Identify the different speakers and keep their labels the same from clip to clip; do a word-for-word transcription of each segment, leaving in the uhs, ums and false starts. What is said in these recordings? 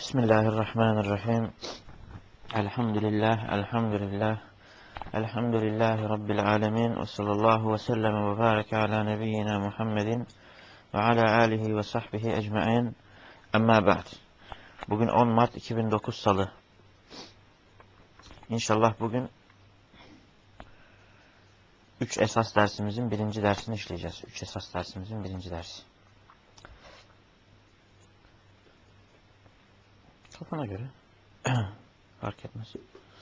Speaker 1: Bismillahirrahmanirrahim. Elhamdülillah, elhamdülillah, elhamdülillahi Rabbil alemin. Ve sallallahu ve sellem ve barek ala nebiyyina Muhammedin ve ala alihi ve sahbihi ecmain. Amma ba'd. Bugün on Mart iki bin dokuz Salı. İnşallah bugün üç esas dersimizin birinci dersini işleyeceğiz. Üç esas dersimizin birinci dersi. Kafana göre. Fark etmez.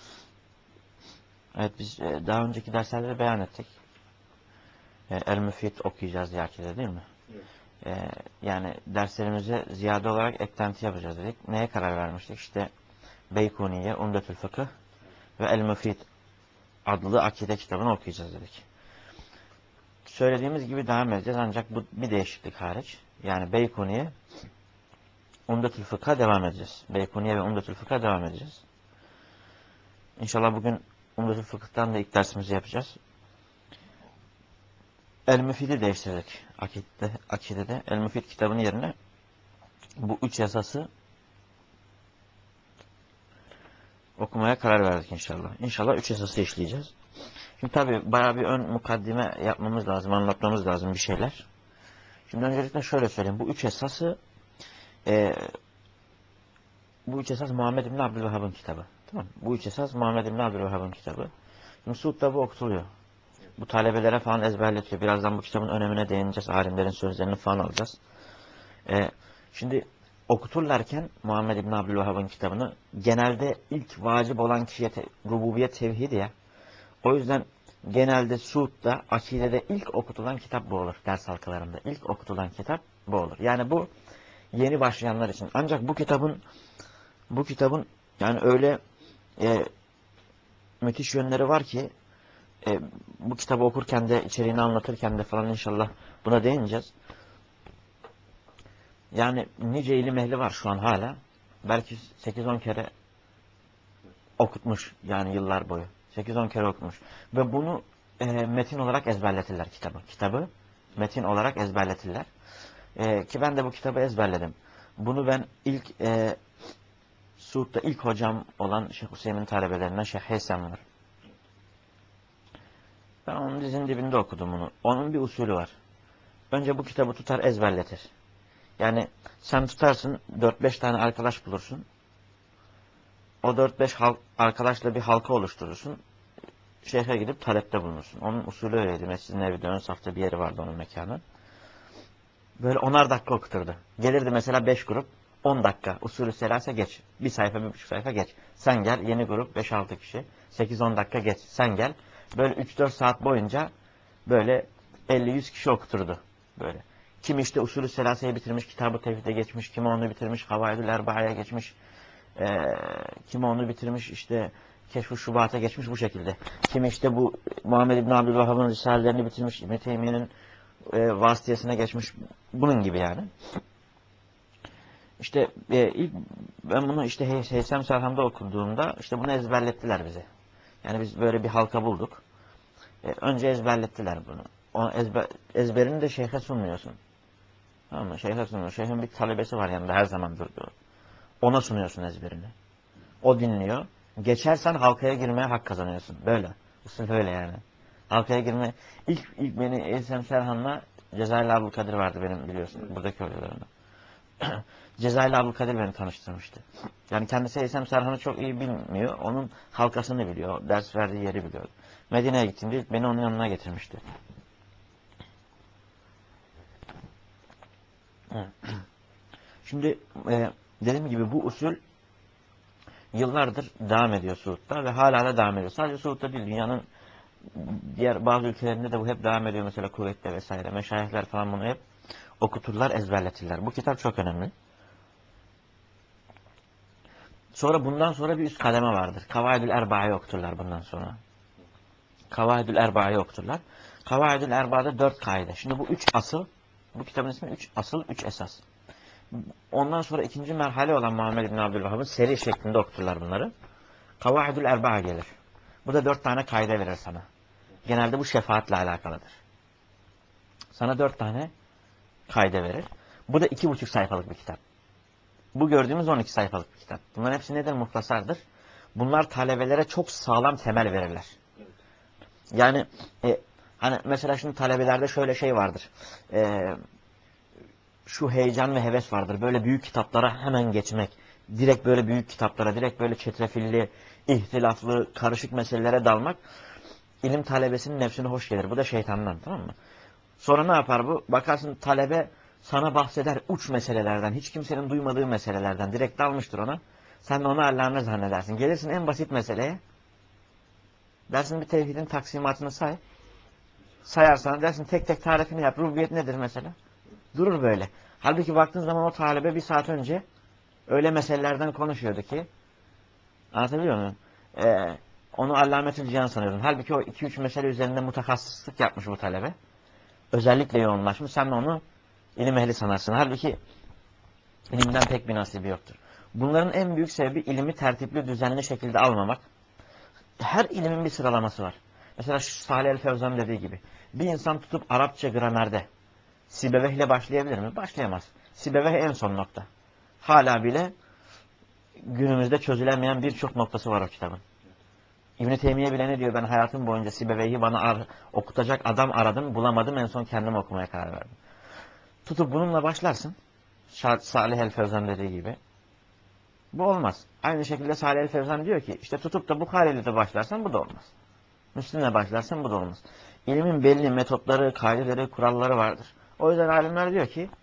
Speaker 1: Evet, biz daha önceki derslerde beyan ettik. El-Müfid okuyacağız diye akide, değil mi? Evet. Ee, yani derslerimize ziyade olarak eklenti yapacağız dedik. Neye karar vermiştik? İşte Beykuniye, Umdetül Fıkıh ve El-Müfid adlı akide kitabını okuyacağız dedik. Söylediğimiz gibi devam edeceğiz, ancak bu bir değişiklik hariç. Yani Beykuniye, Umdetül Fıkıh'a devam edeceğiz. Beykuniye ve Umdetül Fıkıh'a devam edeceğiz. İnşallah bugün Umdetül Fıkıh'tan da ilk dersimizi yapacağız. El-Müfid'i değiştirdik akidede, akidede. El-Müfid kitabının yerine bu üç yasası okumaya karar verdik inşallah. İnşallah üç yasası işleyeceğiz. Şimdi tabii bayağı bir ön mukaddime yapmamız lazım, anlatmamız lazım bir şeyler. Şimdi öncelikle şöyle söyleyeyim. Bu üç esası e, bu üç esas Muhammed İbni Abdülvehhab'ın kitabı. Tamam. Bu üç esas Muhammed İbni Abdülvehhab'ın kitabı. Şimdi Suud'da bu okutuluyor. Bu talebelere falan ezberletiyor. Birazdan bu kitabın önemine değineceğiz. Alimlerin sözlerini falan alacağız. Ee, şimdi okuturlarken Muhammed İbni Abdülvehhab'ın kitabını genelde ilk vacip olan kişiye te rububiyet tevhidi ya. O yüzden genelde Suud'da, akidede ilk okutulan kitap bu olur. Ders halkalarında ilk okutulan kitap bu olur. Yani bu yeni başlayanlar için. Ancak bu kitabın bu kitabın yani öyle e, müthiş yönleri var ki e, bu kitabı okurken de içeriğini anlatırken de falan inşallah buna değineceğiz. Yani nice ilim ehli var şu an hala. Belki sekiz on kere okutmuş yani yıllar boyu. sekiz on kere okutmuş. Ve bunu e, metin olarak ezberletirler kitabı. Kitabı metin olarak ezberletirler. E, ki ben de bu kitabı ezberledim. Bunu ben ilk e, Suud'da ilk hocam olan Şeyh Hüseyin'in talebelerinden Şeyh Heysem var. Ben onun dizinin dibinde okudum bunu. Onun bir usulü var. Önce bu kitabı tutar ezberletir. Yani sen tutarsın, dört beş tane arkadaş bulursun. O dört beş arkadaşla bir halka oluşturursun. Şeyhe gidip talepte bulunursun. Onun usulü öyleydi. Mescidin evinde ön safta bir yeri vardı onun mekanı. Böyle onar dakika okuturdu. Gelirdi mesela beş grup, on dakika. Usulü selase geç. Bir sayfa, bir buçuk sayfa geç. Sen gel, yeni grup beş altı kişi. sekiz on dakika geç. Sen gel. Böyle üç dört saat boyunca böyle elli yüz kişi okuturdu. Böyle. Kim işte usulü selaseyi bitirmiş, kitab-ı tevhide geçmiş, kim onu bitirmiş, Havaidül Erba'ya geçmiş, ee, kim onu bitirmiş, işte Keşf-ı Şubat'a geçmiş bu şekilde. Kim işte bu Muhammed İbni Abdülvehhab'ın risalelerini bitirmiş, İbn-i Teymiye'nin e, vasıtiyesine geçmiş, bunun gibi yani. İşte e, ilk ben bunu işte Heysem Serham'da okuduğumda işte bunu ezberlettiler bize. Yani biz böyle bir halka bulduk. E, önce ezberlettiler bunu. O ezber, ezberini de şeyhe sunmuyorsun. Tamam mı? Şeyhe sunuyor. Şeyhin bir talebesi var yanında her zaman durduğu. Ona sunuyorsun ezberini. O dinliyor. Geçersen halkaya girmeye hak kazanıyorsun. Böyle. Usul öyle yani. Halkaya girme. İlk, ilk beni Eysem Serhan'la Cezayirli Abdülkadir vardı benim biliyorsun. Buradaki hocalarımda. Cezayirli Abdülkadir beni tanıştırmıştı. Yani kendisi Eysem Serhan'ı çok iyi bilmiyor. Onun halkasını biliyor. Ders verdiği yeri biliyor. Medine'ye gittiğimde beni onun yanına getirmişti. Şimdi e, dediğim gibi bu usul yıllardır devam ediyor Suud'da ve hala da devam ediyor. Sadece Suud'da değil, dünyanın diğer bazı ülkelerinde de bu hep devam ediyor. Mesela Kuveyt'te vesaire. Meşayihler falan bunu hep okuturlar, ezberletirler. Bu kitap çok önemli. Sonra bundan sonra bir üst kademe vardır. Kavaidül Erba'yı okuturlar bundan sonra. Kavaidül Erba'yı okuturlar. Kavaidül Erba'da dört kaide. Şimdi bu üç asıl, bu kitabın ismi üç asıl, üç esas. Ondan sonra ikinci merhale olan Muhammed İbni Abdülvehhab'ın seri şeklinde okuturlar bunları. Kavaidül Erba gelir. Bu da dört tane kaide verir sana. Genelde bu şefaatle alakalıdır. Sana dört tane kaide verir. Bu da iki buçuk sayfalık bir kitap. Bu gördüğümüz on iki sayfalık bir kitap. Bunların hepsi nedir? Muhtasardır. Bunlar talebelere çok sağlam temel verirler. Yani e, hani mesela şimdi talebelerde şöyle şey vardır. E, şu heyecan ve heves vardır. Böyle büyük kitaplara hemen geçmek. Direkt böyle büyük kitaplara, direkt böyle çetrefilli, ihtilaflı, karışık meselelere dalmak ilim talebesinin nefsine hoş gelir. Bu da şeytandan, tamam mı? Sonra ne yapar bu? Bakarsın talebe sana bahseder uç meselelerden, hiç kimsenin duymadığı meselelerden. Direkt dalmıştır ona. Sen de onu allame zannedersin. Gelirsin en basit meseleye. Dersin bir tevhidin taksimatını say. Sayarsan dersin tek tek tarifini yap. Rububiyet nedir mesela? Durur böyle. Halbuki baktığın zaman o talebe bir saat önce öyle meselelerden konuşuyordu ki, anlatabiliyor muyum? Ee, onu Allametül Cihan sanıyordun. Halbuki o iki üç mesele üzerinde mutakassıslık yapmış bu talebe. Özellikle yoğunlaşmış. Sen de onu ilim ehli sanarsın. Halbuki ilimden pek bir nasibi yoktur. Bunların en büyük sebebi ilimi tertipli, düzenli şekilde almamak. Her ilimin bir sıralaması var. Mesela şu Salih el-Fevzan dediği gibi. Bir insan tutup Arapça gramerde Sibeveh ile başlayabilir mi? Başlayamaz. Sibeveh en son nokta. Hala bile günümüzde çözülemeyen birçok noktası var o kitabın. İbn-i Teymiye bile ne diyor? Ben hayatım boyunca Sibeveyhi bana okutacak adam aradım, bulamadım, en son kendim okumaya karar verdim. Tutup bununla başlarsın. Salih el-Fevzan dediği gibi. Bu olmaz. Aynı şekilde Salih el-Fevzan diyor ki, işte tutup da Bukhari ile de başlarsan bu da olmaz. Müslim'le başlarsan bu da olmaz. İlmin belli metotları, kaideleri, kuralları vardır. O yüzden alimler diyor ki,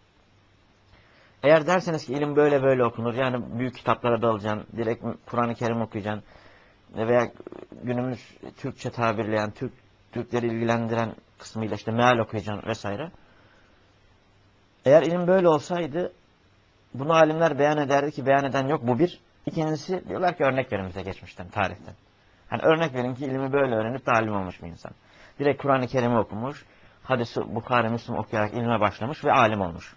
Speaker 1: eğer derseniz ki ilim böyle böyle okunur, yani büyük kitaplara dalacaksın, direkt Kur'an-ı Kerim okuyacaksın veya günümüz Türkçe tabirleyen, Türk Türkleri ilgilendiren kısmıyla işte meal okuyacaksın vesaire. Eğer ilim böyle olsaydı bunu alimler beyan ederdi ki beyan eden yok. Bu bir. İkincisi diyorlar ki örnek verin bize geçmişten, tarihten. Hani örnek verin ki ilmi böyle öğrenip de alim olmuş bir insan. Direkt Kur'an-ı Kerim'i okumuş, hadisi Bukhari, Müslim okuyarak ilme başlamış ve alim olmuş.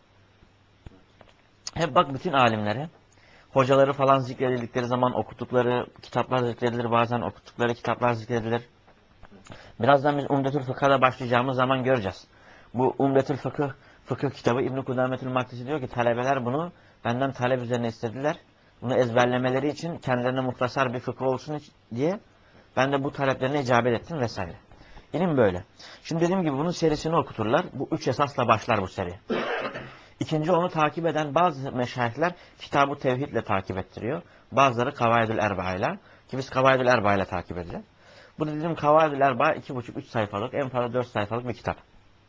Speaker 1: Hep bak bütün alimlere, hocaları falan zikredildikleri zaman okuttukları kitaplar zikredilir, bazen okuttukları kitaplar zikredilir. Birazdan biz Umdetül Fıkh'a başlayacağımız zaman göreceğiz. Bu Umdetül Fıkıh, fıkıh kitabı İbn-i Kudametül Maktisi diyor ki talebeler bunu benden talep üzerine istediler. Bunu ezberlemeleri için kendilerine muhtasar bir fıkıh olsun diye ben de bu taleplerine icabet ettim vesaire. İlim böyle. Şimdi dediğim gibi bunun serisini okuturlar. Bu üç esasla başlar bu seri. İkinci onu takip eden bazı meşayihler Kitab-ı Tevhid ile takip ettiriyor. Bazıları Kavaidül Erba ile. Ki biz Kavaidül Erba ile takip edeceğiz. Bu dediğim Kavaidül Erba iki buçuk üç sayfalık, en fazla dört sayfalık bir kitap.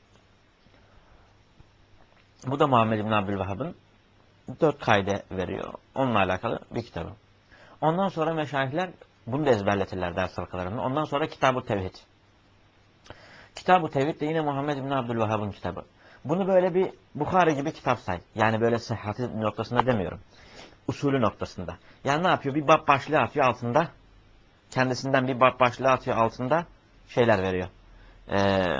Speaker 1: Bu da Muhammed İbn Abdülvehhab'ın dört kaide veriyor. Onunla alakalı bir kitabı. Ondan sonra meşayihler bunu da ezberletirler ders halkalarında. Ondan sonra Kitab-ı Tevhid. Kitab-ı Tevhid de yine Muhammed İbn Abdülvehhab'ın kitabı. Bunu böyle bir Bukhari gibi kitap say. Yani böyle sıhhati noktasında demiyorum. Usulü noktasında. Yani ne yapıyor? Bir bab başlığı atıyor altında. Kendisinden bir bab başlığı atıyor altında. Şeyler veriyor. Ee,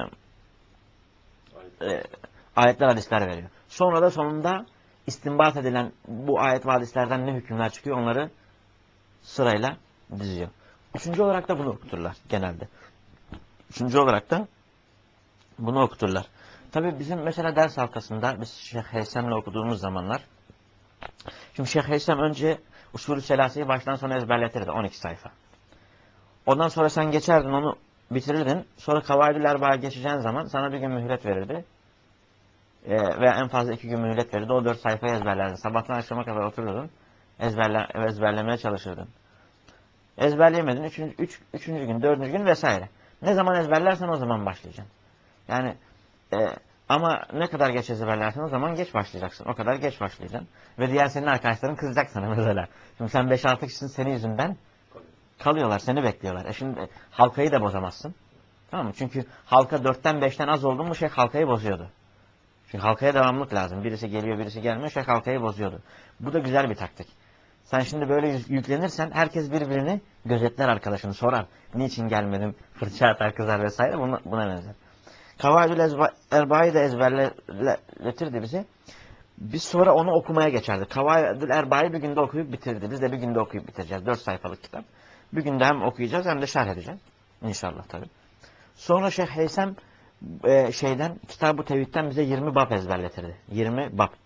Speaker 1: e, ayetler, hadisler veriyor. Sonra da sonunda istinbat edilen bu ayet ve hadislerden ne hükümler çıkıyor onları sırayla diziyor. Üçüncü olarak da bunu okuturlar genelde. Üçüncü olarak da bunu okuturlar. Tabi bizim mesela ders halkasında biz Şeyh Heysem'le okuduğumuz zamanlar, şimdi Şeyh Heysem önce Usulü Selası'yı baştan sona ezberletirdi on iki sayfa. Ondan sonra sen geçerdin onu bitirirdin. Sonra Kavaidül Erba'ya geçeceğin zaman sana bir gün mühlet verirdi. Ee, veya en fazla iki gün mühlet verirdi. O dört sayfayı ezberlerdin. Sabahtan akşama kadar otururdun. Ezberle, ezberlemeye çalışırdın. Ezberleyemedin. Üçüncü, üç, üçüncü gün, dördüncü gün vesaire. Ne zaman ezberlersen o zaman başlayacaksın. Yani e, ama ne kadar geç ezberlersen o zaman geç başlayacaksın. O kadar geç başlayacaksın. Ve diğer senin arkadaşların kızacak sana mesela. Şimdi sen beş altı kişinin senin yüzünden kalıyorlar. Seni bekliyorlar. E şimdi halkayı da bozamazsın. Tamam mı? Çünkü halka dörtten beşten az oldu mu şey halkayı bozuyordu. Çünkü halkaya devamlık lazım. Birisi geliyor, birisi gelmiyor. Şey halkayı bozuyordu. Bu da güzel bir taktik. Sen şimdi böyle yüklenirsen herkes birbirini gözetler, arkadaşını sorar. Niçin gelmedin? Fırça atar, kızar vesaire. Buna, buna benzer. Kavaidül Erba'yı da ezberletirdi bize. Biz sonra onu okumaya geçerdik. Kavaidül Erba'yı bir günde okuyup bitirdi. Biz de bir günde okuyup bitireceğiz. Dört sayfalık kitap. Bir günde hem okuyacağız hem de şerh edeceğiz. İnşallah tabii. Sonra Şeyh Heysem e, şeyden Kitab-ı Tevhid'den bize yirmi bab ezberletirdi. yirmi bab.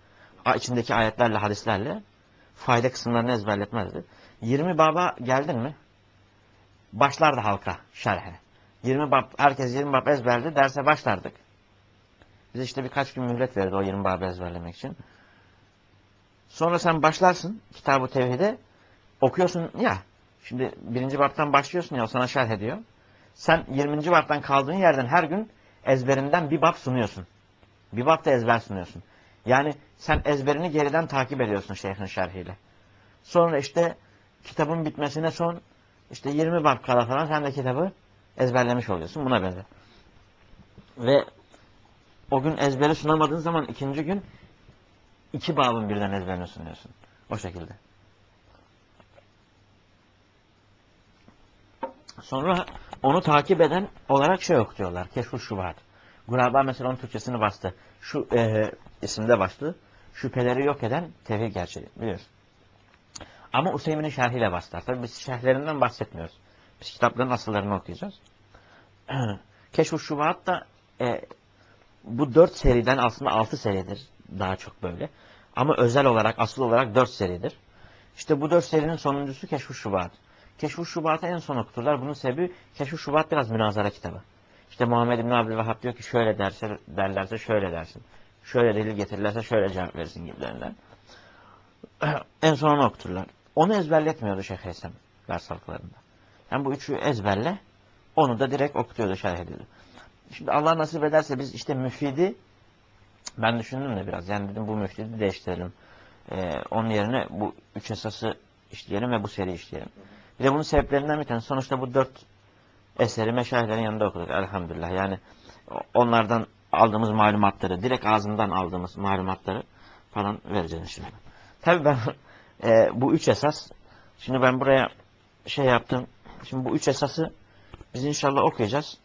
Speaker 1: içindeki ayetlerle, hadislerle fayda kısımlarını ezberletmezdi. yirmi baba geldin mi? Başlardı halka şerhe. yirmi bab, herkes yirmi bab ezberdi, derse başlardık. Bize işte birkaç gün mühlet verdi o yirmi babı ezberlemek için. Sonra sen başlarsın Kitab-ı Tevhid'e, okuyorsun ya. Şimdi birinci babtan başlıyorsun ya, o sana şerh ediyor. Sen yirminci babtan kaldığın yerden her gün ezberinden bir bab sunuyorsun. Bir bab da ezber sunuyorsun. Yani sen ezberini geriden takip ediyorsun şeyhin şerhiyle. Sonra işte kitabın bitmesine son işte yirmi bab kala falan sen de kitabı ezberlemiş oluyorsun. Buna benzer. Ve o gün ezberi sunamadığın zaman ikinci gün iki babın birden ezberini sunuyorsun. O şekilde. Sonra onu takip eden olarak şey okuyorlar. Keşf-ı Şubat. Guraba mesela onun Türkçesini bastı. Şu e, isimde bastı. Şüpheleri yok eden tevhid gerçeği. Biliyorsun. Ama Useymin'in şerhiyle bastı. Tabii biz şerhlerinden bahsetmiyoruz. Biz kitapların asıllarını okuyacağız. Keşf-ı Şubat da e, bu dört seriden aslında altı seridir. Daha çok böyle. Ama özel olarak, asıl olarak dört seridir. İşte bu dört serinin sonuncusu Keşf-ı Şubat. Keşf-ı Şubat'ı en son okuturlar. Bunun sebebi Keşf-ı Şubat biraz münazara kitabı. İşte Muhammed İbn Abdülvehhab diyor ki şöyle derse, derlerse şöyle dersin. Şöyle delil getirirlerse şöyle cevap verirsin gibilerinden. En son onu okuturlar. Onu ezberletmiyordu Şeyh Heysem ders halkalarında. Yani bu üçü ezberle, onu da direkt okutuyordu, şerh ediyordu. Şimdi Allah nasip ederse biz işte müfidi, ben düşündüm de biraz. Yani dedim bu müfidi değiştirelim. Ee, onun yerine bu üç esası işleyelim ve bu seri işleyelim. Bir de bunun sebeplerinden bir tanesi. Sonuçta bu dört eseri meşayihlerin yanında okuduk elhamdülillah. Yani onlardan aldığımız malumatları, direkt ağzından aldığımız malumatları falan vereceğiz şimdi. Tabii ben e, bu üç esas, şimdi ben buraya şey yaptım. Şimdi bu üç esası biz inşallah okuyacağız.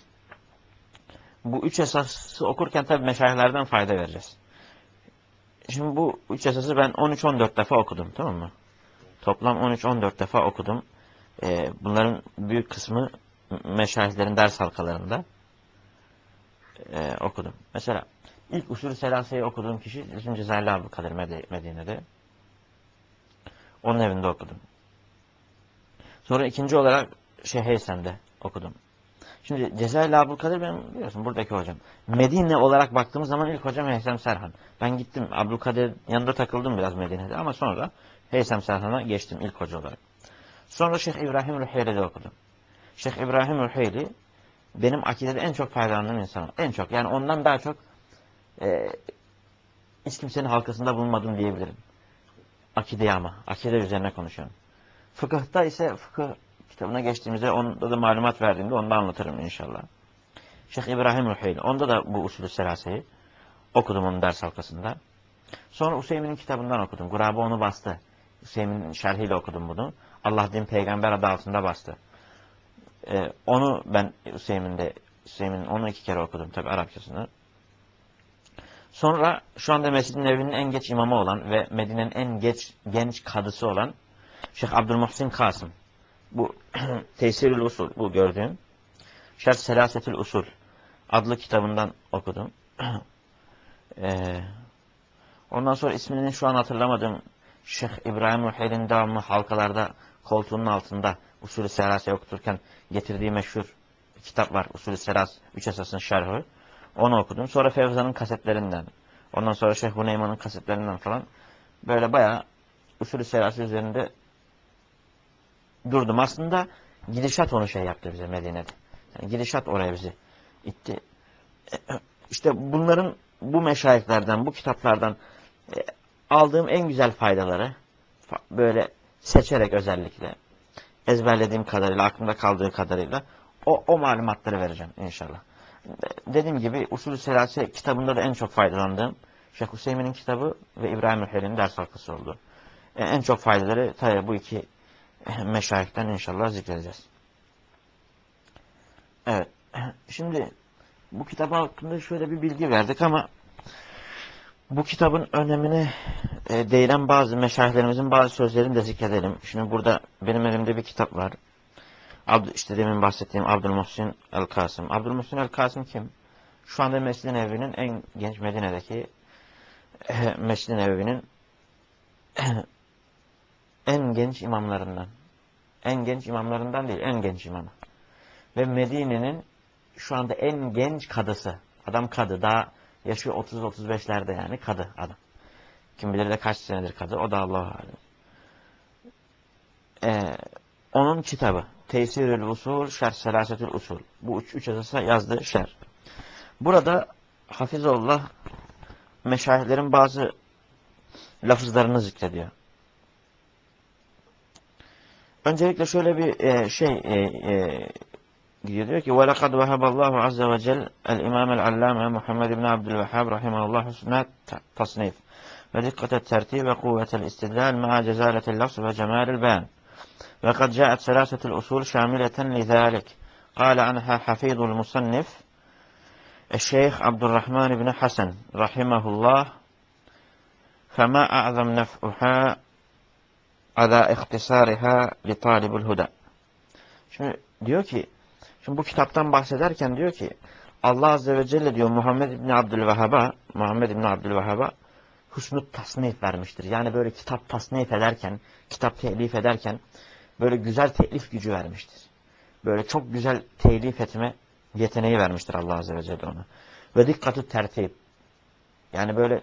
Speaker 1: Bu üç esası okurken tabii meşayihlerden fayda vereceğiz. Şimdi bu üç esası ben on üç on dört defa okudum, tamam mı? Toplam on üç on dört defa okudum. Ee, bunların büyük kısmı meşayihlerin ders halkalarında e, okudum. Mesela ilk usulü selasayı okuduğum kişi bizim Cezayirli Abdülkadir Medine'de. Onun evinde okudum. Sonra ikinci olarak Şeyh Heysem'de okudum. Şimdi Cezayirli Abdülkadir benim biliyorsun buradaki hocam. Medine olarak baktığımız zaman ilk hocam Heysem Serhan. Ben gittim Abdülkadir yanında takıldım biraz Medine'de ama sonra Heysem Serhan'a geçtim ilk hoca olarak. Sonra Şeyh İbrahim Ruheyli'de okudum. Şeyh İbrahim Ruheyli benim akidede en çok faydalandığım insan. En çok. Yani ondan daha çok e, hiç kimsenin halkasında bulunmadım diyebilirim. Akide ama. Akide üzerine konuşuyorum. Fıkıhta ise fıkıh kitabına geçtiğimizde onda da malumat verdiğimde onu da anlatırım inşallah. Şeyh İbrahim Ruheyli. Onda da bu usulü selaseyi okudum onun ders halkasında. Sonra Useymin'in kitabından okudum. Guraba onu bastı. Useymin'in şerhiyle okudum bunu. Allah din peygamber adı altında bastı. Ee, onu ben Useymin'de Useymin'in onu iki kere okudum tabi Arapçasını. Sonra şu anda Mescid-i Nebevi'nin en geç imamı olan ve Medine'nin en geç genç kadısı olan Şeyh Abdülmuhsin Kasım. Bu Tesirül Usul, bu gördüğüm. Şerh Selasetül Usul adlı kitabından okudum. ee, ondan sonra ismini şu an hatırlamadım. Şeyh İbrahim Ruheyli'nin devamlı halkalarda koltuğunun altında Usulü Selasa'yı okuturken getirdiği meşhur kitap var. Usulü Selas, üç esasın şerhi. Onu okudum. Sonra Fevza'nın kasetlerinden. Ondan sonra Şeyh Huneyman'ın kasetlerinden falan. Böyle bayağı Usulü Selası üzerinde durdum. Aslında gidişat onu şey yaptı bize Medine'de. Yani gidişat oraya bizi itti. İşte bunların, bu meşayihlerden, bu kitaplardan e, aldığım en güzel faydaları böyle seçerek özellikle ezberlediğim kadarıyla, aklımda kaldığı kadarıyla o, o malumatları vereceğim inşallah. Dediğim gibi Usulü Selase kitabında da en çok faydalandığım Şeyh Hüseyin'in kitabı ve İbrahim Ruheyli'nin ders halkası oldu. E, en çok faydaları tabi bu iki meşayihten inşallah zikredeceğiz. Evet. Şimdi bu kitap hakkında şöyle bir bilgi verdik ama bu kitabın önemine e, değinen bazı meşayihlerimizin bazı sözlerini de zikredelim. Şimdi burada benim elimde bir kitap var. Abd işte demin bahsettiğim Abdülmuhsin El-Kasım. Abdülmuhsin El-Kasım kim? Şu anda Mescid-i Nebevi'nin en genç Medine'deki Mescid-i Nebevi'nin en genç imamlarından. En genç imamlarından değil, en genç imamı. Ve Medine'nin şu anda en genç kadısı. Adam kadı. Daha yaşıyor otuz otuz beşlerde yani kadı adam. Kim bilir de kaç senedir kadı. O da Allah'a alem. Ee, onun kitabı. Tesirül Usul, Şerh Selasetül Usul. Bu üç, üç esasa yazdığı şerh. Burada Hafizullah meşayihlerin bazı lafızlarını zikrediyor. Öncelikle şöyle bir e, şey e, e, diyor ki وَلَقَدْ وَهَبَ اللّٰهُ عَزَّ وَجَلْ الْاِمَامَ الْعَلَّامَ Muhammed ibn Abdülvehhab rahimahullah husnâ tasnif ve dikkat tertib ve kuvvetel istidlal ma'a cezaletel lafz ve cemalil beyan. Ve kad ca'at selasetul usul şamileten lizâlik. Kâle anha hafîzul musannif Eşşeyh Abdurrahman ibn Hasan rahimahullah fema a'zam nef'uha ala ihtisariha li talibul huda. Şimdi diyor ki, şimdi bu kitaptan bahsederken diyor ki Allah Azze ve Celle diyor Muhammed İbni Abdülvehhab'a Muhammed İbni Abdülvehhab'a husnü tasnif vermiştir. Yani böyle kitap tasnif ederken, kitap telif ederken böyle güzel telif gücü vermiştir. Böyle çok güzel telif etme yeteneği vermiştir Allah Azze ve Celle ona. Ve dikkatü tertip. Yani böyle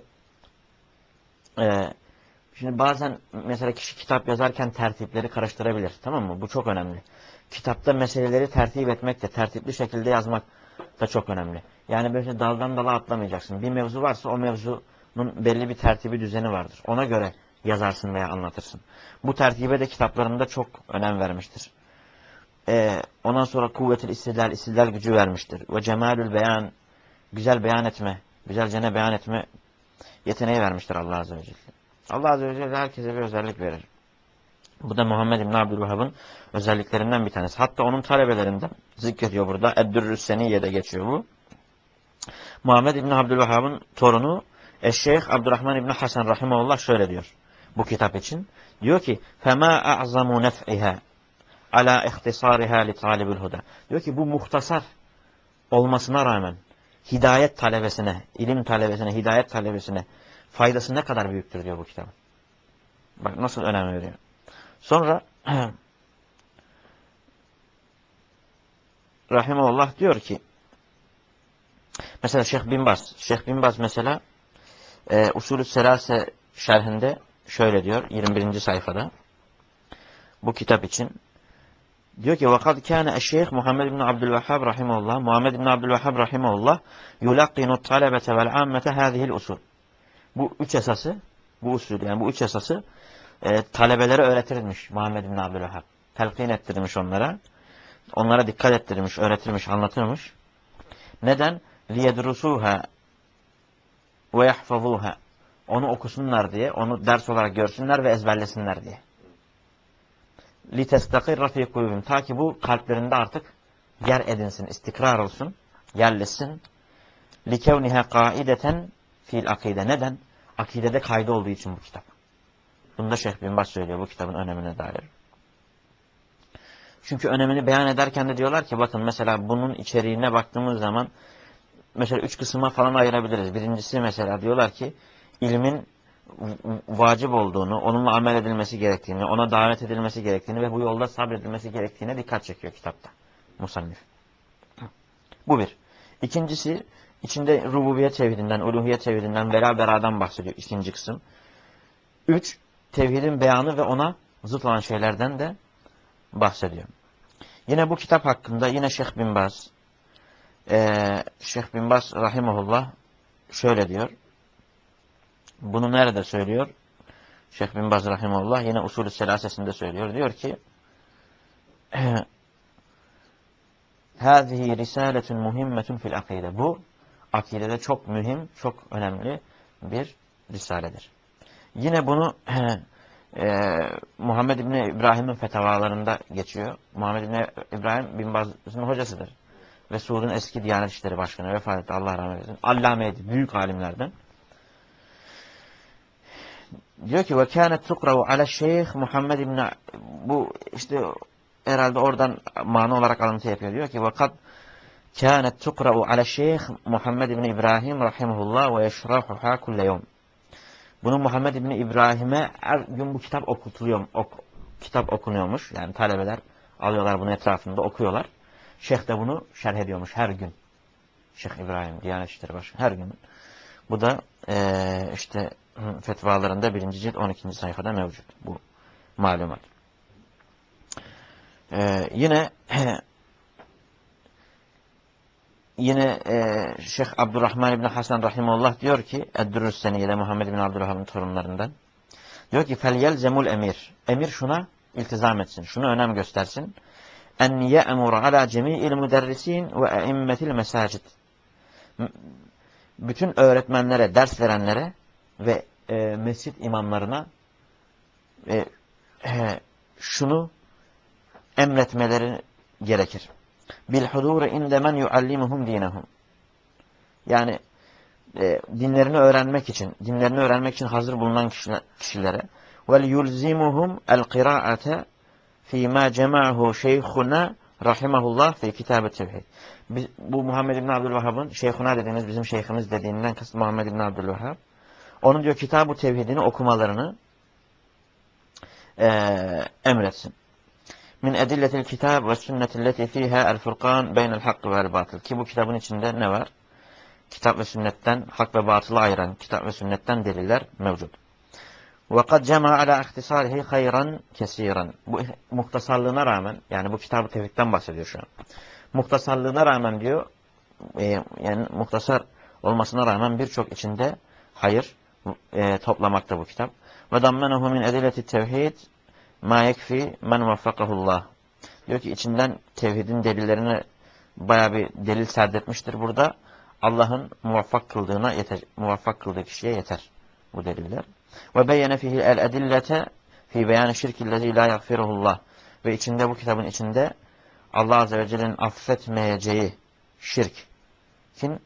Speaker 1: e, şimdi bazen mesela kişi kitap yazarken tertipleri karıştırabilir. Tamam mı? Bu çok önemli. Kitapta meseleleri tertip etmek de, tertipli şekilde yazmak da çok önemli. Yani böyle daldan dala atlamayacaksın. Bir mevzu varsa o mevzunun belli bir tertibi, düzeni vardır. Ona göre yazarsın veya anlatırsın. Bu tertibe de kitaplarında çok önem vermiştir. Ee, ondan sonra kuvvetül istidlal, istidlal gücü vermiştir. Ve cemalül beyan, güzel beyan etme, güzelce beyan etme yeteneği vermiştir Allah Azze ve Celle. Allah Azze ve Celle herkese bir özellik verir. Bu da Muhammed İbn Abdülvehhab'ın özelliklerinden bir tanesi. Hatta onun talebelerinden zikrediyor burada. Eddürrü's Seniyye'de geçiyor bu. Muhammed İbn Abdülvehhab'ın torunu Eşşeyh Abdurrahman İbn Hasan rahimahullah şöyle diyor bu kitap için. Diyor ki: "Fema a'zamu nef'iha ala ihtisariha li talibul huda." Diyor ki bu muhtasar olmasına rağmen hidayet talebesine, ilim talebesine, hidayet talebesine faydası ne kadar büyüktür diyor bu kitap. Bak nasıl önem veriyor. Sonra rahimahullah diyor ki mesela Şeyh Bin Baz, Şeyh Bin Baz mesela e, Usulü Selase şerhinde şöyle diyor yirmi birinci sayfada bu kitap için diyor ki وَقَدْ كَانَ الشَّيْخ Muhammed ibn Abdülvehhab rahimahullah Muhammed ibn Abdülvehhab rahimahullah يُلَقِّنُ الطَّلَبَةَ وَالْعَامَّةَ هَذِهِ الْاُسُولِ. Bu üç esası, bu usul yani bu üç esası e, talebelere öğretilmiş Muhammed ibn Abdülvehhab. Telkin ettirilmiş onlara. Onlara dikkat ettirilmiş, öğretilmiş, anlatılmış. Neden? لِيَدْرُسُوهَا وَيَحْفَظُوهَا. Onu okusunlar diye, onu ders olarak görsünler ve ezberlesinler diye. لِتَسْتَقِرَّ فِي قُلُوبِهِمْ. Ta ki bu kalplerinde artık yer edinsin, istikrar olsun, yerleşsin. لِكَوْنِهَا قَائِدَةً فِي الْاَقِيدَ. Neden? Akidede kaydı olduğu için bu kitap. Bunu da Şeyh Bin Baz söylüyor bu kitabın önemine dair. Çünkü önemini beyan ederken de diyorlar ki bakın mesela bunun içeriğine baktığımız zaman mesela üç kısma falan ayırabiliriz. Birincisi mesela diyorlar ki ilmin vacip olduğunu, onunla amel edilmesi gerektiğini, ona davet edilmesi gerektiğini ve bu yolda sabredilmesi gerektiğine dikkat çekiyor kitapta. Musannif. Bu bir. İkincisi içinde rububiyet tevhidinden, uluhiyet tevhidinden, bela beradan bahsediyor ikinci kısım. Üç, tevhidin beyanı ve ona zıt olan şeylerden de bahsediyor. Yine bu kitap hakkında yine Şeyh Bin Baz, ee, Şeyh Bin Baz rahimahullah şöyle diyor. Bunu nerede söylüyor? Şeyh Bin Baz rahimahullah yine Usulü Selasesinde söylüyor. Diyor ki هَذِهِ رِسَالَةٌ مُهِمَّةٌ fil akide. Bu akidede çok mühim, çok önemli bir risaledir. Yine bunu e, Muhammed İbni İbrahim'in fetavalarında geçiyor. Muhammed İbni İbrahim Bin Baz'ın hocasıdır. Ve Suud'un eski Diyanet İşleri Başkanı, vefat etti, Allah rahmet eylesin. Allameydi, büyük alimlerden. Diyor ki ve kânet tukra'u ala şeyh Muhammed İbni, bu işte herhalde oradan mana olarak alıntı yapıyor. Diyor ki ve kad kânet tukra'u ala şeyh Muhammed İbni İbrahim rahimahullah ve yeşrahuhâ kulle yevm. Bunu Muhammed İbni İbrahim'e her gün bu kitap okutuluyor, ok, kitap okunuyormuş. Yani talebeler alıyorlar bunu etrafında okuyorlar. Şeyh de bunu şerh ediyormuş her gün. Şeyh İbrahim, Diyanet İşleri Başkanı her gün. Bu da ee, işte fetvalarında birinci cilt on ikinci sayfada mevcut bu malumat. Ee, yine yine e, Şeyh Abdurrahman İbni Hasan Rahimullah diyor ki Eddürrüs Seniyye'de Muhammed bin Abdülvahab'ın torunlarından. Diyor ki fel zemul emir. Emir şuna iltizam etsin. Şuna önem göstersin. En ye'mur ala cemi'il müderrisin ve e'immetil mesacid. Bütün öğretmenlere, ders verenlere ve e, mescit imamlarına e, e, şunu emretmeleri gerekir. Bil huduri inde men yuallimuhum dinehum. Yani e, dinlerini öğrenmek için, dinlerini öğrenmek için hazır bulunan kişilere vel yulzimuhum el kıraate fîmâ cema'hu şeyhuna rahimahullah fi kitab-ı tevhid. Bu Muhammed İbn Abdülvahhab'ın şeyhuna dediğimiz bizim şeyhimiz dediğinden kasıt Muhammed İbn Abdülvahhab. Onun diyor kitab-ı tevhidini okumalarını e, emretsin. Min edilletil kitab ve sünnetilleti fiha el furkan beynel hakkı vel batıl. Ki bu kitabın içinde ne var? Kitap ve sünnetten, hak ve batılı ayıran kitap ve sünnetten deliller mevcut. وَقَدْ جَمَعَ عَلَى اَخْتِصَارِهِ خَيْرًا كَسِيرًا. Bu muhtasarlığına rağmen, yani bu kitab-ı tevhidden bahsediyor şu an. Muhtasarlığına rağmen diyor, e, yani muhtasar olmasına rağmen birçok içinde hayır e, toplamakta bu kitap. وَدَمَّنَهُ مِنْ اَدِلَةِ التَّوْحِيدِ مَا يَكْفِي مَنْ وَفَّقَهُ اللّٰهِ. Diyor ki içinden tevhidin delillerini bayağı bir delil serdetmiştir burada. Allah'ın muvaffak kıldığına yeter, muvaffak kıldığı kişiye yeter bu deliller. Ve beyyene fihi el edillete fi beyan şirkillezî la yagfirullah. Ve içinde bu kitabın içinde Allah Azze ve Celle'nin affetmeyeceği şirk. Kim?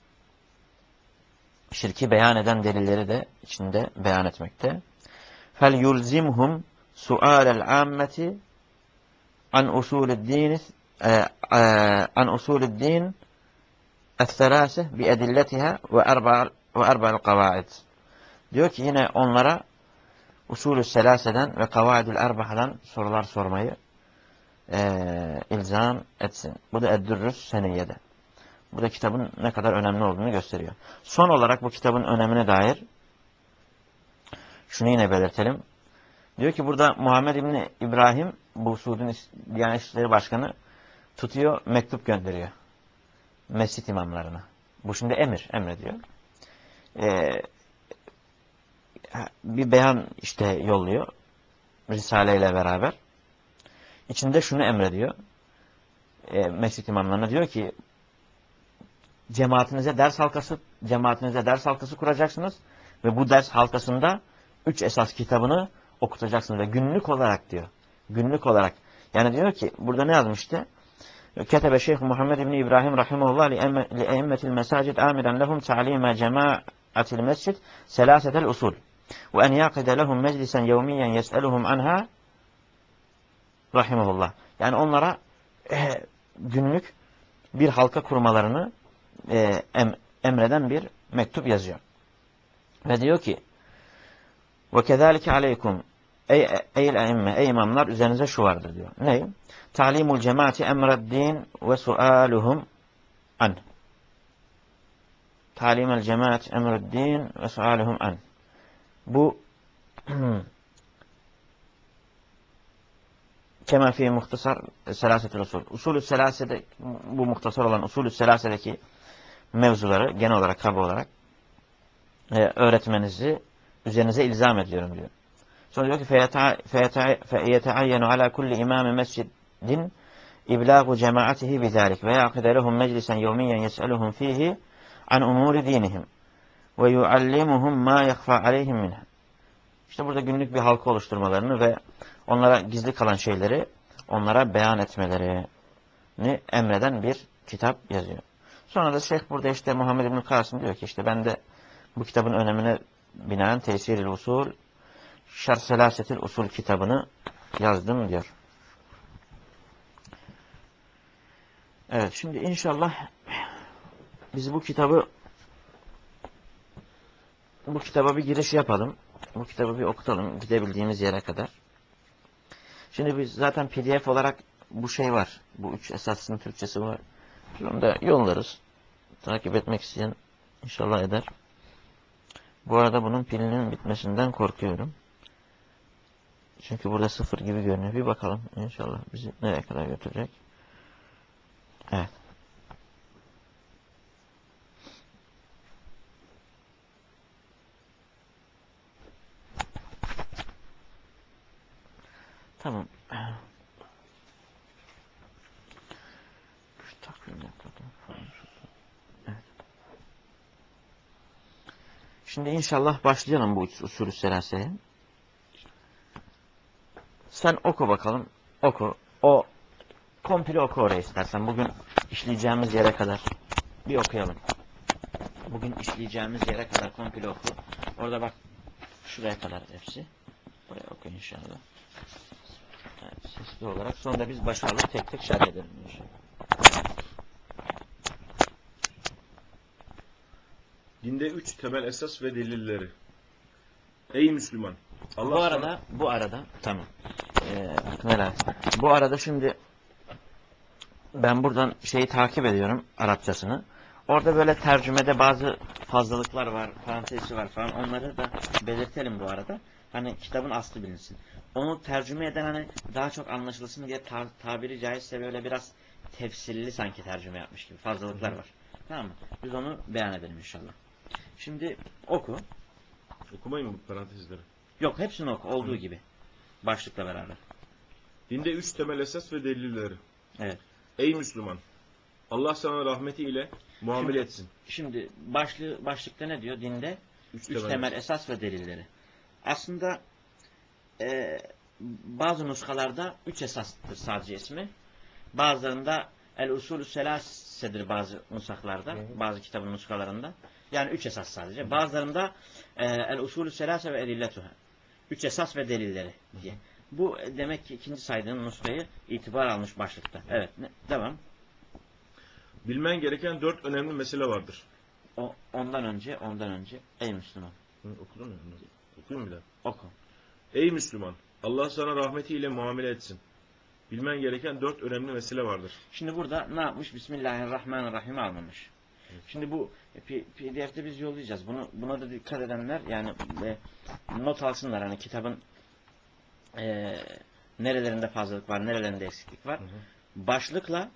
Speaker 1: Şirki beyan eden delilleri de içinde beyan etmekte. Fel yulzimhum sualel ammeti an usulü'd-din an usulü'd-din es-selâse bi edilletiha ve erba ve erba'l kavaid. Diyor ki yine onlara usulü selaseden ve kavaidül erba'dan sorular sormayı e, ilzam etsin. Bu da Eddürrüs Seniyye'de. Bu da kitabın ne kadar önemli olduğunu gösteriyor. Son olarak bu kitabın önemine dair şunu yine belirtelim. Diyor ki burada Muhammed İbni İbrahim, bu Suud'un Diyanet İşleri Başkanı tutuyor, mektup gönderiyor. Mescit imamlarına. Bu şimdi emir, emrediyor. Ee, bir beyan işte yolluyor. Risale ile beraber. İçinde şunu emrediyor. E, mescit imamlarına diyor ki cemaatinize ders halkası cemaatinize ders halkası kuracaksınız ve bu ders halkasında üç esas kitabını okutacaksınız ve günlük olarak diyor. Günlük olarak. Yani diyor ki burada ne yazmıştı? Ketebe Şeyh Muhammed İbni İbrahim rahimahullah li eimmetil mesacid amiran lehum ta'lime cemaatil mescid selasetel usul ve en yaqide lehum meclisen yevmiyen yes'eluhum anha rahimahullah. Yani onlara e, günlük bir halka kurmalarını e, em, emreden bir mektup yazıyor. Ve diyor ki ve kezalike aleykum ey eyl eimme ey imamlar üzerinize şu vardır diyor. Ne? Ta'limul cemaati emreddin ve sualuhum an. Ta'limul cemaat emreddin ve sualuhum an. Bu kema fi muhtasar selasetul usul. Usulü selasede bu muhtasar olan usulü selasedeki mevzuları genel olarak kaba olarak e, öğretmenizi üzerinize ilzam ediyorum diyor. Sonra diyor ki فَيَتَعَيَّنُ عَلَى كُلِّ اِمَامِ مَسْجِدٍ اِبْلَاغُ جَمَاعَتِهِ بِذَٰلِكَ وَيَعْقِدَ لَهُمْ مَجْلِسًا يَوْمِيًّا يَسْأَلُهُمْ ف۪يهِ عَنْ اُمُورِ د۪ينِهِمْ وَيُعَلِّمُهُمْ مَا يَخْفَى عَلَيْهِمْ مِنْهِ. İşte burada günlük bir halka oluşturmalarını ve onlara gizli kalan şeyleri onlara beyan etmelerini emreden bir kitap yazıyor. Sonra da Şeyh burada işte Muhammed İbn Kasım diyor ki işte ben de bu kitabın önemine binaen Tesir-i Usul Şerh Selasetil Usul kitabını yazdım diyor. Evet, şimdi inşallah biz bu kitabı bu kitaba bir giriş yapalım. Bu kitabı bir okutalım gidebildiğimiz yere kadar. Şimdi biz zaten P D F olarak bu şey var. Bu üç esasın Türkçesi var. Onu da yollarız. Takip etmek isteyen inşallah eder. Bu arada bunun pilinin bitmesinden korkuyorum. Çünkü burada sıfır gibi görünüyor. Bir bakalım inşallah bizi nereye kadar götürecek. Evet. Tamam. Şu takvim yapalım. Evet. Şimdi inşallah başlayalım bu usulü selaseye. Sen oku bakalım. Oku. O komple oku oraya istersen. Bugün işleyeceğimiz yere kadar bir okuyalım. Bugün işleyeceğimiz yere kadar komple oku. Orada bak şuraya kadar hepsi. Buraya oku inşallah. Evet, sesli olarak. Sonra biz başa alıp tek tek şerh edelim inşallah.
Speaker 2: Dinde üç temel esas ve delilleri. Ey Müslüman! Allah
Speaker 1: bu arada,
Speaker 2: sana...
Speaker 1: bu arada, tamam. Ee, merak. Bu arada şimdi ben buradan şeyi takip ediyorum, Arapçasını. Orada böyle tercümede bazı fazlalıklar var, parantezi var falan. Onları da belirtelim bu arada. Hani kitabın aslı bilinsin. Onu tercüme eden hani daha çok anlaşılsın diye ta tabiri caizse böyle biraz tefsirli sanki tercüme yapmış gibi fazlalıklar var. Tamam mı? Biz onu beyan edelim inşallah. Şimdi oku.
Speaker 2: Okumayın mı bu parantezleri?
Speaker 1: Yok, hepsini oku olduğu
Speaker 2: Hı.
Speaker 1: gibi. Başlıkla beraber.
Speaker 2: Dinde üç temel esas ve delilleri.
Speaker 1: Evet.
Speaker 2: Ey Müslüman! Allah sana rahmeti ile muamele
Speaker 1: Şimdi,
Speaker 2: etsin.
Speaker 1: şimdi başlığı, başlıkta ne diyor? Dinde üç, üç temel, temel esas ve delilleri. Aslında e, bazı nuskalarda üç esastır sadece ismi. Bazılarında el usulü selasedir bazı nusaklarda. Evet. Bazı kitabın nuskalarında. Yani üç esas sadece. Hı. Bazılarında e, el usulü selase ve edilletuha. Üç esas ve delilleri diye. Hı. Bu demek ki ikinci saydığın nuskayı itibar almış başlıkta. Evet. Ne? Devam.
Speaker 2: Bilmen gereken dört önemli mesele vardır.
Speaker 1: O, ondan önce, ondan önce ey Müslüman.
Speaker 2: Hı, okudun mu? Okuyayım bir daha.
Speaker 1: Oku.
Speaker 2: Ey Müslüman! Allah sana rahmetiyle muamele etsin. Bilmen gereken dört önemli mesele vardır.
Speaker 1: Şimdi burada ne yapmış? Bismillahirrahmanirrahim almamış. Evet. Şimdi bu P D F'de biz yollayacağız. Bunu buna da dikkat edenler yani e, not alsınlar hani kitabın e, nerelerinde fazlalık var, nerelerinde eksiklik var. Hı hı. Başlıkla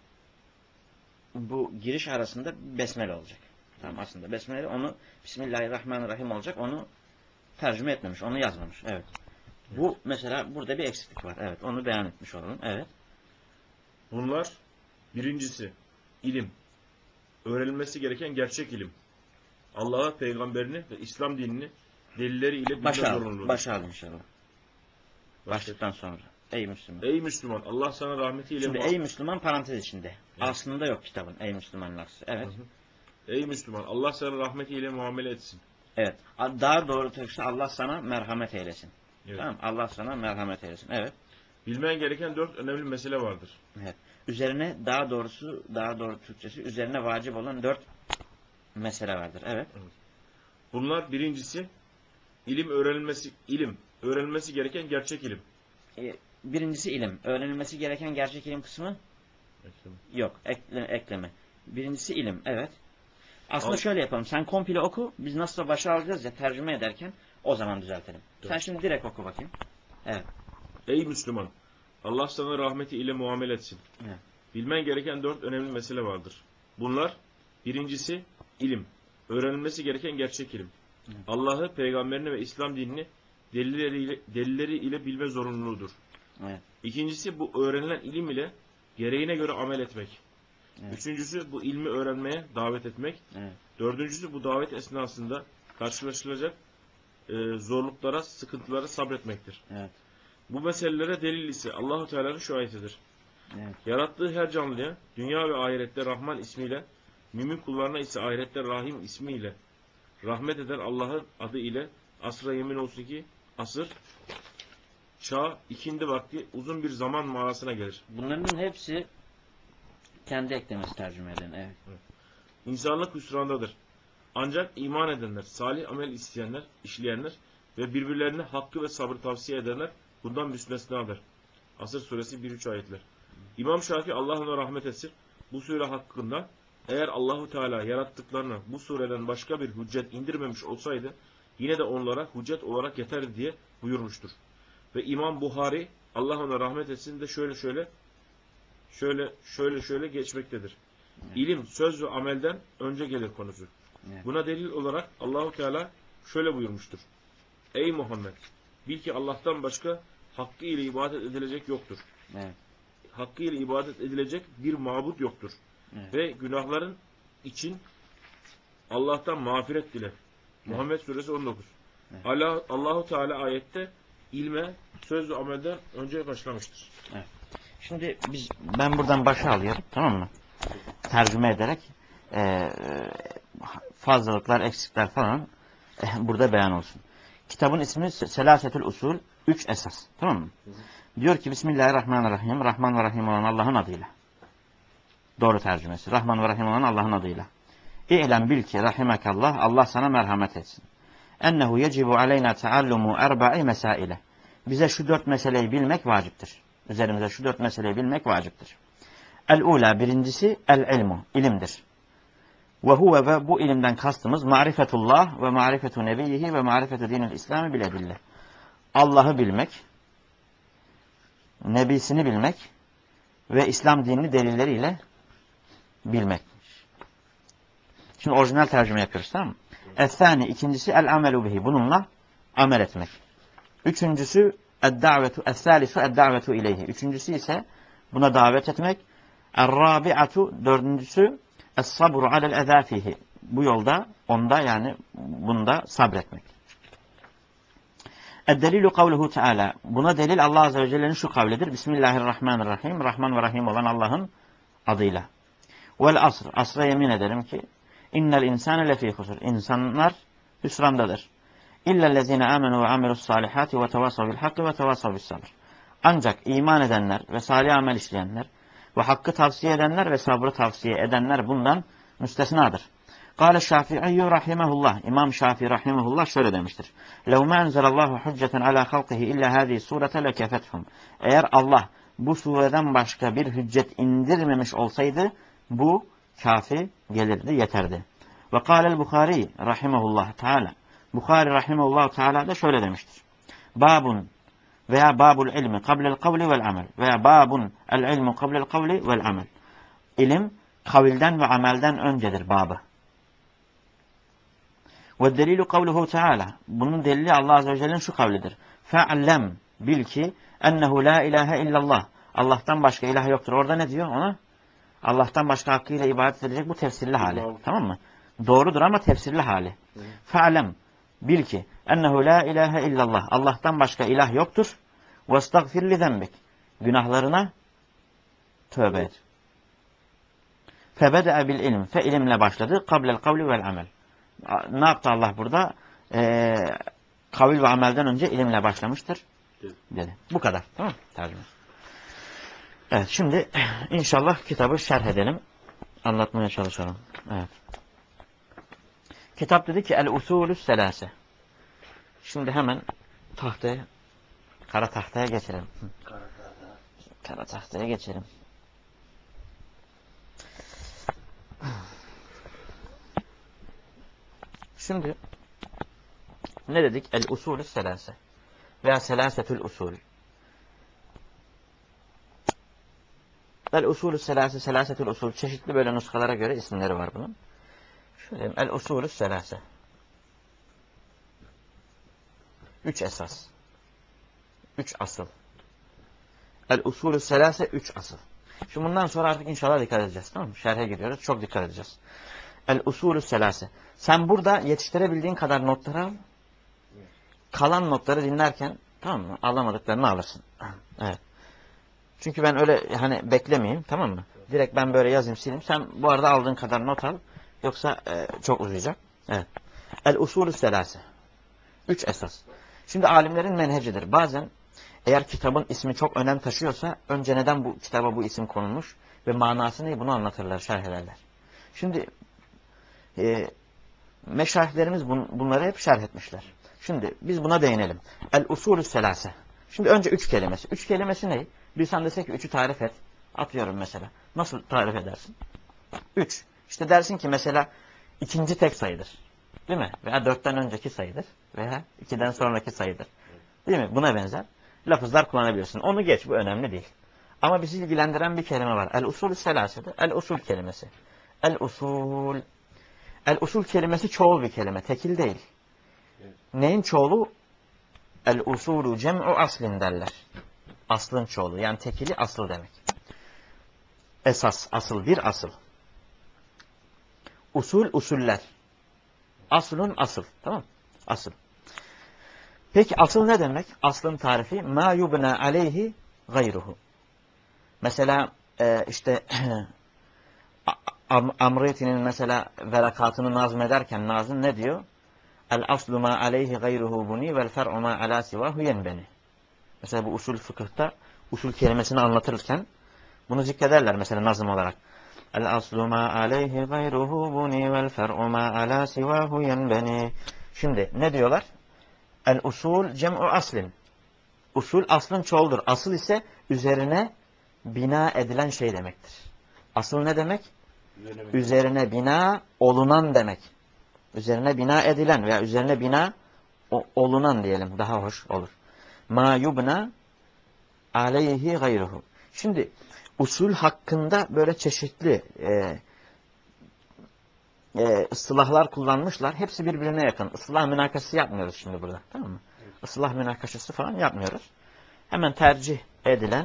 Speaker 1: bu giriş arasında besmele olacak. Tamam, aslında besmele onu Bismillahirrahmanirrahim olacak. Onu tercüme etmemiş, onu yazmamış. Evet. Evet. Bu mesela burada bir eksiklik var. Evet, onu beyan etmiş olalım. Evet.
Speaker 2: Bunlar birincisi ilim. Öğrenilmesi gereken gerçek ilim. Allah'a, peygamberini ve İslam dinini delilleriyle bilme
Speaker 1: başa
Speaker 2: zorunluluğudur.
Speaker 1: Başa al inşallah. Başlıktan sonra. Ey Müslüman.
Speaker 2: Ey Müslüman, Allah sana rahmetiyle...
Speaker 1: Şimdi ey Müslüman parantez içinde. Evet. Aslında yok kitabın ey Müslüman lafzı. Evet. Hı hı.
Speaker 2: Ey Müslüman, Allah sana rahmetiyle muamele etsin.
Speaker 1: Evet. Daha doğru Türkçe Allah sana merhamet eylesin. Evet. Tamam. Allah sana merhamet eylesin. Evet.
Speaker 2: Bilmen gereken dört önemli mesele vardır.
Speaker 1: Evet. Üzerine daha doğrusu, daha doğru Türkçesi üzerine vacip olan dört mesele vardır. Evet. Evet.
Speaker 2: Bunlar birincisi ilim öğrenilmesi, ilim öğrenilmesi gereken gerçek ilim.
Speaker 1: Ee, birincisi ilim. Öğrenilmesi gereken gerçek ilim kısmı? Ekleme. Yok. Ekleme. ekleme. Birincisi ilim. Evet. Aslında Al. şöyle yapalım. Sen komple oku. Biz nasıl başa alacağız ya tercüme ederken o zaman düzeltelim. Evet. Sen şimdi direkt oku bakayım. Evet.
Speaker 2: Ey Müslüman! Allah sana rahmeti ile muamele etsin. Evet. Bilmen gereken dört önemli mesele vardır. Bunlar birincisi ilim. Öğrenilmesi gereken gerçek ilim. Evet. Allah'ı, peygamberini ve İslam dinini delilleriyle, delilleriyle bilme zorunluluğudur. Evet. İkincisi bu öğrenilen ilim ile gereğine göre amel etmek. Evet. Üçüncüsü bu ilmi öğrenmeye davet etmek. Evet. Dördüncüsü bu davet esnasında karşılaşılacak e, zorluklara, sıkıntılara sabretmektir. Evet. Bu meselelere delil ise Allah-u Teala'nın şu ayetidir. Evet. Yarattığı her canlıya dünya ve ahirette Rahman ismiyle, mümin kullarına ise ahirette Rahim ismiyle rahmet eden Allah'ın adı ile asra yemin olsun ki asır, çağ, ikindi vakti uzun bir zaman manasına gelir.
Speaker 1: Bunların hepsi kendi eklemesi tercüme eden. Evet.
Speaker 2: Evet. İnsanlık hüsrandadır. Ancak iman edenler, salih amel isteyenler, işleyenler ve birbirlerine hakkı ve sabrı tavsiye edenler bundan müstesnadır. Asr suresi bir üç ayetler. İmam Şafii Allah ona rahmet etsin. Bu sure hakkında eğer Allahu Teala yarattıklarına bu sureden başka bir hüccet indirmemiş olsaydı yine de onlara hüccet olarak yeterdi diye buyurmuştur. Ve İmam Buhari Allah ona rahmet etsin de şöyle şöyle şöyle şöyle şöyle geçmektedir.
Speaker 1: Evet.
Speaker 2: İlim, söz ve amelden önce gelir konusu.
Speaker 1: Evet.
Speaker 2: Buna delil olarak Allahu Teala şöyle buyurmuştur. Ey Muhammed! Bil ki Allah'tan başka hakkı ile ibadet edilecek yoktur.
Speaker 1: Evet.
Speaker 2: Hakkı ile ibadet edilecek bir mabut yoktur.
Speaker 1: Evet.
Speaker 2: Ve günahların için Allah'tan mağfiret dile. Evet. Muhammed suresi on dokuz. Evet. Allah, Allahu Teala ayette ilme, söz ve amelden önce başlamıştır.
Speaker 1: Evet. Şimdi biz ben buradan başa alıyorum, tamam mı? Tercüme ederek e, fazlalıklar, eksikler falan e, burada beyan olsun. Kitabın ismi Selasetül Usul, üç esas, tamam mı? Hı hı. Diyor ki Bismillahirrahmanirrahim, Rahman ve Rahim olan Allah'ın adıyla. Doğru tercümesi. Rahman ve Rahim olan Allah'ın adıyla. İ'lem bil ki rahimekallah, Allah sana merhamet etsin. Ennehu yecibu aleyna teallumu erba'i mesaile. Bize şu dört meseleyi bilmek vaciptir. Üzerimize şu dört meseleyi bilmek vaciptir. El-ula, birincisi el-ilmu, ilimdir. Ve huve, ve bu ilimden kastımız marifetullah ve marifetu nebiyyihi ve marifetu dinil İslam'ı biledille. Allah'ı bilmek, nebisini bilmek ve İslam dinini delilleriyle bilmek. Şimdi orijinal tercüme yapıyoruz, tamam mı? Es-sani, ikincisi el-amelu bihi, bununla amel etmek. Üçüncüsü ed-davetu, es-salisu ed-davetu ileyhi. Üçüncüsü ise buna davet etmek. Er-rabi'atu, dördüncüsü es-sabru alel-ezâ fihi. Bu yolda, onda yani bunda sabretmek. Ed-delilu kavluhu teâlâ. Buna delil Allah Azze ve Celle'nin şu kavlidir. Bismillahirrahmanirrahim. Rahman ve Rahim olan Allah'ın adıyla. Vel asr. Asra yemin ederim ki innel insâne lefî husur. İnsanlar hüsrandadır. İllellezîne âmenû ve amilussâlihâti ve tevâsav bil hakkı ve tevâsav bis sabr. Ancak iman edenler ve salih amel işleyenler ve hakkı tavsiye edenler ve sabrı tavsiye edenler bundan müstesnadır. Kâle Şafi'i rahimehullah. İmam Şafii rahimehullah şöyle demiştir. Lev mâ enzelallahu hücceten alâ halqihi illa hâzî sûrete lekefethum. Eğer Allah bu sureden başka bir hüccet indirmemiş olsaydı bu kafi gelirdi, yeterdi. Ve kâlel Bukhari rahimehullah teâlâ. Bukhari rahimehullah teâlâ da şöyle demiştir. Babun veya babul ilmi kablel kavli vel amel veya babun el ilmu kablel kavli vel amel. İlim kavilden ve amelden öncedir babı. Ve delilu kavluhu teâlâ. Bunun delili Allah Azze ve Celle'nin şu kavlidir. Fe'allem, bil ki ennehu la ilahe illallah. Allah'tan başka ilah yoktur. Orada ne diyor ona? Allah'tan başka hakkıyla ibadet edilecek, bu tefsirli hali. Tamam mı? Doğrudur ama tefsirli hali. Fe'allem, bil ki ennehu la ilahe illallah. Allah'tan başka ilah yoktur. Ve estağfir li zembik. Günahlarına tövbe et. Febede'e bil ilm. Fe ilimle başladı. Kablel kavli vel amel. Ne yaptı Allah burada? Ee, kavil ve amelden önce ilimle başlamıştır dedi. Bu kadar. Tamam mı? Tercüme. Evet, şimdi inşallah kitabı şerh edelim. Anlatmaya çalışalım. Evet. Kitap dedi ki el-usulü selase. Şimdi hemen tahtaya, kara tahtaya geçelim. Kara, tahta. kara tahtaya geçelim. Şimdi ne dedik? El-usulü selase veya selasetül usul. El-usulü selase, selasetül usul, çeşitli böyle nuskalara göre isimleri var bunun. Şöyle el-usulü selase. Üç esas. Üç asıl. El-usulü selase, üç asıl. Şimdi bundan sonra artık inşallah dikkat edeceğiz. Tamam mı? Şerhe giriyoruz. Çok dikkat edeceğiz. El-usulü selase. Sen burada yetiştirebildiğin kadar notları al. Kalan notları dinlerken, tamam mı? Alamadıklarını alırsın. Evet. Çünkü ben öyle hani beklemeyeyim, tamam mı? Direkt ben böyle yazayım, sileyim. Sen bu arada aldığın kadar not al. Yoksa e, çok uzayacak. Evet. El-usulü selase. Üç esas. Şimdi alimlerin menhecidir. Bazen eğer kitabın ismi çok önem taşıyorsa önce neden bu kitaba bu isim konulmuş ve manası ne, bunu anlatırlar, şerh ederler. Şimdi e, Meşayihlerimiz bun, bunları hep şerh etmişler. Şimdi biz buna değinelim. El-usulü selase. Şimdi önce üç kelimesi. Üç kelimesi ne? Bir sen desek ki üçü tarif et. Atıyorum mesela. Nasıl tarif edersin? Üç. İşte dersin ki mesela ikinci tek sayıdır. Değil mi? Veya dörtten önceki sayıdır. Veya ikiden sonraki sayıdır. Değil mi? Buna benzer lafızlar kullanabilirsin. Onu geç. Bu önemli değil. Ama bizi ilgilendiren bir kelime var. El-usulü selasede. El-usul kelimesi. El-usul. El-usul kelimesi çoğul bir kelime. Tekil değil. Neyin çoğulu? El-usulü cem'u aslin derler. Aslın çoğulu. Yani tekili asıl demek. Esas, asıl, bir asıl. Usul, usuller. Aslın asıl. Tamam. Asıl. Peki asıl ne demek? Aslın tarifi ma yubna aleyhi gayruhu. Mesela e, işte Am Amriti'nin mesela verakatını nazmederken Nazım ne diyor? El aslu ma aleyhi gayruhu buni vel fer'u ma ala sivahu yenbeni. Mesela bu usul fıkıhta usul kelimesini anlatırken bunu zikrederler mesela nazım olarak. El aslu ma aleyhi gayruhu buni vel fer'u ma ala sivahu yenbeni. Şimdi ne diyorlar? El usul cem'u aslin. Usul aslın çoğuldur. Asıl ise üzerine bina edilen şey demektir. Asıl ne demek? Üzerine, üzerine bina olunan demek. Üzerine bina edilen veya üzerine bina olunan diyelim. Daha hoş olur. Ma yubna aleyhi gayruhu. Şimdi usul hakkında böyle çeşitli e, e, ıslahlar kullanmışlar. Hepsi birbirine yakın. Islah münakaşası yapmıyoruz şimdi burada. Tamam mı? Evet. Islah münakaşası falan yapmıyoruz. Hemen tercih edilen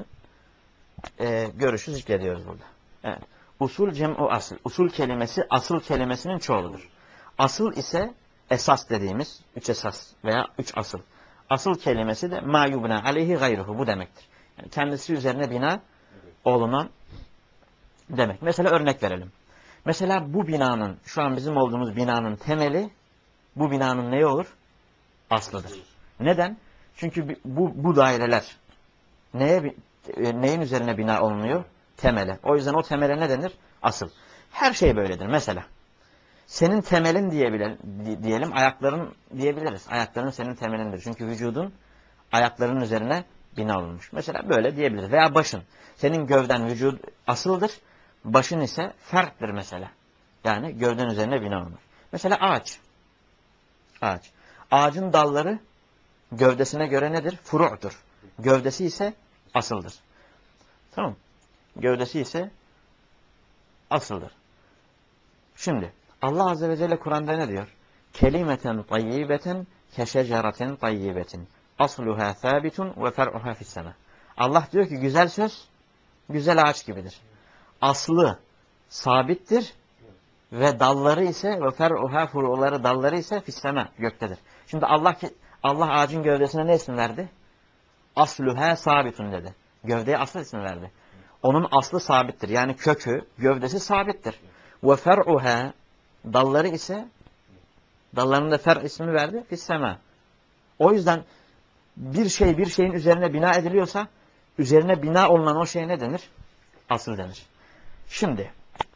Speaker 1: e, görüşü zikrediyoruz burada. Evet. Usul cem'u asıl. Usul kelimesi asıl kelimesinin çoğuludur. Asıl ise esas dediğimiz üç esas veya üç asıl. Asıl kelimesi de ma yubna aleyhi gayruhu bu demektir. Yani kendisi üzerine bina olunan demek. Mesela örnek verelim. Mesela bu binanın, şu an bizim olduğumuz binanın temeli bu binanın neyi olur? Aslıdır. Neden? Çünkü bu, bu daireler neye, neyin üzerine bina olunuyor? Temele. O yüzden o temele ne denir? Asıl. Her şey böyledir. Mesela senin temelin diyebilelim, diyelim ayakların diyebiliriz. Ayakların senin temelindir. Çünkü vücudun ayaklarının üzerine bina olunmuş. Mesela böyle diyebiliriz. Veya başın. Senin gövden vücud asıldır. Başın ise ferttir mesela. Yani gövden üzerine bina olmuş. Mesela ağaç. Ağaç. Ağacın dalları gövdesine göre nedir? Furu'dur. Gövdesi ise asıldır. Tamam. Gövdesi ise asıldır. Şimdi Allah Azze ve Celle Kur'an'da ne diyor? Kelimeten tayyibeten keşeceraten tayyibetin. Asluha sabitun ve fer'uha fissema. Allah diyor ki güzel söz güzel ağaç gibidir. Aslı sabittir ve dalları ise ve fer'uha furuları dalları ise fissema göktedir. Şimdi Allah Allah ağacın gövdesine ne isim verdi? Asluha sabitun dedi. Gövdeye asıl ismi verdi. Onun aslı sabittir. Yani kökü, gövdesi sabittir. Ve fer'uha dalları ise dallarının da fer ismi verdi. Fissema. O yüzden bir şey bir şeyin üzerine bina ediliyorsa üzerine bina olunan o şey ne denir? Asıl denir. Şimdi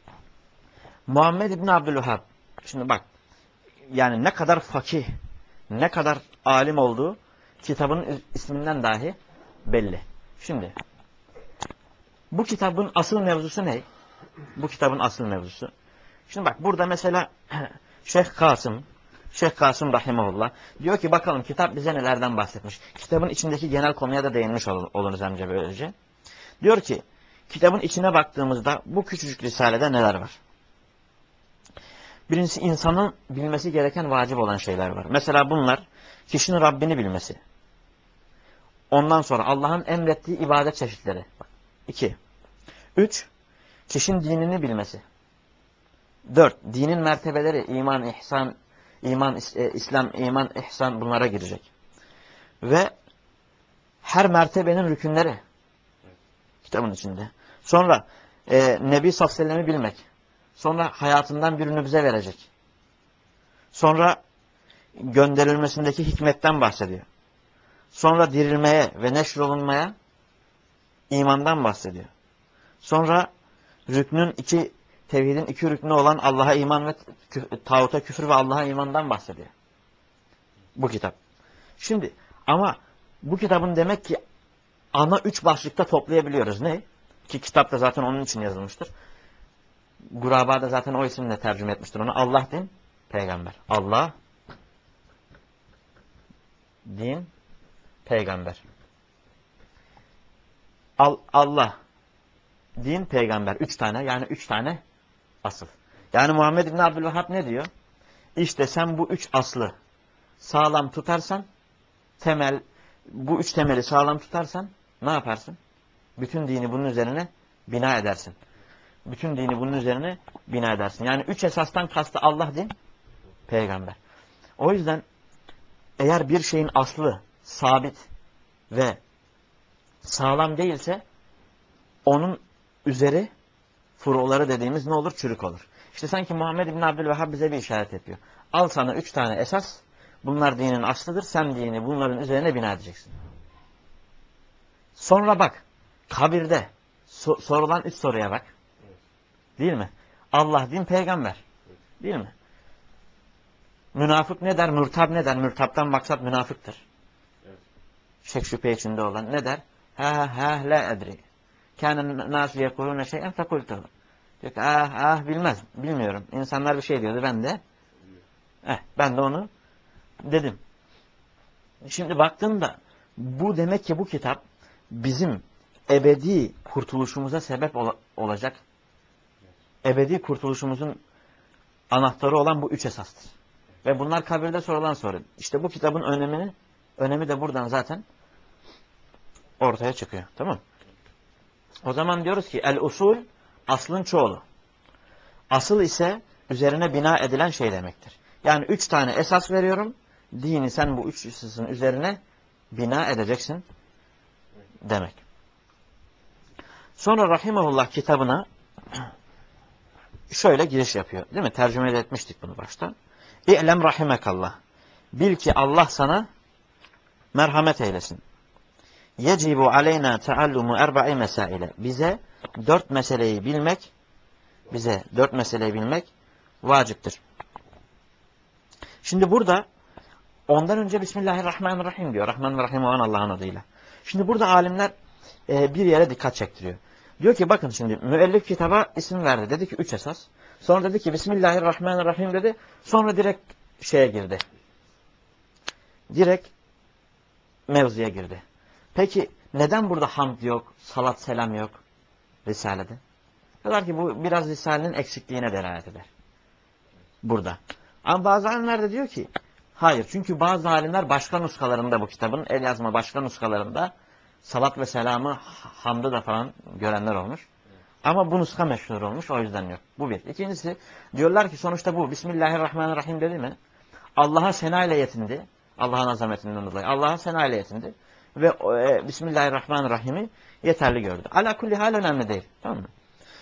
Speaker 1: Muhammed İbni Abdülvehhab şimdi bak yani ne kadar fakih ne kadar alim olduğu kitabın isminden dahi belli. Şimdi bu kitabın asıl mevzusu ne? Bu kitabın asıl mevzusu. Şimdi bak burada mesela Şeyh Kasım Şeyh Kasım Rahimahullah diyor ki bakalım kitap bize nelerden bahsetmiş. Kitabın içindeki genel konuya da değinmiş ol oluruz amca böylece. Diyor ki kitabın içine baktığımızda bu küçücük risalede neler var? Birincisi insanın bilmesi gereken vacip olan şeyler var. Mesela bunlar kişinin Rabbini bilmesi. Ondan sonra Allah'ın emrettiği ibadet çeşitleri. İki. Üç. Kişinin dinini bilmesi. Dört. Dinin mertebeleri iman, ihsan, iman, İslam, iman, ihsan bunlara girecek. Ve her mertebenin rükünleri kitabın içinde. Sonra e, Nebi sallallahu aleyhi ve sellem'i bilmek. Sonra hayatından birini bize verecek. Sonra gönderilmesindeki hikmetten bahsediyor. Sonra dirilmeye ve neşrolunmaya imandan bahsediyor. Sonra rüknün iki tevhidin iki rüknü olan Allah'a iman ve kü- tağuta küfür ve Allah'a imandan bahsediyor. Bu kitap. Şimdi ama bu kitabın demek ki ana üç başlıkta toplayabiliyoruz. Ne? Ki kitap da zaten onun için yazılmıştır. Guraba da zaten o isimle tercüme etmiştir onu. Allah din, peygamber. Allah, din, peygamber. Al, Allah, din, peygamber. Üç tane, yani üç tane asıl. Yani Muhammed İbni Abdülvehhab ne diyor? İşte sen bu üç aslı sağlam tutarsan, temel, bu üç temeli sağlam tutarsan ne yaparsın? Bütün dini bunun üzerine bina edersin. Bütün dini bunun üzerine bina edersin. Yani üç esastan kastı Allah, din, peygamber. O yüzden eğer bir şeyin aslı sabit ve sağlam değilse onun üzeri, furuları dediğimiz ne olur? Çürük olur. İşte sanki Muhammed İbni Abdülvehhab bize bir işaret yapıyor. Al sana üç tane esas. Bunlar dinin aslıdır. Sen dini bunların üzerine bina edeceksin. Sonra bak. Kabirde so sorulan üç soruya bak. Değil mi? Allah, din, peygamber. Değil mi? Münafık ne der? Mürtab ne der? Mürtab'dan maksat münafıktır. Şek şüphe içinde olan ne der? Ha ha la edri. Kânen nâsü yekulûne şey'en fekultuhu. Diyor ki ah ah bilmez. Bilmiyorum. İnsanlar bir şey diyordu. Ben de eh, ben de onu dedim. Şimdi baktığımda bu demek ki bu kitap bizim ebedi kurtuluşumuza sebep ol olacak. Ebedi kurtuluşumuzun anahtarı olan bu üç esastır. Ve bunlar kabirde sorulan soru. İşte bu kitabın önemini, önemi de buradan zaten ortaya çıkıyor. Tamam. O zaman diyoruz ki el usul aslın çoğulu. Asıl ise üzerine bina edilen şey demektir. Yani üç tane esas veriyorum. Dini sen bu üç esasın üzerine bina edeceksin demek. Sonra Rahimahullah kitabına şöyle giriş yapıyor. Değil mi? Tercüme etmiştik bunu başta. İ'lem rahimekallah. Bil ki Allah sana merhamet eylesin. Yecibu aleyna teallumu erba'i mesaile. Bize dört meseleyi bilmek, bize dört meseleyi bilmek vaciptir. Şimdi burada ondan önce Bismillahirrahmanirrahim diyor. Rahman ve Rahim olan Allah'ın adıyla. Şimdi burada alimler e, bir yere dikkat çektiriyor. Diyor ki bakın şimdi müellif kitaba isim verdi. Dedi ki üç esas. Sonra dedi ki Bismillahirrahmanirrahim dedi. Sonra direkt şeye girdi. Direkt mevzuya girdi. Peki neden burada hamd yok, salat selam yok Risale'de? Diyorlar ki bu biraz Risale'nin eksikliğine delalet eder. Burada. Ama bazı alimler de diyor ki hayır. Çünkü bazı alimler başka nuskalarında bu kitabın el yazma başka nuskalarında salat ve selamı hamdı da falan görenler olmuş. Ama bu nuska meşhur olmuş. O yüzden yok. Bu bir. İkincisi diyorlar ki sonuçta bu Bismillahirrahmanirrahim dedi mi? Allah'a sena ile yetindi. Allah'ın azametinden dolayı. Allah'a sena ile yetindi. Ve e, Bismillahirrahmanirrahim'i yeterli gördü. Ala kulli hal önemli değil. Tamam mı?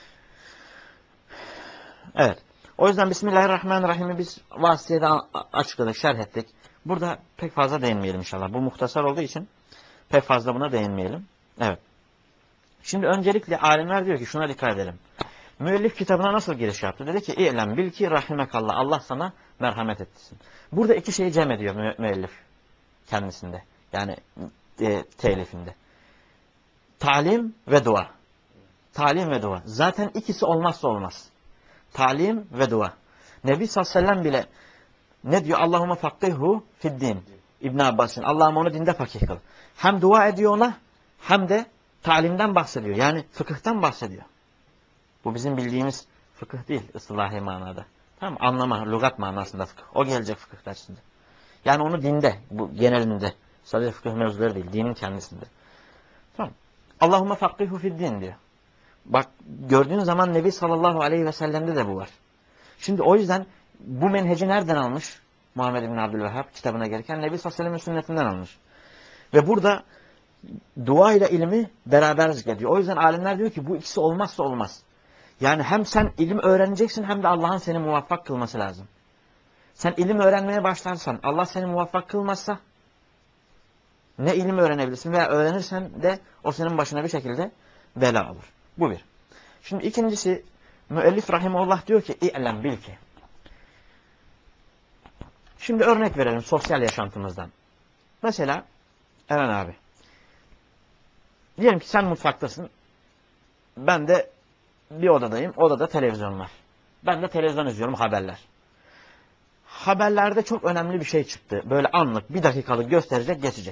Speaker 1: Evet. O yüzden Bismillahirrahmanirrahim'i biz vasıtiyede açıkladık, şerh ettik. Burada pek fazla değinmeyelim inşallah. Bu muhtasar olduğu için pek fazla buna değinmeyelim. Evet. Şimdi öncelikle alimler diyor ki şuna dikkat edelim. Müellif kitabına nasıl giriş yaptı? Dedi ki İ'lem bil ki rahimekallah. Allah sana merhamet etsin. Burada iki şeyi cem ediyor mü müellif kendisinde. Yani e, telifinde. Talim ve dua. Talim ve dua. Zaten ikisi olmazsa olmaz. Talim ve dua. Nebi sallallahu aleyhi ve sellem bile ne diyor? Allahümme fakkihhu fiddin. İbn Abbas'ın. Allah'ım onu dinde fakih kıl. Hem dua ediyor ona hem de talimden bahsediyor. Yani fıkıhtan bahsediyor. Bu bizim bildiğimiz fıkıh değil ıslahi manada. Tamam, anlama, lügat manasında fıkıh. O gelecek fıkıh dersinde. Yani onu dinde, bu genelinde. Sadece fıkıh mevzuları değil, dinin kendisinde. Tamam. Allahümme fakkihhu fiddin diyor. Bak gördüğün zaman Nebi sallallahu aleyhi ve sellem'de de bu var. Şimdi o yüzden bu menheci nereden almış? Muhammed bin Abdülvehhab kitabına gelirken Nebi sallallahu aleyhi ve sellem'in sünnetinden almış. Ve burada dua ile ilmi beraber zikrediyor. O yüzden alimler diyor ki bu ikisi olmazsa olmaz. Yani hem sen ilim öğreneceksin hem de Allah'ın seni muvaffak kılması lazım. Sen ilim öğrenmeye başlarsan Allah seni muvaffak kılmazsa ne ilim öğrenebilirsin veya öğrenirsen de o senin başına bir şekilde bela olur. Bu bir. Şimdi ikincisi müellif rahimullah diyor ki İ'lem bil ki. Şimdi örnek verelim sosyal yaşantımızdan. Mesela Eren abi. Diyelim ki sen mutfaktasın. Ben de bir odadayım. Odada televizyon var. Ben de televizyon izliyorum, haberler. Haberlerde çok önemli bir şey çıktı. Böyle anlık bir dakikalık gösterecek, geçecek.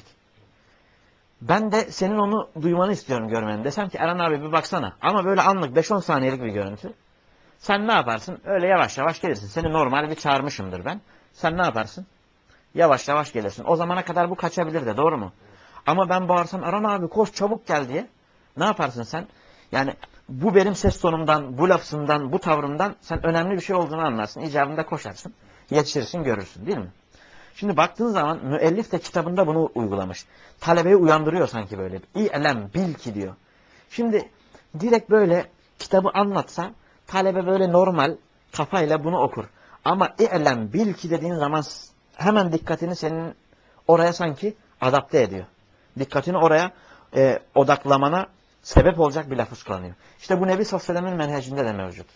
Speaker 1: Ben de senin onu duymanı istiyorum, görmeni. Desem ki Eren abi bir baksana. Ama böyle anlık beş on saniyelik bir görüntü. Sen ne yaparsın? Öyle yavaş yavaş gelirsin. Seni normal bir çağırmışımdır ben. Sen ne yaparsın? Yavaş yavaş gelirsin. O zamana kadar bu kaçabilir de, doğru mu? Ama ben bağırsam Eren abi koş çabuk gel diye. Ne yaparsın sen? Yani bu benim ses tonumdan, bu lafımdan, bu tavrımdan sen önemli bir şey olduğunu anlarsın. İcabında koşarsın. Yetişirsin, görürsün, değil mi? Şimdi baktığın zaman müellif de kitabında bunu uygulamış. Talebeyi uyandırıyor sanki böyle. İ'lem bil ki diyor. Şimdi direkt böyle kitabı anlatsa talebe böyle normal kafayla bunu okur. Ama i'lem bil ki dediğin zaman hemen dikkatini senin oraya sanki adapte ediyor. Dikkatini oraya e, odaklamana sebep olacak bir lafız kullanıyor. İşte bu Nebi sallallahu aleyhi ve sellem'in menhecinde de mevcut.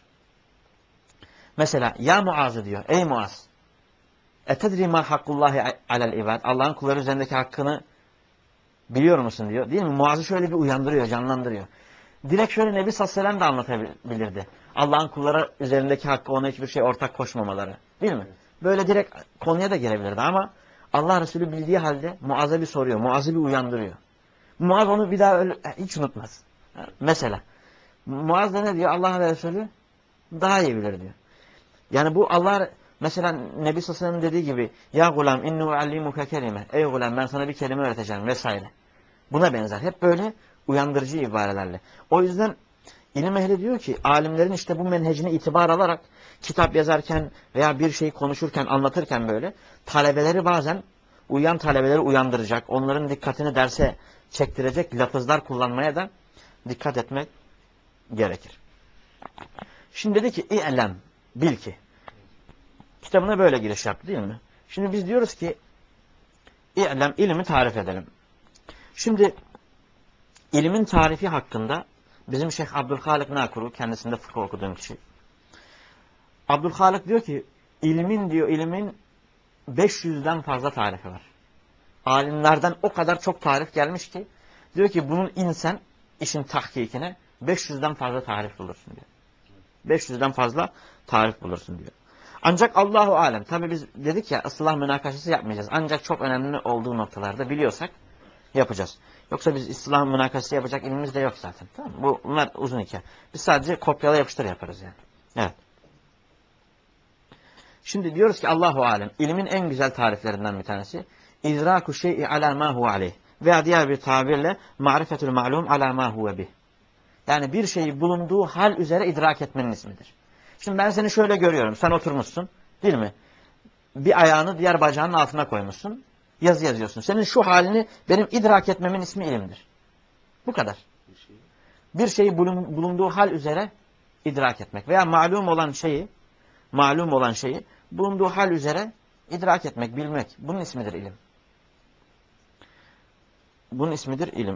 Speaker 1: Mesela ya Muaz'ı diyor. Ey Muaz. Etedri ma hakkullahi alel ibad. Allah'ın kulları üzerindeki hakkını biliyor musun diyor. Değil mi? Muaz'ı şöyle bir uyandırıyor, canlandırıyor. Direkt şöyle Nebi sallallahu aleyhi ve sellem de anlatabilirdi. Allah'ın kulları üzerindeki hakkı, ona hiçbir şey ortak koşmamaları. Değil mi? Böyle direkt konuya da girebilirdi ama Allah Resulü bildiği halde Muaz'a bir soruyor. Muaz'ı bir uyandırıyor. Muaz onu bir daha öyle, hiç unutmaz. Mesela Muaz da ne diyor? Allah ve Resulü daha iyi bilir diyor. Yani bu Allah mesela Nebi sallallahu aleyhi ve sellem dediği gibi ya gulam innu allimuke kelime. Ey gulam ben sana bir kelime öğreteceğim vesaire. Buna benzer. Hep böyle uyandırıcı ibarelerle. O yüzden ilim ehli diyor ki alimlerin işte bu menhecine itibar alarak kitap yazarken veya bir şeyi konuşurken, anlatırken böyle talebeleri bazen uyuyan talebeleri uyandıracak, onların dikkatini derse çektirecek lafızlar kullanmaya da dikkat etmek gerekir. Şimdi dedi ki İ'lem bil ki. Kitabına böyle giriş yaptı değil mi? Şimdi biz diyoruz ki İ'lem ilmi tarif edelim. Şimdi İlmin tarifi hakkında bizim Şeyh Abdülhalik Nakuru, kendisinde fıkıh okuduğum kişi. Abdülhalik diyor ki ilmin diyor ilmin beş yüzden fazla tarifi var. Alimlerden o kadar çok tarif gelmiş ki diyor ki bunun insan işin tahkikine beş yüzden fazla tarif bulursun diyor. beş yüzden fazla tarif bulursun diyor. Ancak Allahu alem. Tabi biz dedik ya ıslah münakaşası yapmayacağız. Ancak çok önemli olduğu noktalarda biliyorsak yapacağız. Yoksa biz İslam münakaşası yapacak ilmimiz de yok zaten. Tamam mı? Bu, bunlar uzun hikaye. Biz sadece kopyala yapıştır yaparız yani. Evet. Şimdi diyoruz ki Allahu alem. İlmin en güzel tariflerinden bir tanesi. İdraku şey'i ala ma huve aleyh. Veya diğer bir tabirle marifetül ma'lum ala ma huve bih. Yani bir şeyi bulunduğu hal üzere idrak etmenin ismidir. Şimdi ben seni şöyle görüyorum. Sen oturmuşsun. Değil mi? Bir ayağını diğer bacağının altına koymuşsun. Yazı yazıyorsun. Senin şu halini benim idrak etmemin ismi ilimdir. Bu kadar. Bir şeyi bulunduğu hal üzere idrak etmek. Veya malum olan şeyi malum olan şeyi bulunduğu hal üzere idrak etmek, bilmek. Bunun ismidir ilim. Bunun ismidir ilim.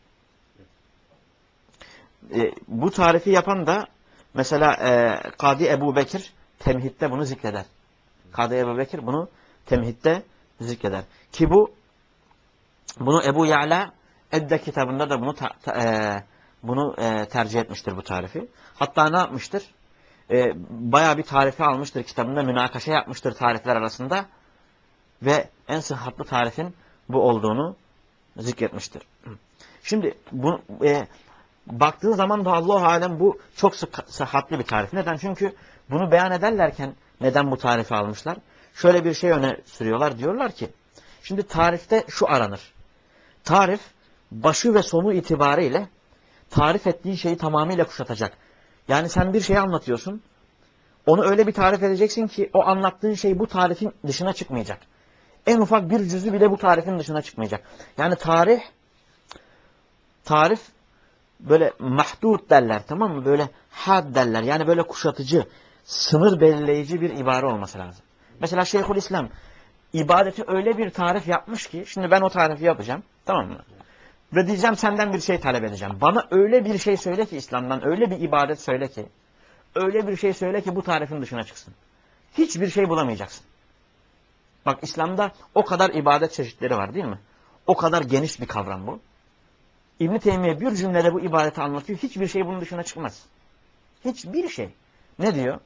Speaker 1: E, bu tarifi yapan da mesela e, Kadi Ebu Bekir Temhid'de bunu zikreder. Kadi Ebu Bekir bunu Temhid'de zikreder. Ki bu bunu Ebu Ya'la Edde kitabında da bunu ta, ta, e, bunu e, tercih etmiştir bu tarifi. Hatta ne yapmıştır? E, bayağı bir tarifi almıştır kitabında, münakaşa yapmıştır tarifler arasında ve en sıhhatlı tarifin bu olduğunu zikretmiştir. Şimdi bu e, baktığın zaman da Allah-u Alem bu çok sıhhatli bir tarif. Neden? Çünkü bunu beyan ederlerken neden bu tarifi almışlar? Şöyle bir şey öne sürüyorlar. Diyorlar ki şimdi tarifte şu aranır. Tarif başı ve sonu itibariyle tarif ettiğin şeyi tamamıyla kuşatacak. Yani sen bir şeyi anlatıyorsun. Onu öyle bir tarif edeceksin ki o anlattığın şey bu tarifin dışına çıkmayacak. En ufak bir cüzü bile bu tarifin dışına çıkmayacak. Yani tarih tarif böyle mahdud derler, tamam mı? Böyle had derler. Yani böyle kuşatıcı, sınır belirleyici bir ibare olması lazım. Mesela Şeyhülislam ibadeti öyle bir tarif yapmış ki şimdi ben o tarifi yapacağım, tamam mı? Ve diyeceğim senden bir şey talep edeceğim. Bana öyle bir şey söyle ki İslam'dan, öyle bir ibadet söyle ki, öyle bir şey söyle ki bu tarifin dışına çıksın. Hiçbir şey bulamayacaksın. Bak İslam'da o kadar ibadet çeşitleri var değil mi? O kadar geniş bir kavram bu. İbn-i Teymiye bir cümlede bu ibadeti anlatıyor. Hiçbir şey bunun dışına çıkmaz. Hiçbir şey. Ne diyor?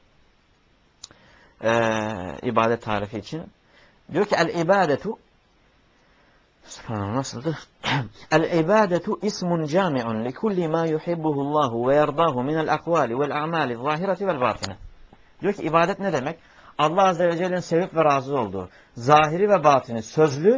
Speaker 1: Ee, ibadet tarifi için. Diyor ki el-ibadetu Subhanallah nasıldı? El-ibadetu ismun cami'un li kulli ma yuhibbuhullahu ve yerdahu minel akvali vel a'mali zahireti vel batine. Diyor ki ibadet ne demek? Allah Azze ve Celle'nin sevip ve razı olduğu zahiri ve batini, sözlü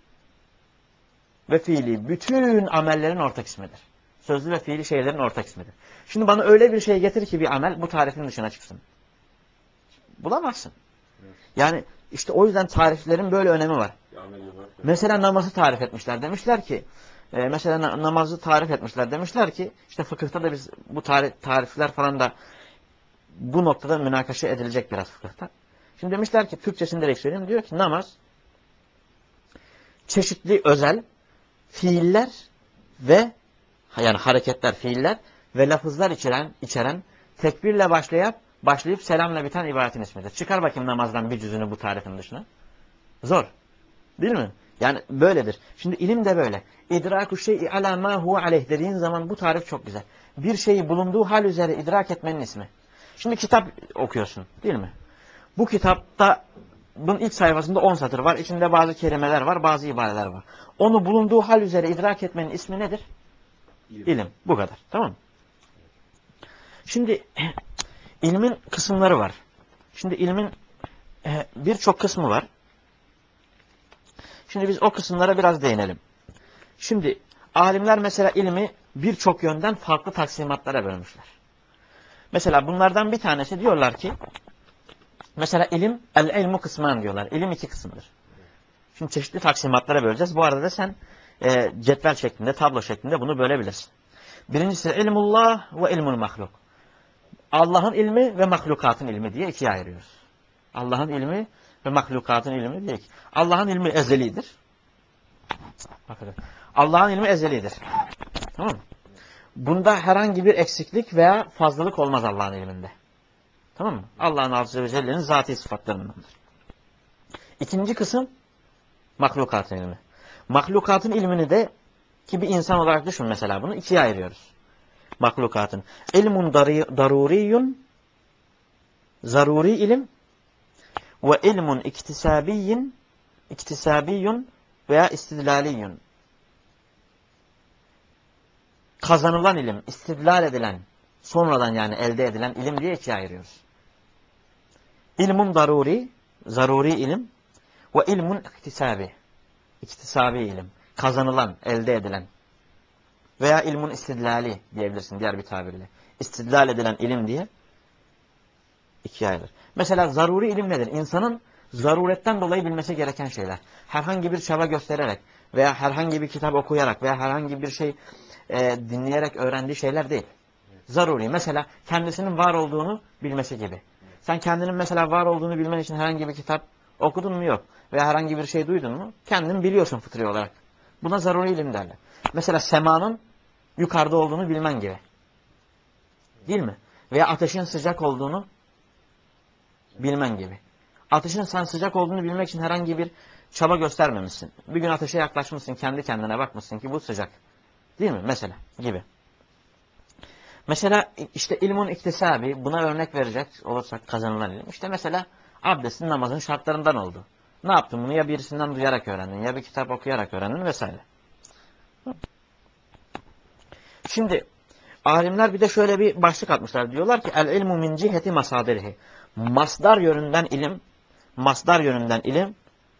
Speaker 1: ve fiili bütün amellerin ortak ismidir. Sözlü ve fiili şeylerin ortak ismidir. Şimdi bana öyle bir şey getir ki bir amel bu tarifin dışına çıksın. Bulamazsın. Yani işte o yüzden tariflerin böyle önemi var. Mesela namazı tarif etmişler. Demişler ki e, mesela na namazı tarif etmişler. Demişler ki işte fıkıhta da biz bu tarif, tarifler falan da bu noktada münakaşa edilecek biraz fıkıhta. Şimdi demişler ki Türkçesini direkt söyleyeyim. Diyor ki namaz çeşitli özel fiiller ve yani hareketler, fiiller ve lafızlar içeren, içeren tekbirle başlayıp başlayıp selamla biten ibadetin ismidir. Çıkar bakayım namazdan bir cüzünü bu tarifin dışına. Zor. Değil mi? Yani böyledir. Şimdi ilim de böyle. İdraku şey'i ala ma huve aleyh dediğin zaman bu tarif çok güzel. Bir şeyi bulunduğu hal üzere idrak etmenin ismi. Şimdi kitap okuyorsun değil mi? Bu kitapta bunun ilk sayfasında on satır var. İçinde bazı kelimeler var, bazı ibareler var. Onu bulunduğu hal üzere idrak etmenin ismi nedir? İlim. İlim. Bu kadar. Tamam mı? Şimdi ilmin kısımları var. Şimdi ilmin birçok kısmı var. Şimdi biz o kısımlara biraz değinelim. Şimdi alimler mesela ilmi birçok yönden farklı taksimatlara bölmüşler. Mesela bunlardan bir tanesi diyorlar ki mesela ilim el-ilmu kısman diyorlar. İlim iki kısımdır. Şimdi çeşitli taksimatlara böleceğiz. Bu arada da sen e, cetvel şeklinde, tablo şeklinde bunu bölebilirsin. Birincisi ilmullah ve ilmul mahluk. Allah'ın ilmi ve mahlukatın ilmi diye ikiye ayırıyoruz. Allah'ın ilmi ve mahlukatın ilmi diye iki. Allah'ın ilmi ezelidir. Allah'ın ilmi ezelidir. Tamam mı? Bunda herhangi bir eksiklik veya fazlalık olmaz Allah'ın ilminde. Tamam mı? Allah'ın Azze ve Celle'nin zati sıfatlarındandır. İkinci kısım mahlukatın ilmi. Mahlukatın ilmini de ki bir insan olarak düşün mesela bunu ikiye ayırıyoruz. Mahlukatın. İlmun daruriyun zaruri ilim ve ilmun iktisabiyyin iktisabiyun veya istidlaliyun. Kazanılan ilim, istidlal edilen, sonradan yani elde edilen ilim diye ikiye ayırıyoruz. İlmun daruri, zaruri ilim ve ilmun iktisabi, iktisabi ilim, kazanılan, elde edilen veya ilmun istidlali diyebilirsin diğer bir tabirle. İstidlal edilen ilim diye ikiye ayrılır. Mesela zaruri ilim nedir? İnsanın zaruretten dolayı bilmesi gereken şeyler. Herhangi bir çaba göstererek veya herhangi bir kitap okuyarak veya herhangi bir şey e, dinleyerek öğrendiği şeyler değil. Zaruri. Mesela kendisinin var olduğunu bilmesi gibi. Sen kendinin mesela var olduğunu bilmen için herhangi bir kitap okudun mu? Yok. Veya herhangi bir şey duydun mu? Kendin biliyorsun fıtri olarak. Buna zaruri ilim derler. Mesela semanın yukarıda olduğunu bilmen gibi. Değil mi? Veya ateşin sıcak olduğunu bilmen gibi. Ateşin sen sıcak olduğunu bilmek için herhangi bir çaba göstermemişsin. Bir gün ateşe yaklaşmışsın, kendi kendine bakmışsın ki bu sıcak. Değil mi? Mesela gibi. Mesela işte ilmun iktisabi, buna örnek verecek olursak kazanılan ilim. İşte mesela abdestin namazın şartlarından oldu. Ne yaptın bunu? Ya birisinden duyarak öğrendin, ya bir kitap okuyarak öğrendin vesaire. Şimdi alimler bir de şöyle bir başlık atmışlar. Diyorlar ki el ilmu min ciheti masadirihi. Masdar yönünden ilim, masdar yönünden ilim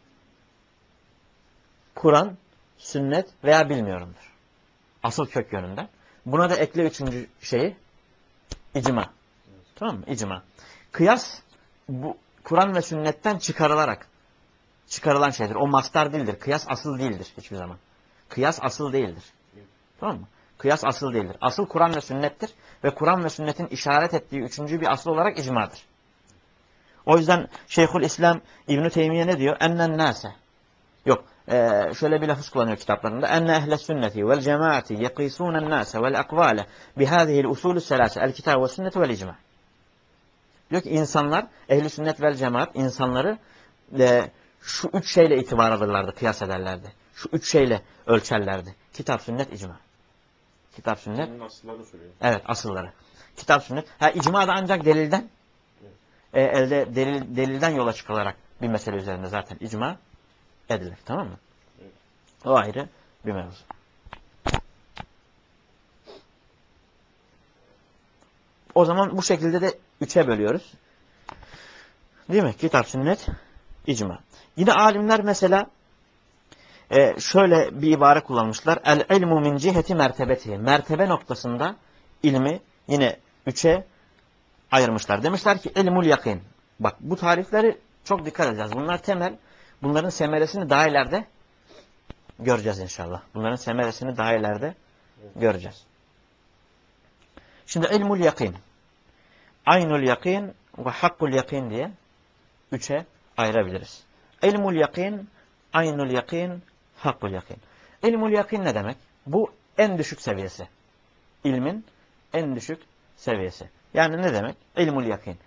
Speaker 1: Kur'an, sünnet veya bilmiyorumdur. Asıl kök yönünden. Buna da ekle üçüncü şeyi icma. Tamam mı? İcma. Kıyas bu Kur'an ve sünnetten çıkarılarak çıkarılan şeydir. O mastar değildir. Kıyas asıl değildir hiçbir zaman. Kıyas asıl değildir. Tamam mı? Kıyas asıl değildir. Asıl Kur'an ve sünnettir ve Kur'an ve sünnetin işaret ettiği üçüncü bir asıl olarak icmadır. O yüzden Şeyhülislam İbn-i Teymiye ne diyor? Ennen nase. Yok. Ee, şöyle bir lafız kullanıyor kitaplarında. Enne ehle sünneti vel cemaati yekisûnen nase vel akvale bihâzihil usulü selâse el kitâb ve sünneti vel icma. Diyor ki insanlar, ehli sünnet vel cemaat insanları e, şu üç şeyle itibar alırlardı, kıyas ederlerdi. Şu üç şeyle ölçerlerdi. Kitap, sünnet, icma. Kitap, sünnet.
Speaker 2: Senin asıllarını söylüyor.
Speaker 1: Evet, asılları. Kitap, sünnet. Ha, icma da ancak delilden e, elde delil, delilden yola çıkılarak bir mesele üzerinde zaten icma edilir. Tamam mı?
Speaker 2: Evet.
Speaker 1: O ayrı bir mevzu. O zaman bu şekilde de üçe bölüyoruz. Değil mi? Kitap, sünnet, icma. Yine alimler mesela e, şöyle bir ibare kullanmışlar. El ilmu min ciheti mertebeti. Mertebe noktasında ilmi yine üçe ayırmışlar. Demişler ki ilmul yakin. Bak bu tarifleri çok dikkat edeceğiz. Bunlar temel. Bunların semeresini daha ileride göreceğiz inşallah. Bunların semeresini daha ileride göreceğiz. Şimdi ilmul yakin, aynul yakin ve hakkul yakin diye üçe ayırabiliriz. İlmul yakin, aynul yakin, hakkul yakin. İlmul yakin ne demek? Bu en düşük seviyesi. İlmin en düşük seviyesi. Yani ne demek? İlmul yakin.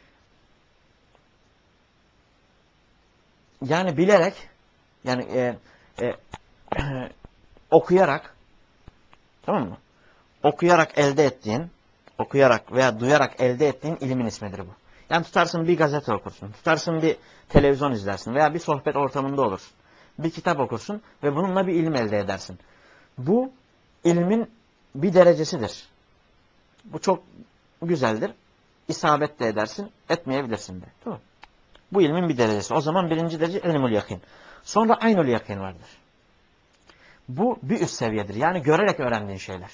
Speaker 1: Yani bilerek, yani e, e, okuyarak, tamam mı? Okuyarak elde ettiğin, okuyarak veya duyarak elde ettiğin ilmin ismidir bu. Yani tutarsın bir gazete okursun, tutarsın bir televizyon izlersin veya bir sohbet ortamında olursun. Bir kitap okursun ve bununla bir ilim elde edersin. Bu ilmin bir derecesidir. Bu çok güzeldir. İsabet de edersin, etmeyebilirsin de. Değil mi? Bu ilmin bir derecesi. O zaman birinci derece ilmul yakin. Sonra aynul yakin vardır. Bu bir üst seviyedir. Yani görerek öğrendiğin şeyler.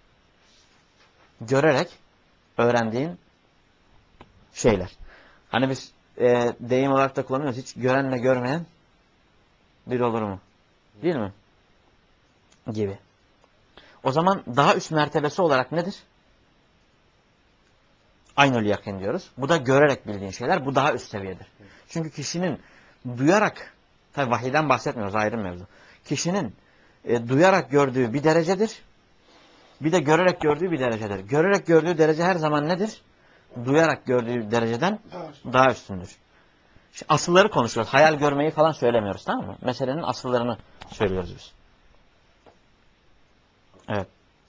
Speaker 1: Görerek öğrendiğin şeyler. Hani biz e, deyim olarak da kullanıyoruz. Hiç görenle görmeyen bir olur mu? Değil mi? Gibi. O zaman daha üst mertebesi olarak nedir? Aynul yakin diyoruz. Bu da görerek bildiğin şeyler. Bu daha üst seviyedir. Çünkü kişinin duyarak, tabi vahiyden bahsetmiyoruz, ayrı mevzu. Kişinin e, duyarak gördüğü bir derecedir. Bir de görerek gördüğü bir derecedir. Görerek gördüğü derece her zaman nedir? Duyarak gördüğü dereceden daha üstündür. Şimdi asılları konuşuyoruz. Hayal görmeyi falan söylemiyoruz, tamam mı? Meselenin asıllarını söylüyoruz biz. Evet.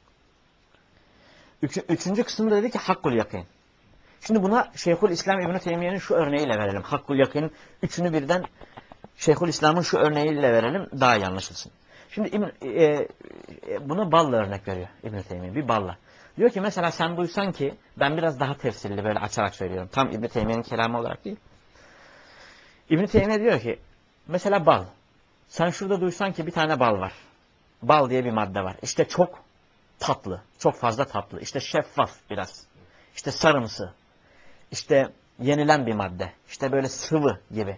Speaker 1: Üç, üçüncü kısımda dedi ki hakkul yakin. Şimdi buna Şeyhül İslam İbn-i Teymiye'nin şu örneğiyle verelim. Hakkul yakin. Üçünü birden Şeyhül İslam'ın şu örneğiyle verelim. Daha iyi anlaşılsın. Şimdi İbn, e, e, bunu balla örnek veriyor İbn-i Teymiye. Bir balla. Diyor ki mesela sen duysan ki, ben biraz daha tefsirli böyle açarak söylüyorum. Tam İbn-i Teymiye'nin kelamı olarak değil. İbn-i Teymiye diyor ki mesela bal. Sen şurada duysan ki bir tane bal var. Bal diye bir madde var. İşte çok tatlı. Çok fazla tatlı. İşte şeffaf biraz. İşte sarımsı. İşte yenilen bir madde. İşte böyle sıvı gibi.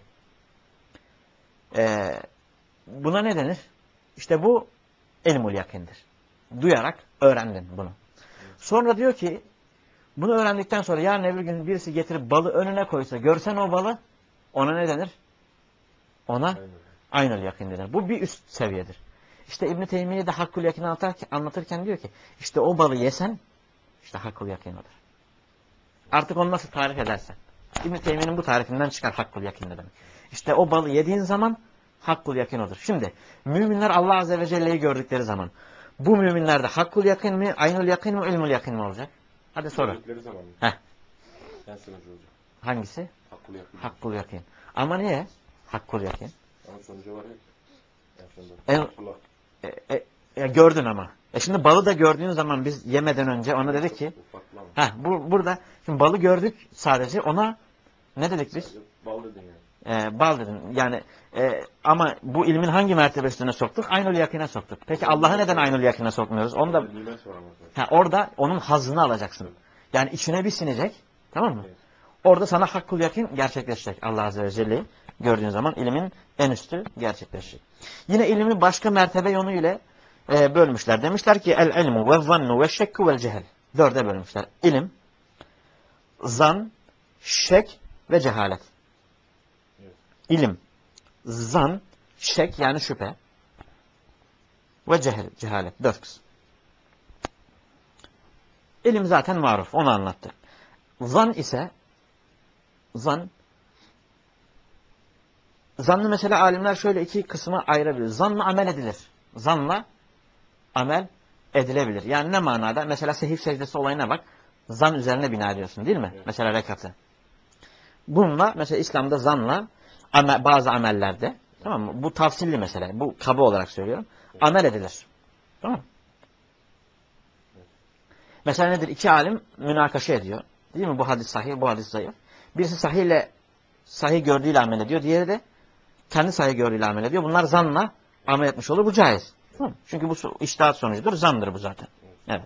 Speaker 1: Ee, buna ne denir? İşte bu ilmul yakindir. Duyarak öğrendin bunu. Sonra diyor ki bunu öğrendikten sonra yarın öbür gün birisi getirip balı önüne koysa, görsen o balı, ona ne denir? Ona aynul yakin denir. Bu bir üst seviyedir. İşte İbn-i Teymiye de hakkul yakin anlatırken, anlatırken diyor ki işte o balı yesen işte hakkul yakin olur. Artık onu nasıl tarif edersen. İbn-i Teymiye'nin bu tarifinden çıkar hakkul yakin ne demek. İşte o balı yediğin zaman hakkul yakin olur. Şimdi müminler Allah Azze ve Celle'yi gördükleri zaman bu müminlerde hakkul yakin mi, aynul yakin mi, ilmul yakin mi olacak? Hadi sorun.
Speaker 2: Gördükleri zaman mı?
Speaker 1: Heh.
Speaker 2: En sonucu olacak.
Speaker 1: Hangisi?
Speaker 2: Hakkul yakin.
Speaker 1: Hakkul yakin. Ama niye? Hakkul yakin.
Speaker 2: Ama sonucu var ya. En sonunda.
Speaker 1: En,
Speaker 2: Allah.
Speaker 1: e, e, e, gördün ama. E şimdi balı da gördüğün zaman biz yemeden önce ona dedik ki
Speaker 2: Bu farklı ama.
Speaker 1: heh, bu, burada şimdi balı gördük sadece ona ne dedik biz?
Speaker 2: Sadece bal dedin yani.
Speaker 1: E, bal dedim. Yani e, ama bu ilmin hangi mertebesine soktuk? Aynul yakine soktuk. Peki Allah'ı neden aynul yakine sokmuyoruz? Onu da
Speaker 2: Orada nimet var ama.
Speaker 1: ha, orada onun hazzını alacaksın. Yani içine bir sinecek. Tamam mı?
Speaker 2: Evet.
Speaker 1: Orada sana hakkul yakin gerçekleşecek. Allah Azze ve Celle'yi gördüğün zaman ilmin en üstü gerçekleşecek. Yine ilmi başka mertebe yönüyle e, bölmüşler. Demişler ki el ilmu ve zannu ve şekku vel cehel. Dörde bölmüşler. İlim, zan, şek ve cehalet.
Speaker 2: Evet.
Speaker 1: İlim, zan, şek yani şüphe ve cehel, cehalet. Dört kısım. İlim zaten maruf. Onu anlattı. Zan ise zan. Zannı mesela alimler şöyle iki kısma ayırabilir. Zanla amel edilir. Zanla amel edilebilir. Yani ne manada? Mesela sehif secdesi olayına bak. Zan üzerine bina ediyorsun değil mi? Evet. Mesela rekatı. Bununla mesela İslam'da zanla amel, bazı amellerde, evet, tamam mı? Bu tafsilli mesele. Bu kaba olarak söylüyorum. Evet. Amel edilir. Tamam mı? Evet. Mesela nedir? İki alim münakaşa ediyor. Değil mi? Bu hadis sahih, bu hadis zayıf. Birisi sahihle sahih gördüğüyle amel ediyor. Diğeri de kendi sahih gördüğüyle amel ediyor. Bunlar zanla amel etmiş olur. Bu caiz. Tamam mı? Çünkü bu içtihat sonucudur. Zandır bu zaten. Evet.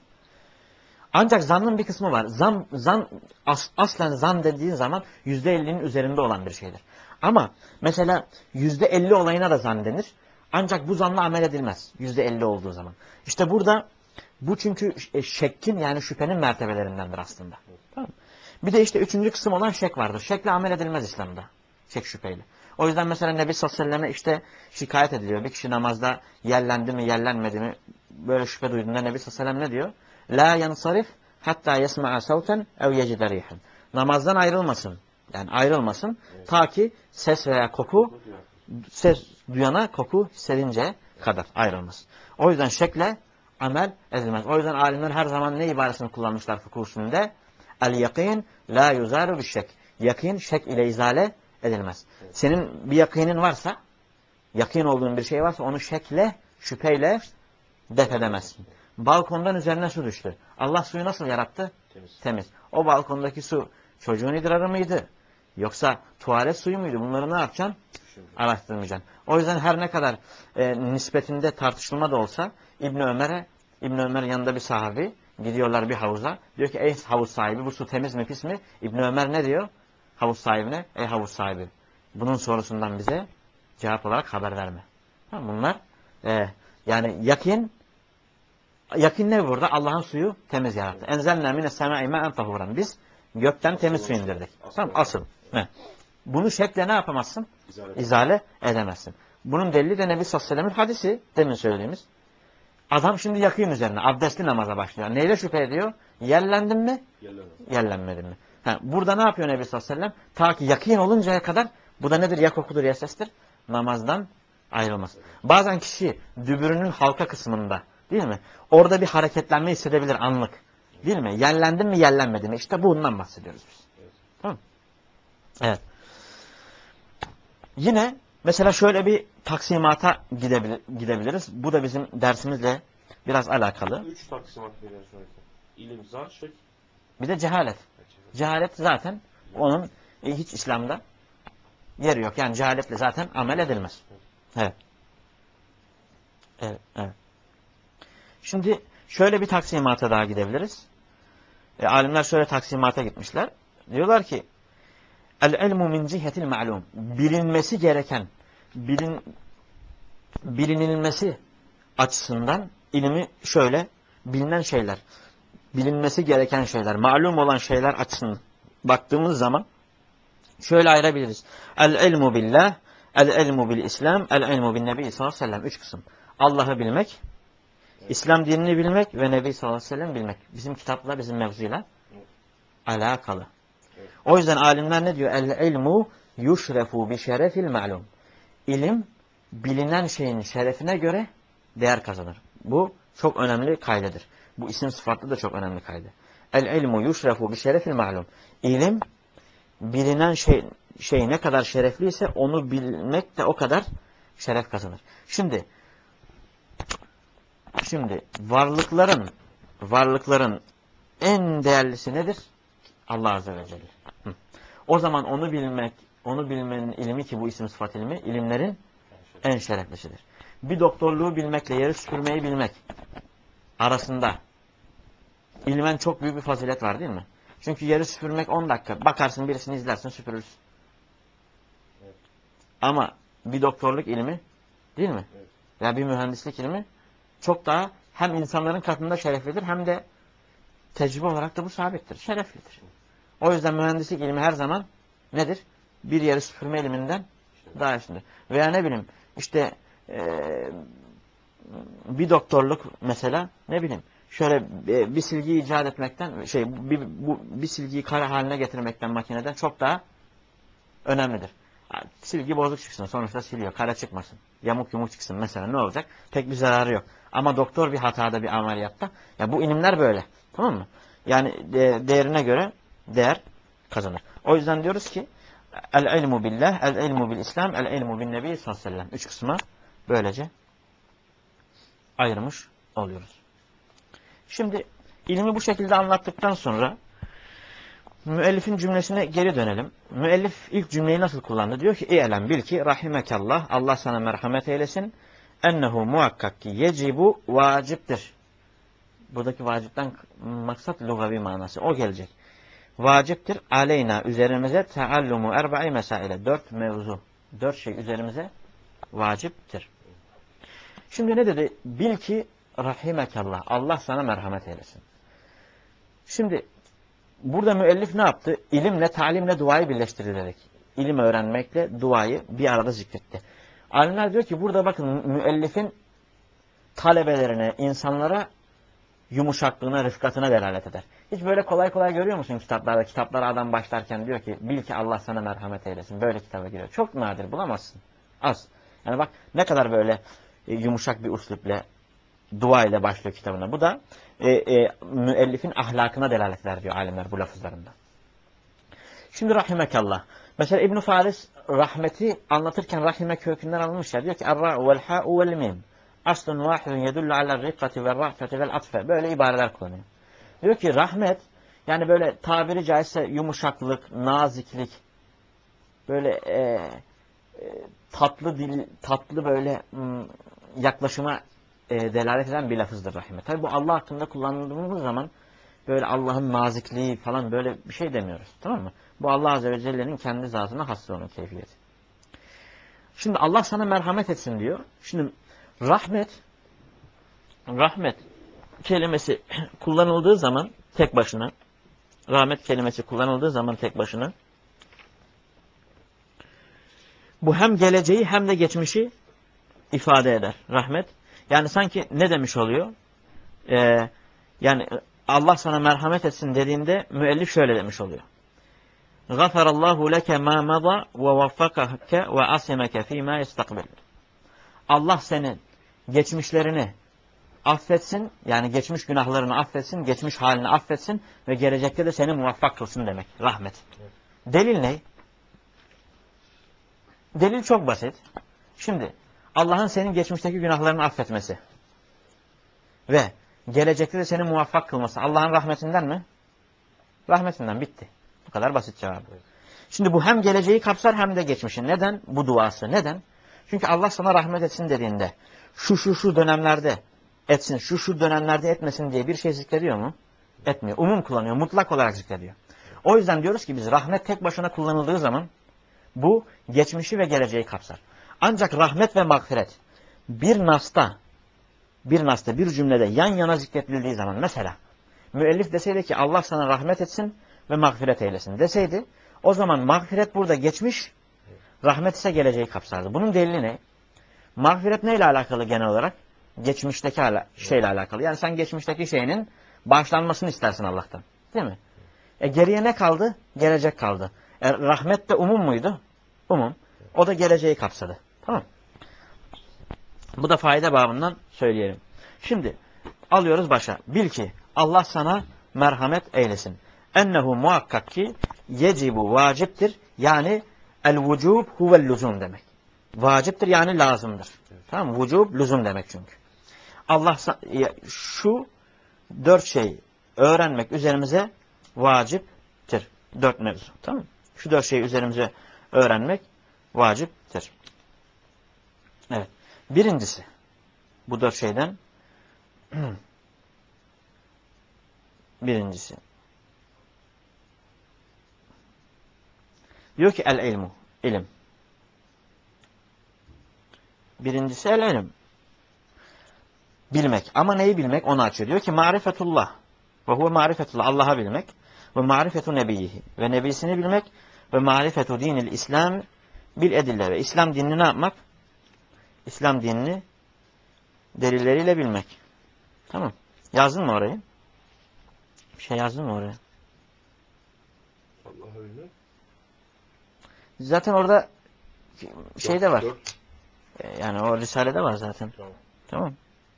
Speaker 1: Ancak zannın bir kısmı var. Zan, zan as, aslen zan dediğin zaman yüzde ellinin üzerinde olan bir şeydir. Ama mesela yüzde elli olayına da zan denir. Ancak bu zanla amel edilmez. yüzde elli olduğu zaman. İşte burada bu çünkü şekkin yani şüphenin mertebelerindendir aslında. Tamam mı? Bir de işte üçüncü kısım olan şek vardır. Şekle amel edilmez İslam'da. Şek şüpheyle. O yüzden mesela Nebi sallallahu aleyhi ve selleme işte şikayet ediliyor. Bir kişi namazda yerlendi mi yerlenmedi mi böyle şüphe duyduğunda Nebi sallallahu aleyhi ve sellem ne diyor? La yansarif hatta yesma'a savten ev yecide rihen. Namazdan ayrılmasın. Yani ayrılmasın. Evet. Ta ki ses veya koku, ses duyana koku hissedince kadar ayrılmasın. O yüzden şekle amel edilmez. O yüzden alimler her zaman ne ibaresini kullanmışlar fıkıh usulünde? El yakin la yuzaru bişşek. Yakin şek ile izale edilmez. Evet. Senin bir yakinin varsa, yakin olduğun bir şey varsa onu şekle, şüpheyle def edemezsin. Balkondan üzerine su düştü. Allah suyu nasıl yarattı? Temiz. Temiz. O balkondaki su çocuğun idrarı mıydı? Yoksa tuvalet suyu muydu? Bunları ne yapacaksın? Araştırmayacaksın. O yüzden her ne kadar e, nispetinde tartışılma da olsa İbn Ömer'e, İbn Ömer yanında bir sahabi gidiyorlar bir havuza. Diyor ki ey havuz sahibi bu su temiz mi pis mi? İbn Ömer ne diyor? Havuz sahibine ey havuz sahibi bunun sorusundan bize cevap olarak haber verme. Bunlar e, yani yakin yakin ne burada? Allah'ın suyu temiz yarattı. Enzelna mine semai ma'en tahuran. Biz gökten temiz su indirdik. Tamam asıl. Ne? Bunu şekle ne yapamazsın? İzale, İzale edemezsin. Bunun delili de Nebi sallallahu aleyhi ve sellem'in hadisi demin söylediğimiz. Adam şimdi yakın üzerine abdestli namaza başlıyor. Neyle şüphe ediyor? Yerlendin mi? Yerlenmedin mi? Ha, burada ne yapıyor Nebi sallallahu aleyhi ve sellem? Ta ki yakın oluncaya kadar bu da nedir? Ya kokudur ya sestir. Namazdan ayrılmaz. Bazen kişi dübürünün halka kısmında değil mi? Orada bir hareketlenme hissedebilir anlık. Değil mi? Yerlendin mi yerlenmedin mi? İşte bundan bahsediyoruz biz. Tamam. Evet. Yine mesela şöyle bir taksimata gidebilir, gidebiliriz. Bu da bizim dersimizle biraz alakalı.
Speaker 2: Üç taksimat veriyoruz. İlim, zan, şek.
Speaker 1: Bir de cehalet. Cehalet zaten onun e, hiç İslam'da yeri yok. Yani cehaletle zaten amel edilmez. Evet. Evet, evet. Şimdi şöyle bir taksimata daha gidebiliriz. E, alimler şöyle taksimata gitmişler. Diyorlar ki el-ilmu min cihetil ma'lum. Bilinmesi gereken, bilin, bilinilmesi açısından ilmi şöyle bilinen şeyler, bilinmesi gereken şeyler, malum olan şeyler açısından baktığımız zaman şöyle ayırabiliriz. El-ilmu billah, el-ilmu bil İslam, el-ilmu bin Nebi sallallahu aleyhi ve sellem. Üç kısım. Allah'ı bilmek, evet, İslam dinini bilmek ve Nebi sallallahu aleyhi ve sellem bilmek. Bizim kitapla, bizim mevzuyla evet, alakalı. Evet. O yüzden alimler ne diyor? El-ilmu yuşrefu bi şerefil ma'lum. İlim bilinen şeyin şerefine göre değer kazanır. Bu çok önemli kaydedir. Bu isim sıfatlı da çok önemli kaydı. El-ilmu yuşrefu bi şerefil ma'lum. İlim bilinen şey, şey ne kadar şerefliyse onu bilmek de o kadar şeref kazanır. Şimdi şimdi varlıkların varlıkların en değerlisi nedir? Allah Azze ve Celle. Hı. O zaman onu bilmek, onu bilmenin ilmi ki bu isim sıfat ilmi, ilimlerin en şereflisidir. Bir doktorluğu bilmekle yeri süpürmeyi bilmek arasında ilmen çok büyük bir fazilet var değil mi? Çünkü yeri süpürmek on dakika. Bakarsın birisini izlersin süpürürsün. Evet. Ama bir doktorluk ilmi değil mi? Evet. Ya bir mühendislik ilmi çok daha hem insanların katında şereflidir hem de tecrübe olarak da bu sabittir. Şereflidir. O yüzden mühendislik ilmi her zaman nedir? Bir yeri süpürme ilminden daha üstündür. Veya ne bileyim işte ee, bir doktorluk mesela ne bileyim şöyle bir silgiyi icat etmekten şey bir, bu, bir silgiyi kare haline getirmekten makineden çok daha önemlidir. Silgi bozuk çıksın. Sonuçta siliyor. Kare çıkmasın. Yamuk yumuk çıksın mesela ne olacak? Pek bir zararı yok. Ama doktor bir hatada bir ameliyatta. Ya bu ilimler böyle. Tamam mı? Yani de, değerine göre değer kazanır. O yüzden diyoruz ki el ilmu billah, el ilmu bil İslam, el ilmu bin nebi sallallahu aleyhi ve sellem. Üç kısma böylece ayırmış oluyoruz. Şimdi ilmi bu şekilde anlattıktan sonra müellifin cümlesine geri dönelim. Müellif ilk cümleyi nasıl kullandı? Diyor ki İ'lem bil ki rahimekallah, Allah sana merhamet eylesin. Ennehu muhakkak ki yecibu vaciptir. Buradaki vacipten maksat lugavi manası. O gelecek. Vaciptir aleyna üzerimize teallumu erba'i mesaile. Dört mevzu. Dört şey üzerimize vaciptir. Şimdi ne dedi? Bil ki rahimekallah. Allah sana merhamet eylesin. Şimdi burada müellif ne yaptı? İlimle, talimle duayı birleştirerek. İlim öğrenmekle duayı bir arada zikretti. Alimler diyor ki burada bakın müellifin talebelerine, insanlara yumuşaklığına, rıfkatına delalet eder. Hiç böyle kolay kolay görüyor musun kitaplarda? Kitaplara adam başlarken diyor ki bil ki Allah sana merhamet eylesin. Böyle kitaba giriyor. Çok nadir bulamazsın. Az. Yani bak ne kadar böyle e, yumuşak bir üslupla dua ile başlıyor kitabına. Bu da e, e, müellifin ahlakına delalet eder diyor alimler bu lafızlarında. Şimdi rahimekallah. Mesela İbn Faris rahmeti anlatırken rahime kökünden alınmış ya. Diyor ki er-ra'u vel-ha'u vel-mim. Aslun vahidun yedullu alel-rikkati vel-ra'feti vel-atfe. Böyle ibareler kullanıyor. Diyor ki rahmet yani böyle tabiri caizse yumuşaklık, naziklik, böyle e, e, tatlı dil, tatlı böyle m, yaklaşıma e, delalet eden bir lafızdır rahmet. Tabi bu Allah hakkında kullandığımız zaman böyle Allah'ın nazikliği falan böyle bir şey demiyoruz. Tamam mı? Bu Allah Azze ve Celle'nin kendi zatına hassa onun keyfiyeti. Şimdi Allah sana merhamet etsin diyor. Şimdi rahmet rahmet kelimesi kullanıldığı zaman tek başına rahmet kelimesi kullanıldığı zaman tek başına bu hem geleceği hem de geçmişi ifade eder. Rahmet. Yani sanki ne demiş oluyor? Ee, yani Allah sana merhamet etsin dediğinde müellif şöyle demiş oluyor. Gafarallahu leke ma mada ve vaffakake ve asimeke fîmâ istakbil. Allah senin geçmişlerini affetsin, yani geçmiş günahlarını affetsin, geçmiş halini affetsin ve gelecekte de seni muvaffak kılsın demek. Rahmet. Delil ne? Delil çok basit. Şimdi Allah'ın senin geçmişteki günahlarını affetmesi ve gelecekte de seni muvaffak kılması Allah'ın rahmetinden mi? Rahmetinden, bitti. Bu kadar basit cevabı. Şimdi bu hem geleceği kapsar hem de geçmişi. Neden? Bu duası. Neden? Çünkü Allah sana rahmet etsin dediğinde şu şu şu dönemlerde etsin, şu şu dönemlerde etmesin diye bir şey zikrediyor mu? Etmiyor. Umum kullanıyor. Mutlak olarak zikrediyor. O yüzden diyoruz ki biz rahmet tek başına kullanıldığı zaman bu geçmişi ve geleceği kapsar. Ancak rahmet ve mağfiret bir nasta, bir nasta, bir cümlede yan yana zikredildiği zaman mesela müellif deseydi ki Allah sana rahmet etsin ve mağfiret eylesin deseydi o zaman mağfiret burada geçmiş, rahmet ise geleceği kapsardı. Bunun delili ne? Mağfiret neyle alakalı genel olarak? Geçmişteki şeyle alakalı. Yani sen geçmişteki şeyinin bağışlanmasını istersin Allah'tan. Değil mi? E geriye ne kaldı? Gelecek kaldı. E, rahmet de umum muydu? Umum. O da geleceği kapsadı. Tamam. Bu da fayda babından söyleyelim. Şimdi alıyoruz başa. Bil ki Allah sana merhamet eylesin. Ennehu muhakkak ki yecibu vaciptir. Yani el vücub huvel lüzum demek. Vaciptir yani lazımdır. Tamam mı? Vücub lüzum demek çünkü. Allah şu dört şeyi öğrenmek üzerimize vaciptir. Dört mevzu. Tamam mı? Şu dört şeyi üzerimize öğrenmek vaciptir. Evet. Birincisi bu dört şeyden birincisi diyor ki el ilmu, ilim. Birincisi el ilim. Bilmek. Ama neyi bilmek? Onu açıyor. Diyor ki marifetullah. Ve huve marifetullah. Allah'a bilmek. Ve marifetu nebiyyihi. Ve nebisini bilmek. Ve marifetu dinil İslam bil edille. Ve İslam dinini ne yapmak? İslam dinini delilleriyle bilmek. Tamam. Yazdın mı orayı? Bir şey yazdın mı oraya?
Speaker 2: Allah'a bilmek.
Speaker 1: Zaten orada şey de var.
Speaker 2: Dört.
Speaker 1: E, Yani o Risale'de var zaten.
Speaker 2: Tamam.
Speaker 1: Tamam.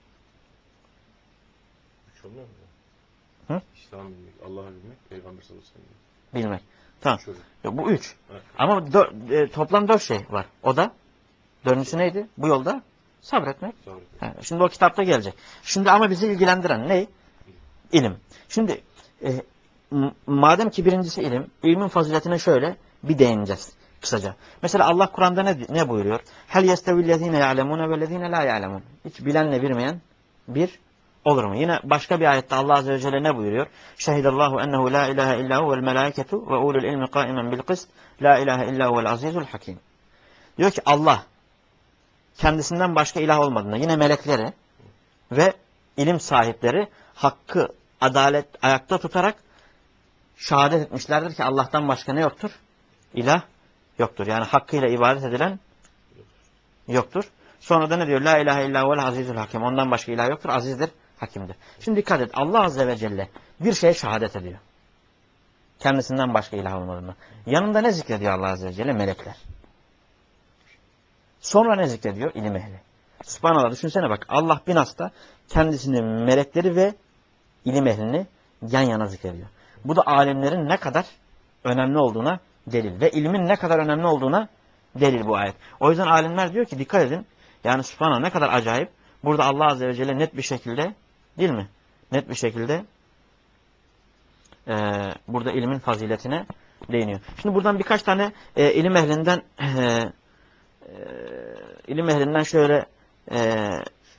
Speaker 2: Üç olmuyor mu?
Speaker 1: Hı?
Speaker 2: İslam bilmek, Allah'ı bilmek, Peygamber sallallahu aleyhi ve sellem.
Speaker 1: Bilmek. Tamam.
Speaker 2: Şöyle.
Speaker 1: Yok, bu üç.
Speaker 2: Evet.
Speaker 1: Ama dör, e, toplam dört şey var. O da dördüncüsü neydi? Bu yolda sabretmek.
Speaker 2: Sabretmek.
Speaker 1: Ha, şimdi o kitapta gelecek. Şimdi ama bizi ilgilendiren ne? İlim. Şimdi e, m- madem ki birincisi ilim, ilmin faziletine şöyle bir değineceğiz kısaca. Mesela Allah Kur'an'da ne, ne buyuruyor? Hel yestevillezine ya'lemune vellezine la ya'lemun. Hiç bilenle bilmeyen bir olur mu? Yine başka bir ayette Allah Azze ve Celle ne buyuruyor? Şehidallahu ennehu la ilahe illa huvel melâiketu ve ulul ilmi kâimen bil kıst la ilahe illa huvel azizul hakim. Diyor ki Allah kendisinden başka ilah olmadığını, yine melekleri ve ilim sahipleri hakkı, adalet ayakta tutarak şehadet etmişlerdir ki Allah'tan başka ne yoktur? İlah yoktur. Yani hakkıyla ibadet edilen yoktur. Sonra da ne diyor? La ilahe illa huvel azizul hakim. Ondan başka ilah yoktur. Azizdir, hakimdir. Şimdi dikkat et. Allah Azze ve Celle bir şeye şehadet ediyor. Kendisinden başka ilah olmadığını. Yanında ne zikrediyor Allah Azze ve Celle? Melekler. Sonra ne zikrediyor? İlim ehli. Subhanallah, düşünsene bak. Allah bin hasta kendisini, melekleri ve ilim ehlini yan yana zikrediyor. Bu da alimlerin ne kadar önemli olduğuna delil. Ve ilmin ne kadar önemli olduğuna delil bu ayet. O yüzden alimler diyor ki dikkat edin. Yani subhanallah ne kadar acayip. Burada Allah Azze ve Celle net bir şekilde, değil mi? Net bir şekilde e, burada ilmin faziletine değiniyor. Şimdi buradan birkaç tane e, ilim ehlinden e, e, ilim ehlinden şöyle e,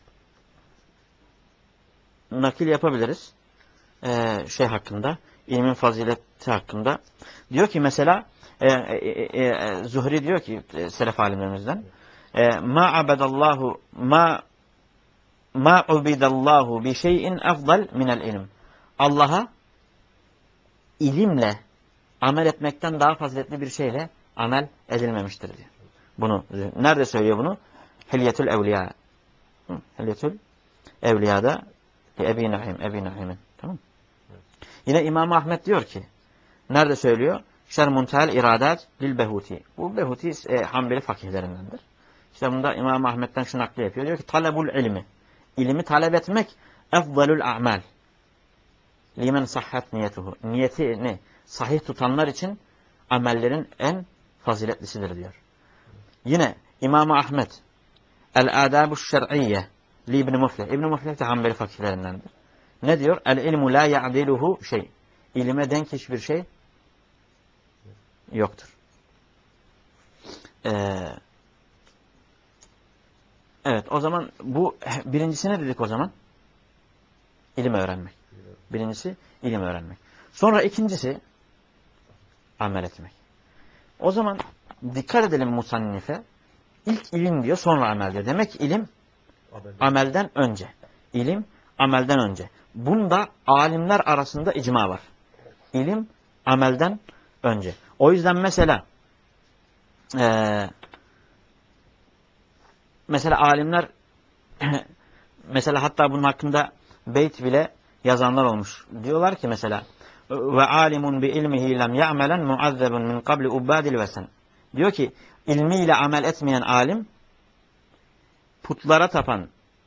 Speaker 1: nakil yapabiliriz. Ee, şey hakkında, ilmin fazileti hakkında. Diyor ki mesela e, e, e, Zuhri diyor ki e, selef alimlerimizden e, ma abedallahu ma ma ubidallahu bi şeyin afdal minel ilim. Allah'a ilimle amel etmekten daha faziletli bir şeyle amel edilmemiştir diyor. Bunu nerede söylüyor bunu? Hilyetül Evliya. Hilyetül Evliya'da Ebi Naim, Ebi Naim'in. Tamam mı? Yine İmam Ahmed diyor ki, nerede söylüyor? Şer Muntehel İradat Lil Behuti. Bu Behuti e, Hanbeli fakihlerindendir. İşte bunda İmam Ahmed'den şu nakli yapıyor. Diyor ki talebul ilmi. İlimi talep etmek efdalul a'mal. Limen sahhat niyetuhu. Niyeti ne? Sahih tutanlar için amellerin en faziletlisidir diyor. Yine İmam Ahmed El-Adabu Şer'iyye Li İbn Muflih. İbn Muflih de Hanbeli fakihlerindendir. Ne diyor? El-ilmu la ya'diluhu şey. İlime denk hiçbir şey yoktur. Ee, evet o zaman bu birincisi ne dedik o zaman? İlim öğrenmek. Birincisi ilim öğrenmek. Sonra ikincisi amel etmek. O zaman dikkat edelim musannife. İlk ilim diyor, sonra amel diyor. Demek ki ilim amelden önce. İlim amelden önce. Bunda alimler arasında icma var. İlim amelden önce. O yüzden mesela e, mesela alimler mesela hatta bunun hakkında beyt bile yazanlar olmuş. Diyorlar ki mesela ve alimun bi ilmihi lem ya'melen muazzebun min qabli ubadil vesen. Diyor ki ilmiyle amel etmeyen alim putlara tapan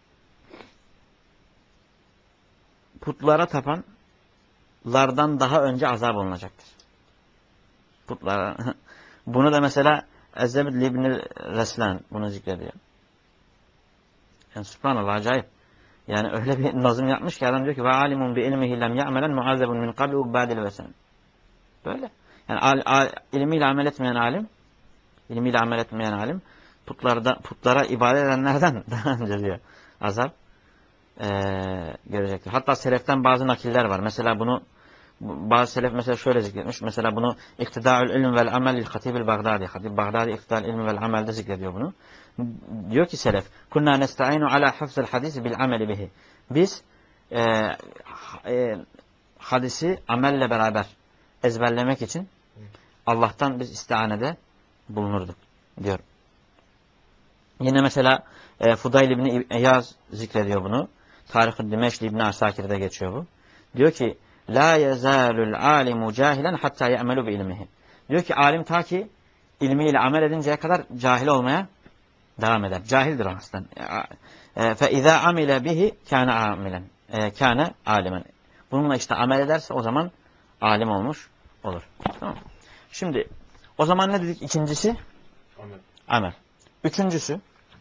Speaker 1: putlara tapanlardan daha önce azap olunacaktır. Putlara. Bunu da mesela Ezzebid İbn Reslan bunu zikrediyor. Yani subhanallah acayip. Yani öyle bir nazım yapmış ki adam diyor ki ve alimun bi ilmihi lem ya'melen muazzebun min qabli ubadil vesen. Böyle. Yani al, al, ilmiyle amel etmeyen alim, ilmiyle amel etmeyen alim putlarda putlara ibadet edenlerden daha önce diyor azap ee, görecektir. Hatta seleften bazı nakiller var. Mesela bunu bazı selef mesela şöyle zikretmiş. Mesela bunu İktidâ'ül ilm vel amelil hatibil Bagdadi. Hatib Bagdadi İktidâ'ül ilm vel amelde zikrediyor bunu. Diyor ki selef kunna nesta'inu ala hafzul hadis bil ameli bihi. Biz e, e, hadisi amelle beraber ezberlemek için Allah'tan biz istianede bulunurduk diyor. Yine mesela e, Fudayl İbni İyaz zikrediyor bunu. Tarih-i Dimeşli İbni Asakir'de geçiyor bu. Diyor ki la yezalul alimu cahilen hatta ya'melu bi ilmihi. Diyor ki alim ta ki ilmiyle amel edinceye kadar cahil olmaya devam eder. Cahildir aslında. فَاِذَا عَمِلَ بِهِ كَانَ عَامِلًا كَانَ عَالِمًا. Bununla işte amel ederse o zaman alim olmuş olur. Tamam. Şimdi o zaman ne dedik? İkincisi
Speaker 2: Amel.
Speaker 1: amel. Üçüncüsü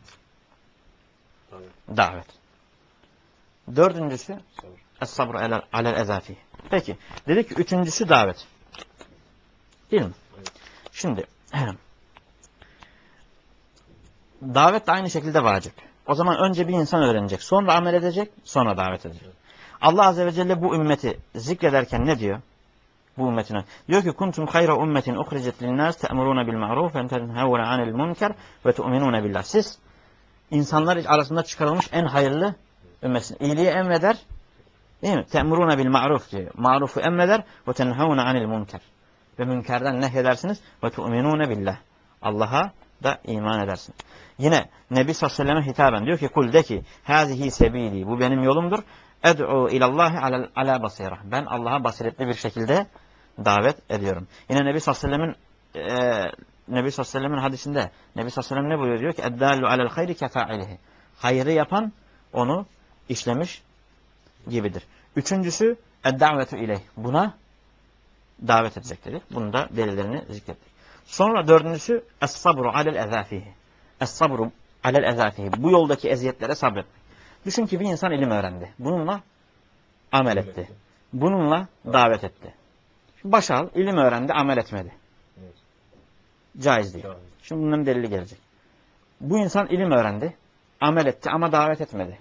Speaker 2: Davet.
Speaker 1: davet. Dördüncüsü
Speaker 2: Sabır.
Speaker 1: es-sabr alel ezafi. Peki. Dedik ki üçüncüsü davet. Değil mi?
Speaker 2: Evet.
Speaker 1: Şimdi davet de aynı şekilde vacip. O zaman önce bir insan öğrenecek. Sonra amel edecek. Sonra davet edecek.
Speaker 2: Evet.
Speaker 1: Allah Azze ve Celle bu ümmeti zikrederken ne diyor? Bu ümmetine. Diyor ki kuntum hayra ummetin uhricet linnâs te'murûne bil ma'ruf ve tenhevne anil münker ve tu'minûne billah. Siz insanlar arasında çıkarılmış en hayırlı ümmetsin. İyiliği emreder. Değil mi? Te'murûne bil ma'ruf diyor. Ma'rufu emreder ve tenhevne anil münker. Ve münkerden nehyedersiniz ve tu'minûne billah. Allah'a da iman edersin. Yine Nebi sallallahu aleyhi ve selleme hitaben diyor ki kul de ki hâzihi sebîlî. Bu benim yolumdur. Ed'u ilallahi ala, ala basira. Ben Allah'a basiretli bir şekilde davet ediyorum. Yine Nebi sallallahu aleyhi ve sellemin e, Nebi sallallahu aleyhi ve sellemin hadisinde Nebi sallallahu aleyhi ve sellem ne buyuruyor? Diyor ki eddâlu alel hayri kefâilihi. Hayrı yapan onu işlemiş gibidir. Üçüncüsü eddavetu ileyh. Buna davet edecek dedik. Bunu da delillerini zikrettik. Sonra dördüncüsü es-sabru alel ezâfihi. Es-sabru alel ezâfihi. Bu yoldaki eziyetlere sabretmek. Düşün ki bir insan ilim öğrendi. Bununla amel etti. Bununla davet etti. Başa al, ilim öğrendi, amel etmedi.
Speaker 2: Evet.
Speaker 1: Caiz değil. Şimdi bunların delili gelecek. Bu insan ilim öğrendi, amel etti ama davet etmedi.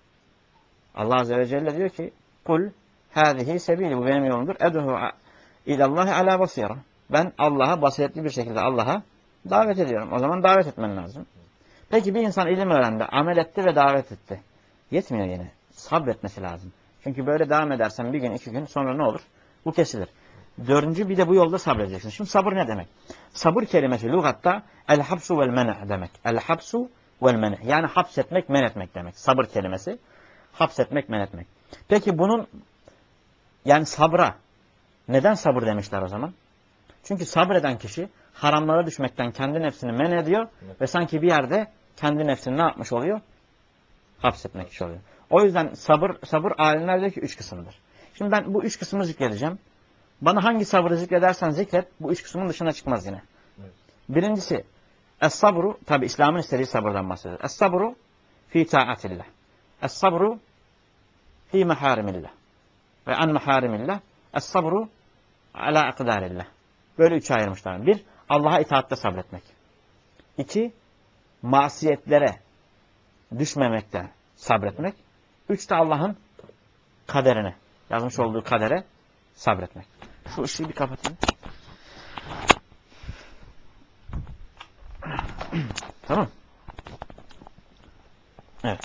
Speaker 1: Allah Azze ve Celle diyor ki kul hâzihi sebîli. Bu benim yolumdur. Eduhu ilallahi ala basira. Ben Allah'a basiretli bir şekilde Allah'a davet ediyorum. O zaman davet etmen lazım. Peki bir insan ilim öğrendi, amel etti ve davet etti. Yetmiyor yine. Sabretmesi lazım. Çünkü böyle devam edersen bir gün, iki gün sonra ne olur? Bu kesilir. Dördüncü bir de bu yolda sabredeceksin. Şimdi sabır ne demek? Sabır kelimesi lügatta el-habsu vel-men' demek. El-habsu vel-men'. Yani hapsetmek, men etmek demek. Sabır kelimesi. Hapsetmek, men etmek. Peki bunun yani sabra neden sabır demişler o zaman? Çünkü sabreden kişi haramlara düşmekten kendi nefsini men ediyor evet. Ve sanki bir yerde kendi nefsini ne yapmış oluyor? Hapsetmek için oluyor. O yüzden sabır, sabır alimler diyor ki üç kısımdır. Şimdi ben bu üç kısmı zikredeceğim. Bana hangi sabrı zikredersen zikret, bu üç kısmın dışına çıkmaz yine. Evet. Birincisi, es-sabru, tabi İslam'ın istediği sabırdan bahsediyor. Es-sabru fi ta'atillah. Es-sabru fi meharimillah. Ve an meharimillah. Es-sabru ala akdarillah. Böyle üçe ayırmışlar. Bir, Allah'a itaatte sabretmek. İki, masiyetlere düşmemekte sabretmek. Üç de Allah'ın kaderine, yazmış olduğu kadere sabretmek. Şu ışığı bir kapatayım. Tamam. Evet.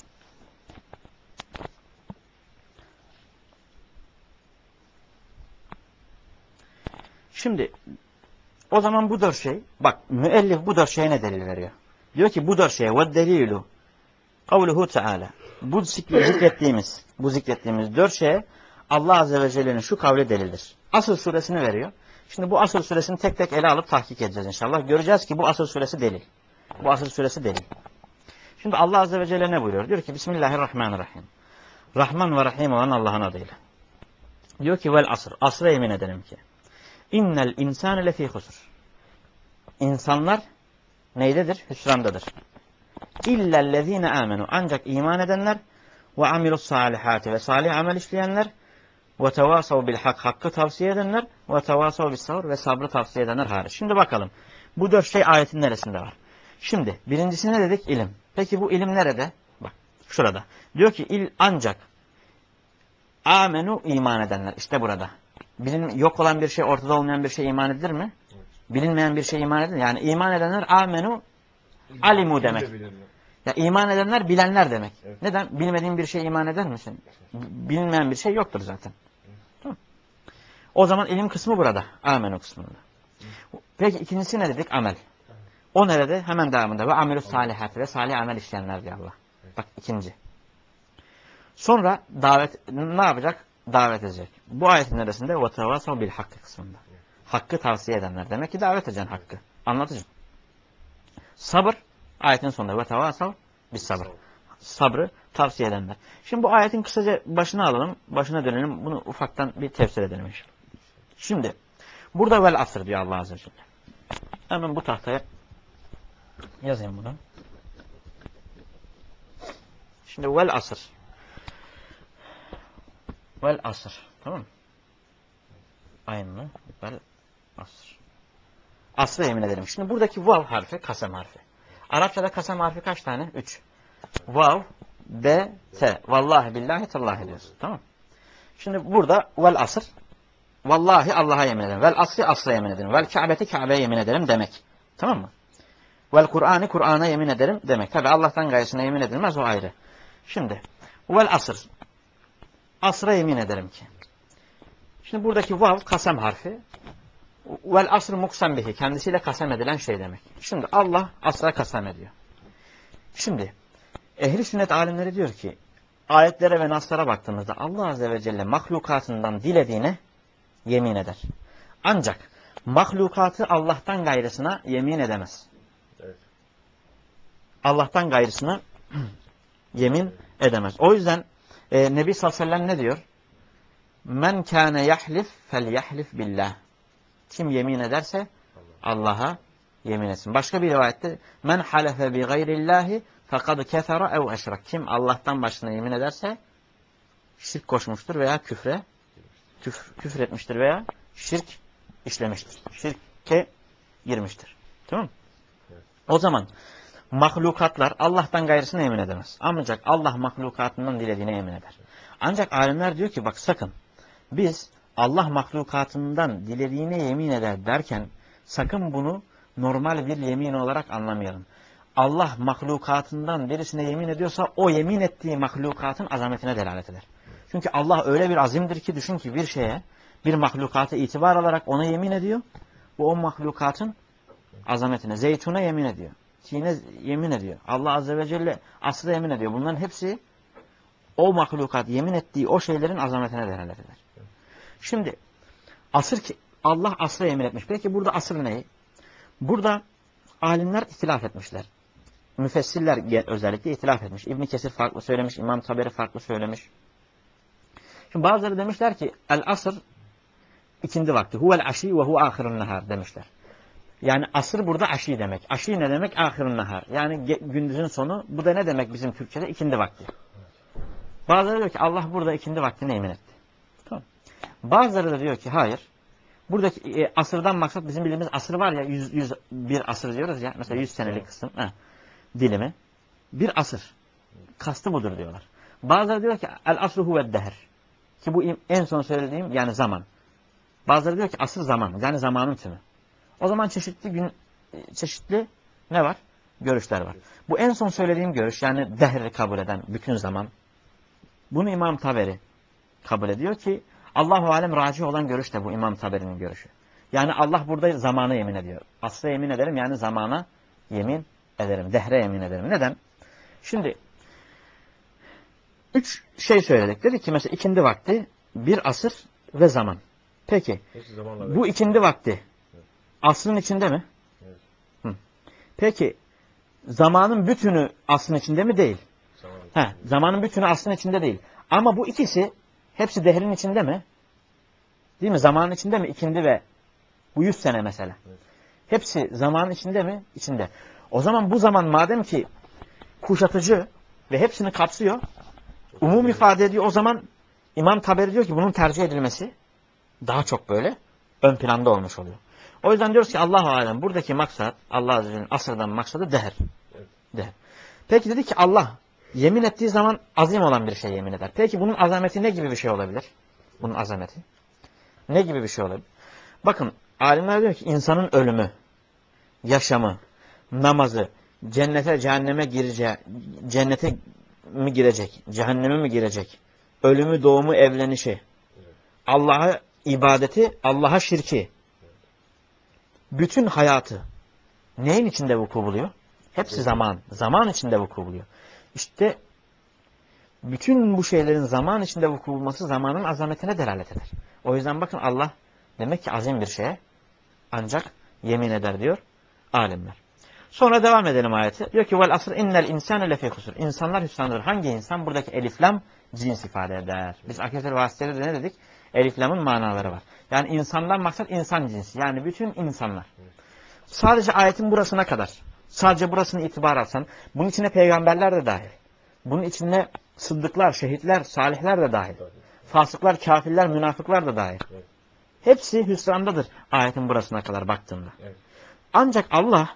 Speaker 1: Şimdi o zaman bu dört şey, bak müellif bu dört şeye ne delil veriyor? Diyor ki bu dört şeye ve delilu kavluhu teala. Bu zikrettiğimiz, bu zikrettiğimiz dört şeye Allah Azze ve Celle'nin şu kavli delildir. Asıl suresini veriyor. Şimdi bu Asıl suresini tek tek ele alıp tahkik edeceğiz inşallah. Göreceğiz ki bu Asıl suresi delil. Bu Asıl suresi delil. Şimdi Allah Azze ve Celle ne buyuruyor? Diyor ki Bismillahirrahmanirrahim. Rahman ve Rahim olan Allah'ın adıyla. Diyor ki vel asr. Asra yemin ederim ki. İnnel insane lefî husur. İnsanlar neydedir? Hüsrandadır. İllellezîne amenu. Ancak iman edenler ve amilus salihati ve salih amel işleyenler ve tevasav bil hak. Hakkı tavsiye edenler ve tevasav bis sabr ve sabrı tavsiye edenler hariç. Şimdi bakalım. Bu dört şey ayetin neresinde var? Şimdi birincisi ne dedik? İlim. Peki bu ilim nerede? Bak şurada. Diyor ki il ancak amenu iman edenler. İşte burada. Bilin, yok olan bir şey, ortada olmayan bir şey iman edilir mi? Evet. Bilinmeyen bir şey iman edilir. Yani iman edenler amenu alimu demek. Ya iman edenler bilenler demek. Evet. Neden? Bilmediğin bir şey iman eder misin? Bilinmeyen bir şey yoktur zaten. Evet. O zaman ilim kısmı burada. Amenu kısmında. Evet. Peki ikincisi ne dedik? Amel. Evet. O nerede? Hemen devamında. Ve amelus salihat ve salih amel işleyenler diyor Allah. Evet. Bak ikinci. Sonra davet ne yapacak? Davet edecek. Bu ayetin neresinde? وَتَوَاسَوْ بِالْحَقِّ kısmında. Hakkı tavsiye edenler. Demek ki davet edeceksin hakkı. Anlatıcı. Sabır ayetin sonunda ve tevasav bis sabır. Sabrı tavsiye edenler. Şimdi bu ayetin kısaca başına alalım. Başına dönelim. Bunu ufaktan bir tefsir edelim inşallah. Şimdi burada vel asr diyor Allah Azze ve Celle. Hemen bu tahtaya yazayım bunu. Şimdi vel asr. Vel asr. Tamam mı? Aynı. Vel asr. Asra yemin ederim. Şimdi buradaki vav harfi kasem harfi. Arapçada kasem harfi kaç tane? Üç. Vav, be, te. Vallahi billahi tallahi diyorsun. Tamam. Şimdi burada vel asr. Vallahi Allah'a yemin ederim. Vel asri asra yemin ederim. Vel Ka'beti Ka'be'ye yemin ederim demek. Tamam mı? Vel Kur'an'ı Kur'an'a yemin ederim demek. Tabi Allah'tan gayrısına yemin edilmez, o ayrı. Şimdi vel asr. Asra yemin ederim ki. Şimdi buradaki vav kasem harfi. Vel asr muksem bihi. Kendisiyle kasem edilen şey demek. Şimdi Allah asra kasem ediyor. Şimdi ehli sünnet alimleri diyor ki ayetlere ve naslara baktığımızda Allah Azze ve Celle mahlukatından dilediğine yemin eder. Ancak mahlukatı Allah'tan gayrısına yemin edemez.
Speaker 2: Evet.
Speaker 1: Allah'tan gayrısına yemin edemez. O yüzden e, Nebi sallallahu aleyhi ve sellem ne diyor? Men kâne yahlif fel yahlif billah. Kim yemin ederse Allah'a yemin etsin. Başka bir rivayette men halefe bi gayrillahi fekad kefere ev eşrak. Kim Allah'tan başına yemin ederse şirk koşmuştur veya küfre küfür, küfür etmiştir veya şirk işlemiştir. Şirke girmiştir. Tamam mı? Evet. O zaman mahlukatlar Allah'tan gayrısına yemin edemez. Ancak Allah mahlukatından dilediğine yemin eder. Ancak alimler diyor ki bak sakın biz Allah mahlukatından dilediğine yemin eder derken sakın bunu normal bir yemin olarak anlamayalım. Allah mahlukatından birisine yemin ediyorsa o yemin ettiği mahlukatın azametine delalet eder. Çünkü Allah öyle bir azimdir ki düşün ki bir şeye, bir mahlukata itibar alarak ona yemin ediyor. Bu o mahlukatın azametine. Zeytuna yemin ediyor. Tine yemin ediyor. Allah Azze ve Celle asra yemin ediyor. Bunların hepsi o mahlukat yemin ettiği o şeylerin azametine delalet eder. Şimdi asır ki Allah asra yemin etmiş. Peki burada asır neyi? Burada alimler ihtilaf etmişler. Müfessirler özellikle ihtilaf etmiş. İbn Kesir farklı söylemiş, İmam Taberi farklı söylemiş. Şimdi bazıları demişler ki el asr ikindi vakti. Huvel aşi ve hu ahirun nahar demişler. Yani asır burada aşi demek. Aşi ne demek? Ahirun nahar. Yani gündüzün sonu. Bu da ne demek bizim Türkçe'de? İkindi vakti. Bazıları diyor ki Allah burada ikindi vaktine yemin etti. Tamam. Bazıları da diyor ki hayır. Buradaki e, asırdan maksat bizim bildiğimiz asır var ya yüz, yüz bir asır diyoruz ya. Mesela yüz senelik kısım. He, dilimi. Bir asır. Kastı budur diyorlar. Bazıları diyor ki el asru huve deher. Ki bu en son söylediğim yani zaman. Bazıları diyor ki asır zaman. Yani zamanın tümü. O zaman çeşitli gün çeşitli ne var? Görüşler var. Bu en son söylediğim görüş yani dehri kabul eden bütün zaman. Bunu İmam Taberi kabul ediyor ki Allahu alem raci olan görüş de bu İmam Taberi'nin görüşü. Yani Allah burada zamana yemin ediyor. Asra yemin ederim yani zamana yemin ederim. Dehre yemin ederim. Neden? Şimdi üç şey söyledik. Dedik ki mesela ikindi vakti, bir asır ve zaman. Peki bu ikindi vakti asrın içinde mi? Evet. Hı. Peki zamanın bütünü asrın içinde mi? Değil. Zaman He, zamanın bütünü asrın içinde değil. Ama bu ikisi hepsi dehrin içinde mi? Değil mi? Zamanın içinde mi? İkindi ve bu yüz sene mesela. Evet. Hepsi zamanın içinde mi? İçinde. O zaman bu zaman madem ki kuşatıcı ve hepsini kapsıyor, umum ifade ediyor. O zaman İmam Taberi diyor ki bunun tercih edilmesi daha çok böyle ön planda olmuş oluyor. O yüzden diyoruz ki Allah-u Alem buradaki maksat, Allah Azze ve Celle'nin asırdan maksadı deher. Evet. Deher. Peki dedi ki Allah yemin ettiği zaman azim olan bir şey yemin eder. Peki bunun azameti ne gibi bir şey olabilir? Bunun azameti ne gibi bir şey olabilir? Bakın alimler diyor ki insanın ölümü, yaşamı, namazı, cennete, cehenneme gireceği, cennete mi girecek, cehenneme mi girecek, ölümü, doğumu, evlenişi, Allah'a ibadeti, Allah'a şirki, bütün hayatı neyin içinde vuku buluyor? Hepsi zaman. Zaman içinde vuku buluyor. İşte bütün bu şeylerin zaman içinde vuku bulması zamanın azametine delalet eder. O yüzden bakın Allah demek ki azim bir şeye ancak yemin eder diyor alimler. Sonra devam edelim ayeti. Diyor ki vel asr innel insane lefî husr. İnsanlar hüsrandır. Hangi insan? Buradaki eliflam cins ifade eder. Biz akidetül vasitede de ne dedik? Eliflamın manaları var. Yani insandan maksat insan cinsi. Yani bütün insanlar. Sadece ayetin burasına kadar. Sadece burasını itibar alsan. Bunun içine peygamberler de dahil. Bunun içine sıddıklar, şehitler, salihler de dahil. Fasıklar, kafirler, münafıklar da dahil. Hepsi hüsrandadır ayetin burasına kadar baktığında. Ancak Allah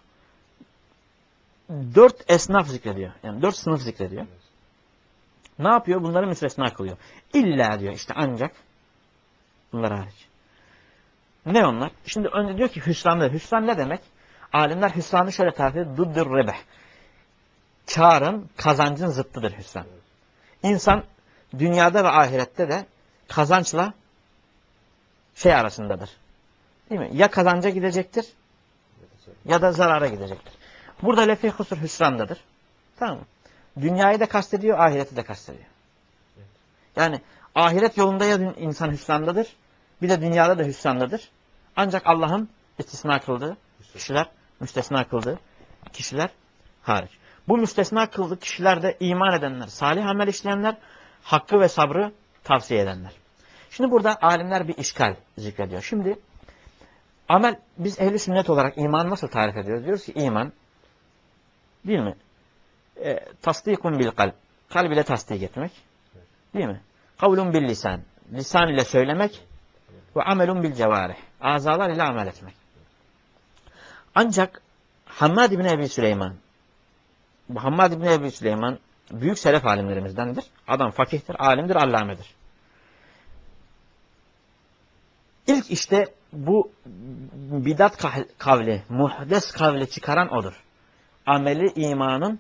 Speaker 1: dört esnaf zikrediyor. Yani dört sınıf zikrediyor. Ne yapıyor? Bunları müstesna kılıyor. İlla diyor işte ancak bunlar hariç. Ne onlar? Şimdi önce diyor ki hüsranlı. Hüsran ne demek? Alimler hüsranı şöyle tarif ediyor. Duddur rebeh. Kârın, kazancın zıttıdır hüsran. İnsan dünyada ve ahirette de kazançla şey arasındadır. Değil mi? Ya kazanca gidecektir ya da zarara gidecektir. Burada lefî husur hüsrandadır. Tamam mı? Dünyayı da kastediyor, ahireti de kastediyor. Yani ahiret yolunda ya insan hüsrandadır, bir de dünyada da hüsrandadır. Ancak Allah'ın istisna kıldığı kişiler, müstesna kıldığı kişiler hariç. Bu müstesna kıldığı kişiler de iman edenler, salih amel işleyenler, hakkı ve sabrı tavsiye edenler. Şimdi burada alimler bir işgal zikrediyor. Şimdi amel, biz ehli sünnet olarak iman nasıl tarif ediyoruz? Diyoruz ki iman, değil mi? E, tasdikun bil kalb. Kalb ile tasdik etmek. Değil mi? Kavlun bil lisan. Lisan ile söylemek. Ve amelun bil cevarih. Azalar ile amel etmek. Ancak Hammad ibn Ebi Süleyman, bu Hammad ibn Ebi Süleyman büyük selef alimlerimizdendir. Adam fakihtir, alimdir, allamedir. İlk işte bu bidat kavli, muhdes kavli çıkaran odur. Ameli imanın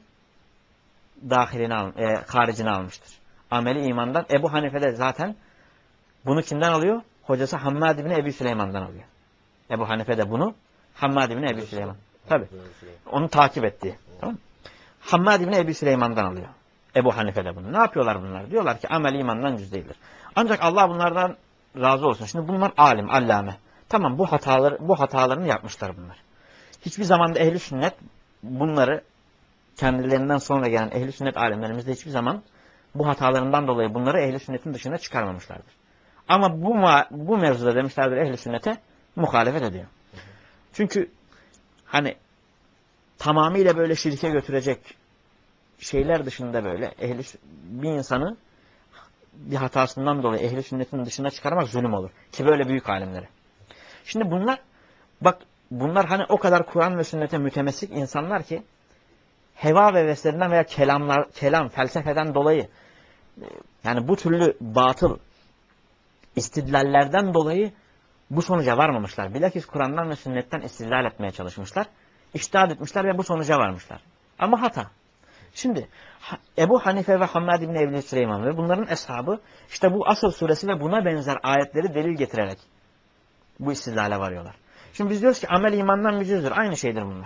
Speaker 1: dahilini al, e, haricine almıştır. Ameli imandan. Ebu Hanife de zaten bunu kimden alıyor? Hocası Hammad ibn Ebi Süleyman'dan alıyor. Ebu Hanife de bunu Hammad ibn Ebi Süleyman. Tabi. Onu takip etti. Tamam. Hammad ibn Ebi Süleyman'dan alıyor. Ebu Hanife de bunu. Ne yapıyorlar bunlar? Diyorlar ki amel imandan cüz değildir. Ancak Allah bunlardan razı olsun. Şimdi bunlar alim, allame. Tamam, bu hataları, bu hatalarını yapmışlar bunlar. Hiçbir zamanda ehli sünnet bunları, kendilerinden sonra gelen ehli sünnet alimlerimiz de hiçbir zaman bu hatalarından dolayı bunları ehli sünnetin dışına çıkarmamışlardır. Ama bu bu mevzuda demişlerdir ehli sünnete muhalefet ediyor. Çünkü hani tamamıyla böyle şirke götürecek şeyler dışında böyle ehli, bir insanı bir hatasından dolayı ehli sünnetin dışına çıkarmak zulüm olur. Ki böyle büyük alimleri. Şimdi bunlar, bak bunlar hani o kadar Kur'an ve sünnete mütemessik insanlar ki heva ve heveslerinden veya kelamlar, kelam, felsefeden dolayı, yani bu türlü batıl istidlallerden dolayı bu sonuca varmamışlar. Bilakis Kur'an'dan ve sünnetten istidlal etmeye çalışmışlar. İçtihat etmişler ve bu sonuca varmışlar. Ama hata. Şimdi Ebu Hanife ve Hammad ibn Ebi Süleyman ve bunların eshabı işte bu Asr suresi ve buna benzer ayetleri delil getirerek bu istidlale varıyorlar. Şimdi biz diyoruz ki amel imandan mücüzdür. Aynı şeydir bunlar.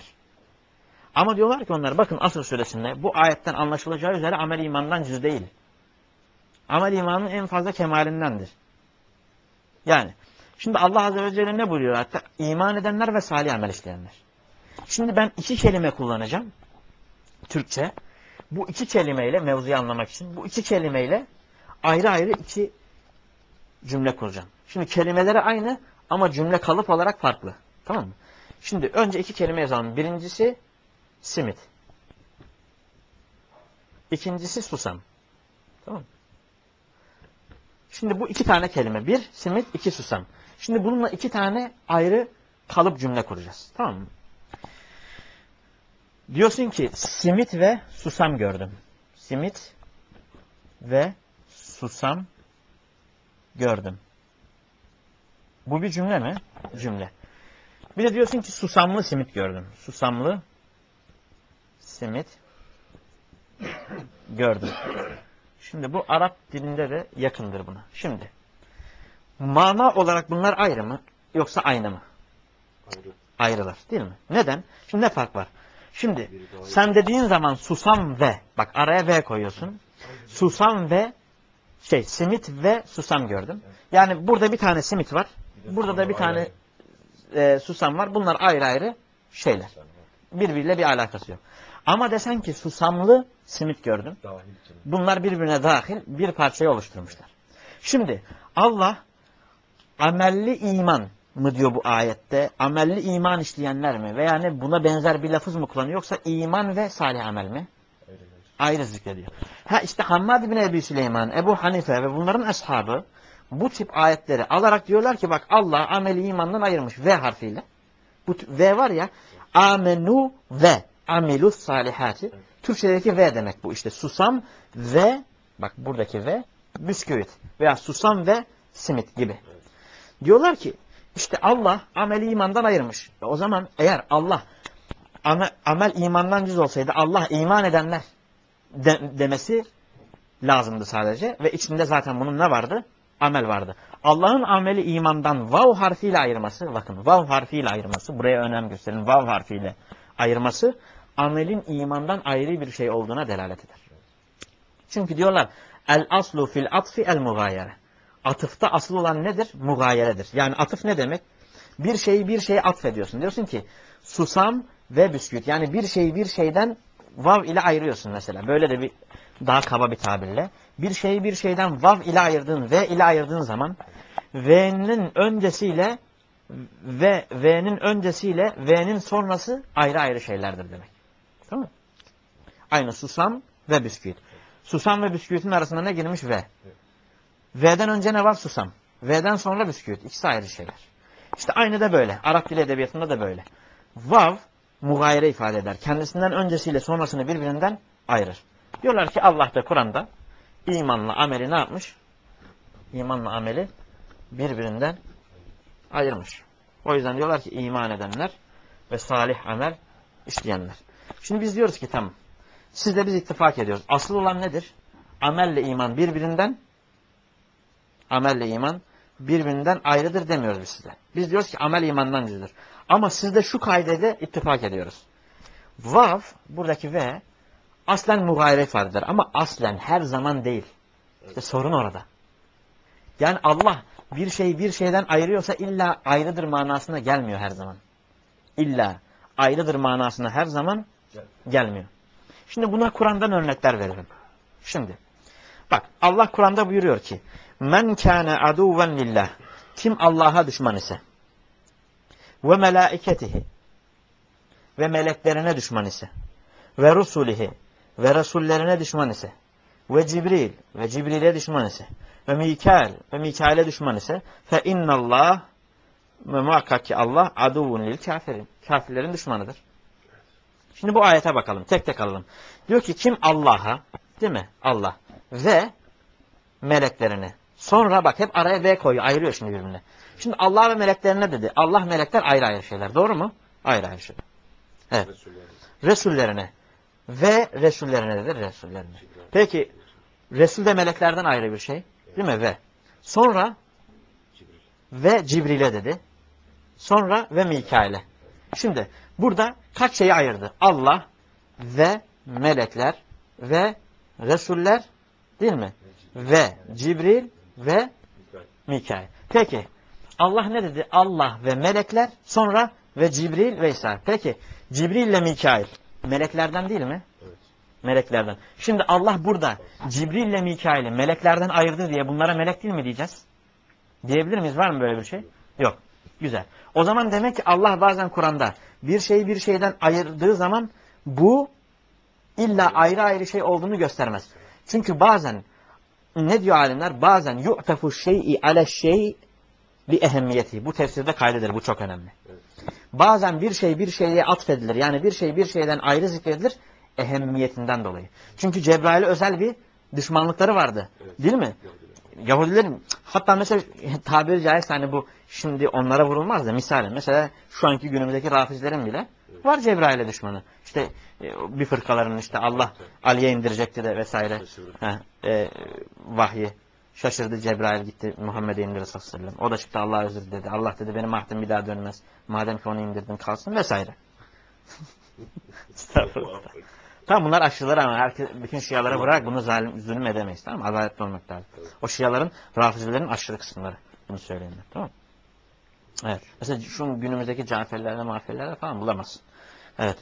Speaker 1: Ama diyorlar ki onlar, bakın Asr suresinde bu ayetten anlaşılacağı üzere amel imandan cüz değil. Amel imanın en fazla kemalindendir. Yani şimdi Allah Azze ve Celle ne buyuruyor? Hatta iman edenler ve salih amel işleyenler. Şimdi ben iki kelime kullanacağım. Türkçe. Bu iki kelimeyle mevzuyu anlamak için bu iki kelimeyle ayrı ayrı iki cümle kuracağım. Şimdi kelimeleri aynı ama cümle kalıp olarak farklı. Tamam mı? Şimdi önce iki kelime yazalım. Birincisi simit. İkincisi susam. Tamam mı? Şimdi bu iki tane kelime. Bir simit, iki susam. Şimdi bununla iki tane ayrı kalıp cümle kuracağız. Tamam mı? Diyorsun ki simit ve susam gördüm. Simit ve susam gördüm. Bu bir cümle mi? Cümle. Bir de diyorsun ki susamlı simit gördüm. Susamlı simit gördüm. Şimdi bu Arap dilinde de yakındır buna. Şimdi mana olarak bunlar ayrı mı yoksa aynı mı? Ayrı. Ayrılar değil mi? Neden? Şimdi ne fark var? Şimdi sen dediğin zaman susam ve, bak araya ve koyuyorsun. Susam ve şey simit ve susam gördüm. Yani burada bir tane simit var. Burada da bir tane e, susam var. Bunlar ayrı ayrı şeyler. birbiriyle bir alakası yok. Ama desen ki susamlı simit gördüm. Bunlar birbirine dahil bir parçayı oluşturmuşlar. Şimdi Allah amelli iman mı diyor bu ayette? Amelli iman işleyenler mi? Veya ne buna benzer bir lafız mı kullanıyor? Yoksa iman ve salih amel mi? Ayrı zikrediyor. Ha işte Hammad bin Ebi Süleyman, Ebu Hanife ve bunların ashabı bu tip ayetleri alarak diyorlar ki bak Allah ameli imandan ayırmış V harfiyle. Bu V var ya amenu ve amilus salihati. Türkçedeki V demek bu işte susam ve bak buradaki V bisküvit veya susam ve simit gibi. Diyorlar ki işte Allah ameli imandan ayırmış. E o zaman eğer Allah amel, amel imandan cüz olsaydı Allah iman edenler de, demesi lazımdı sadece. Ve içinde zaten bunun ne vardı? Amel vardı. Allah'ın ameli imandan vav harfiyle ayırması, bakın vav harfiyle ayırması, buraya önem gösterin, vav harfiyle ayırması, amelin imandan ayrı bir şey olduğuna delalet eder. Çünkü diyorlar, el aslu fil atfi el mugayere. Atıfta asıl olan nedir? Mugayeredir. Yani atıf ne demek? Bir şeyi bir şeye atfediyorsun. Diyorsun ki, susam ve bisküvit. Yani bir şeyi bir şeyden vav ile ayırıyorsun mesela. Böyle de bir daha kaba bir tabirle. Bir şeyi bir şeyden vav ile ayırdığın, v ile ayırdığın zaman v'nin öncesiyle ve v'nin öncesiyle v'nin sonrası ayrı ayrı şeylerdir demek. Tamam mı? Aynı susam ve bisküvit. Susam ve bisküvitin arasında ne girmiş? V. V'den önce ne var? Susam. V'den sonra bisküvit. İkisi ayrı şeyler. İşte aynı da böyle. Arap dili edebiyatında da böyle. Vav mugayere ifade eder. Kendisinden öncesiyle sonrasını birbirinden ayırır. Diyorlar ki Allah da Kur'an'da imanla ameli ne yapmış? İmanla ameli birbirinden ayırmış. O yüzden diyorlar ki iman edenler ve salih amel işleyenler. Şimdi biz diyoruz ki tamam. Sizle biz ittifak ediyoruz. Asıl olan nedir? Amelle iman birbirinden amelle iman birbirinden ayrıdır demiyoruz biz size. Biz diyoruz ki amel imandan cüzdür. Ama sizde şu kaydede ittifak ediyoruz. Vav, buradaki V aslen mugayre ifade eder. Ama aslen her zaman değil. İşte sorun orada. Yani Allah bir şeyi bir şeyden ayırıyorsa illa ayrıdır manasına gelmiyor her zaman. İlla ayrıdır manasına her zaman gelmiyor. Şimdi buna Kur'an'dan örnekler verelim. Şimdi bak Allah Kur'an'da buyuruyor ki men kâne aduven lillah, kim Allah'a düşman ise ve melaiketihi, ve meleklerine düşman ise ve rusulihi, ve resullerine düşman ise ve Cibril, ve Cibril'e düşman ise ve Mikail, ve Mikail'e düşman ise fe innallah, ve muhakkak ki Allah aduvun lil kafirin, kafirlerin düşmanıdır. Şimdi bu ayete bakalım, tek tek alalım. Diyor ki kim Allah'a, değil mi? Allah ve meleklerine. Sonra bak hep araya V koyuyor, ayırıyor şimdi birbirine. Şimdi Allah ve meleklerine dedi. Allah, melekler ayrı ayrı şeyler. Doğru mu? Ayrı ayrı şeyler. Evet. Resullerine. Ve Resullerine dedi. Resullerine. Peki Resul de meleklerden ayrı bir şey. Değil mi? Ve. Sonra ve Cibril'e dedi. Sonra ve Mikail'e. Şimdi burada kaç şeyi ayırdı? Allah ve melekler ve Resuller, değil mi? Ve Cibril ve Mikail. Peki Allah ne dedi? Allah ve melekler, sonra ve Cibril ve İsa. Peki Cibril ile Mikail meleklerden değil mi? Evet. Meleklerden. Şimdi Allah burada Cibril ile Mikail'i meleklerden ayırdı diye bunlara melek değil mi diyeceğiz? Diyebilir miyiz? Var mı böyle bir şey? Yok. Güzel. O zaman demek ki Allah bazen Kur'an'da bir şeyi bir şeyden ayırdığı zaman bu illa ayrı ayrı şey olduğunu göstermez. Çünkü bazen ne diyor alimler? Bazen yu'tafu şey'i ale şey li ehemmiyeti. Bu tefsirde kaydedilir. Bu çok önemli. Evet. Bazen bir şey bir şeye atfedilir. Yani bir şey bir şeyden ayrı zikredilir. Ehemmiyetinden dolayı. Çünkü Cebrail'e özel bir düşmanlıkları vardı. Evet. Değil mi? Yahudilerin hatta mesela tabiri caizse hani bu şimdi onlara vurulmaz da misalen mesela şu anki günümüzdeki Rafizilerin bile var Cebrail'e düşmanı. İşte bir fırkaların işte Allah Ali'ye indirecekti de vesaire. Ha, e, vahyi. Şaşırdı, Cebrail gitti Muhammed'e indirdi sallallahu aleyhi ve sellem. O da çıktı Allah özür dedi. Allah dedi benim ahdim bir daha dönmez. Madem ki onu indirdin kalsın vesaire. Tamam bunlar aşırılar ama herkes, bütün Şialara bırak bunu zalim, zulüm edemeyiz. Tamam mı? Adaletli olmak lazım. O Şiaların, Rafizilerin aşırı kısımları. Bunu söyleyenler. Tamam mı? Evet. Mesela şu günümüzdeki Caferlerde, Maferlerde falan bulamazsın. Evet.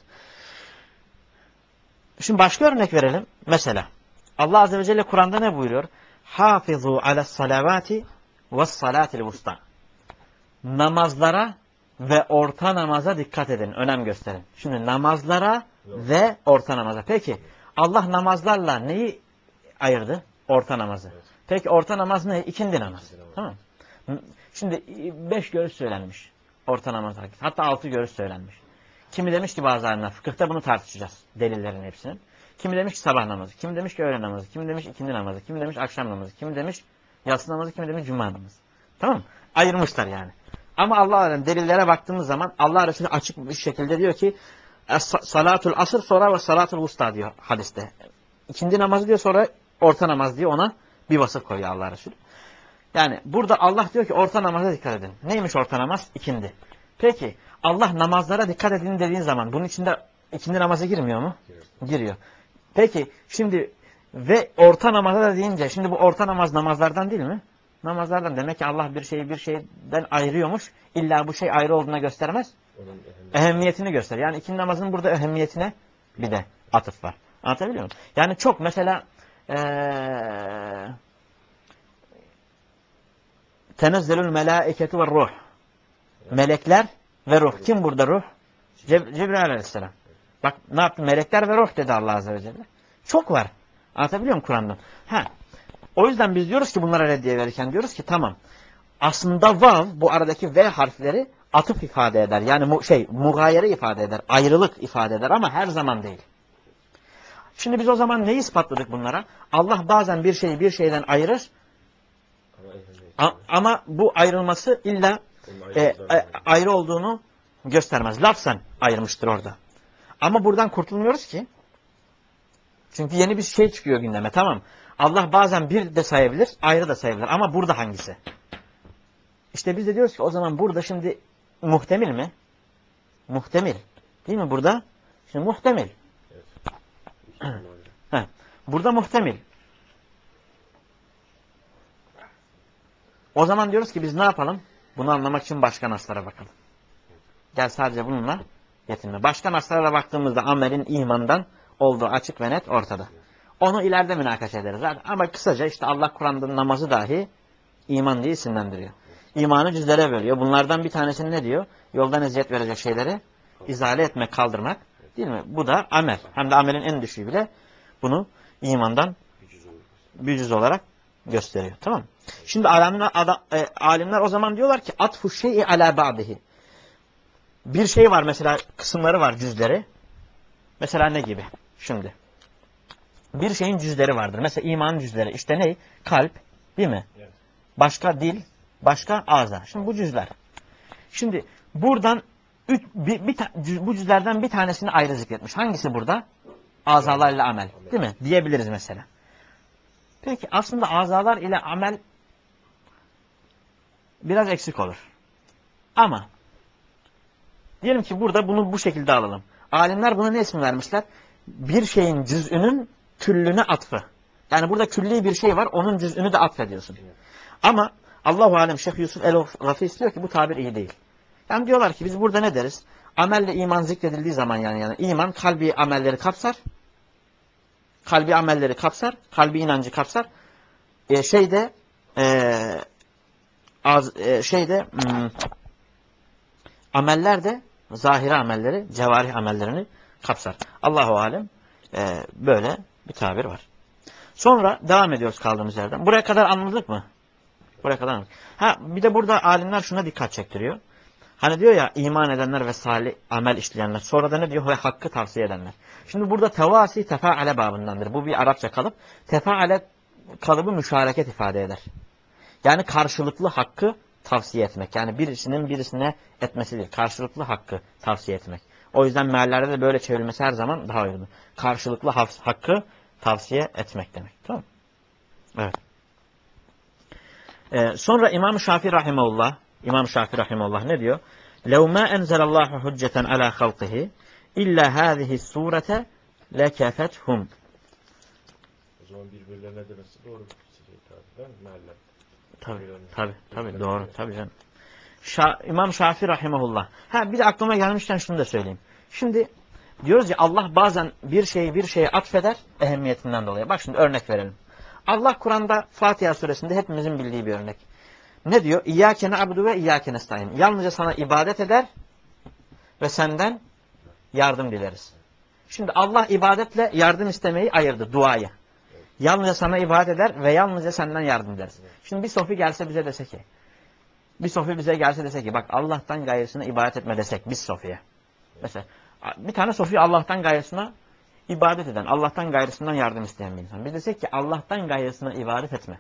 Speaker 1: Şimdi başka örnek verelim. Mesela Allah Azze ve Celle Kur'an'da ne buyuruyor? Hafizu alas salavati ve salatil vusta. Namazlara ve orta namaza dikkat edin. Önem gösterin. Şimdi namazlara ve orta namaza. Peki Allah namazlarla neyi ayırdı? Orta namazı. Peki orta namaz ne? İkindi namazı. Tamam. Şimdi beş görüş söylenmiş. Orta namaz hakkında. Hatta altı görüş söylenmiş. Kimi demiş ki bazı alimler, fıkıhta bunu tartışacağız. Delillerin hepsini. Kimi demiş ki sabah namazı. Kimi demiş ki öğle namazı. Kimi demiş ikindi namazı. Kimi demiş akşam namazı. Kimi demiş yatsı namazı. Kimi demiş cuma namazı. Tamam mı? Ayırmışlar yani. Ama Allah alem delillere baktığımız zaman Allah Resulü açık bir şekilde diyor ki salatul asr sonra ve salatul vusta diyor hadiste. İkindi namazı diyor, sonra orta namaz diyor, ona bir vasıf koyuyor Allah Resulü. Yani burada Allah diyor ki orta namaza dikkat edin. Neymiş orta namaz? İkindi. Peki Allah namazlara dikkat edin dediğin zaman bunun içinde ikindi namazı girmiyor mu? Giriyor. Giriyor. Peki şimdi ve orta namaza da deyince şimdi bu orta namaz namazlardan değil mi? Namazlardan. Demek ki Allah bir şeyi bir şeyden ayırıyormuş. İlla bu şey ayrı olduğuna göstermez. Ehemmiyetini göster. Yani ikindi namazın burada ehemmiyetine bir de atıf var. Anlatabiliyor muyum? Yani çok mesela ee, tenezzelül melâiketu ve ruh. Melekler ve ruh. Kim burada ruh? Ceb Cebrail aleyhisselam. Bak ne yaptı? Melekler ve ruh dedi Allah Azze ve Celle. Çok var. Anlatabiliyor muyum Kur'an'dan? Ha. O yüzden biz diyoruz ki bunlara reddiye verirken diyoruz ki tamam. Aslında vav bu aradaki V harfleri atıf ifade eder. Yani mu şey mugayere ifade eder. Ayrılık ifade eder ama her zaman değil. Şimdi biz o zaman neyi ispatladık bunlara? Allah bazen bir şeyi bir şeyden ayırır. Ama bu ayrılması illa e, e, ayrı olduğunu göstermez. Lafzen ayırmıştır orada. Ama buradan kurtulmuyoruz ki. Çünkü yeni bir şey çıkıyor gündeme. Tamam. Allah bazen bir de sayabilir, ayrı da sayabilir. Ama burada hangisi? İşte biz de diyoruz ki o zaman burada şimdi muhtemel mi? Muhtemel. Değil mi burada? Şimdi muhtemel. Evet. Burada muhtemel. O zaman diyoruz ki biz ne yapalım? Bunu anlamak için başka naslara bakalım. Gel sadece bununla yetinme. Başka naslara baktığımızda amelin imandan olduğu açık ve net ortada. Onu ileride münakaşa ederiz. Ama kısaca işte Allah Kur'an'da namazı dahi iman diye isimlendiriyor. İmanı cüzlere bölüyor. Bunlardan bir tanesini ne diyor? Yoldan eziyet verecek şeyleri izale etmek, kaldırmak. Değil mi? Bu da amel. Hem de amelin en düşüğü bile bunu imandan bir cüz olarak gösteriyor. Tamam mı? Şimdi alimler, adam, e, alimler o zaman diyorlar ki atfu şey'i ala ba'dihi. Bir şey var mesela, kısımları var, cüzleri. Mesela ne gibi? Şimdi. Bir şeyin cüzleri vardır. Mesela imanın cüzleri. İşte ne? Kalp. Değil mi? Başka dil. Başka ağza. Şimdi bu cüzler. Şimdi buradan üç, bir, bir, bu cüzlerden bir tanesini ayrı zikretmiş. Hangisi burada? Azalar ile amel. Değil mi? Diyebiliriz mesela. Peki aslında azalar ile amel biraz eksik olur. Ama diyelim ki burada bunu bu şekilde alalım. Alimler buna ne ismi vermişler? Bir şeyin cüz'ünün küllüne atfı. Yani burada külli bir şey var, onun cüz'ünü de atfediyorsun. Ama Allahu alem Şeyh Yusuf el-Gafis diyor ki bu tabir iyi değil. Yani diyorlar ki biz burada ne deriz? Amelle iman zikredildiği zaman yani, yani iman kalbi amelleri kapsar. Kalbi amelleri kapsar. Kalbi inancı kapsar. E, şeyde e, az, e, şeyde hmm, ameller de zahiri amelleri, cevarih amellerini kapsar. Allahu alem e, böyle bir tabir var. Sonra devam ediyoruz kaldığımız yerden. Buraya kadar anladık mı? Buraya kadar anladık. Ha bir de burada alimler şuna dikkat çektiriyor. Hani diyor ya iman edenler ve salih amel işleyenler. Sonra da ne diyor? Ve hakkı tavsiye edenler. Şimdi burada tevasi tefaale babındandır. Bu bir Arapça kalıp. Tefaale kalıbı müşareket ifade eder. Yani karşılıklı hakkı tavsiye etmek. Yani birisinin birisine etmesi değil. Karşılıklı hakkı tavsiye etmek. O yüzden meallerde de böyle çevrilmesi her zaman daha uygun. Karşılıklı hakkı tavsiye etmek demek. Tamam mı? Evet. Ee, sonra İmam Şafii rahimehullah, İmam Şafii rahimehullah ne diyor? لَوْ مَا أَنْزَلَ اللّٰهُ حُجَّةً عَلَى خَلْقِهِ اِلَّا هَذِهِ السُّورَةَ لَكَفَتْهُمْ.
Speaker 2: O zaman birbirlerine demesi doğru. Değil mi? Meallem.
Speaker 1: Tabii, tabii, tabii, doğru, tabii canım. Şa İmam Şafii rahimehullah. Ha bir de aklıma gelmişken şunu da söyleyeyim. Şimdi Diyoruz ya Allah bazen bir şeyi bir şeye atfeder ehemmiyetinden dolayı. Bak şimdi örnek verelim. Allah Kur'an'da Fatiha suresinde hepimizin bildiği bir örnek. Ne diyor? İyyâke na'budu ve iyyâke nestaîn. Yalnızca sana ibadet eder ve senden yardım dileriz. Şimdi Allah ibadetle yardım istemeyi ayırdı, duayı. Yalnızca sana ibadet eder ve yalnızca senden yardım dileriz. Şimdi bir sofi gelse bize dese ki, bir sofi bize gelse dese ki, bak Allah'tan gayrısına ibadet etme desek biz sofiye. Mesela bir tane sofi Allah'tan gayrısına ibadet eden, Allah'tan gayrısından yardım isteyen bir insan. Biz desek ki Allah'tan gayrısına ibadet etme.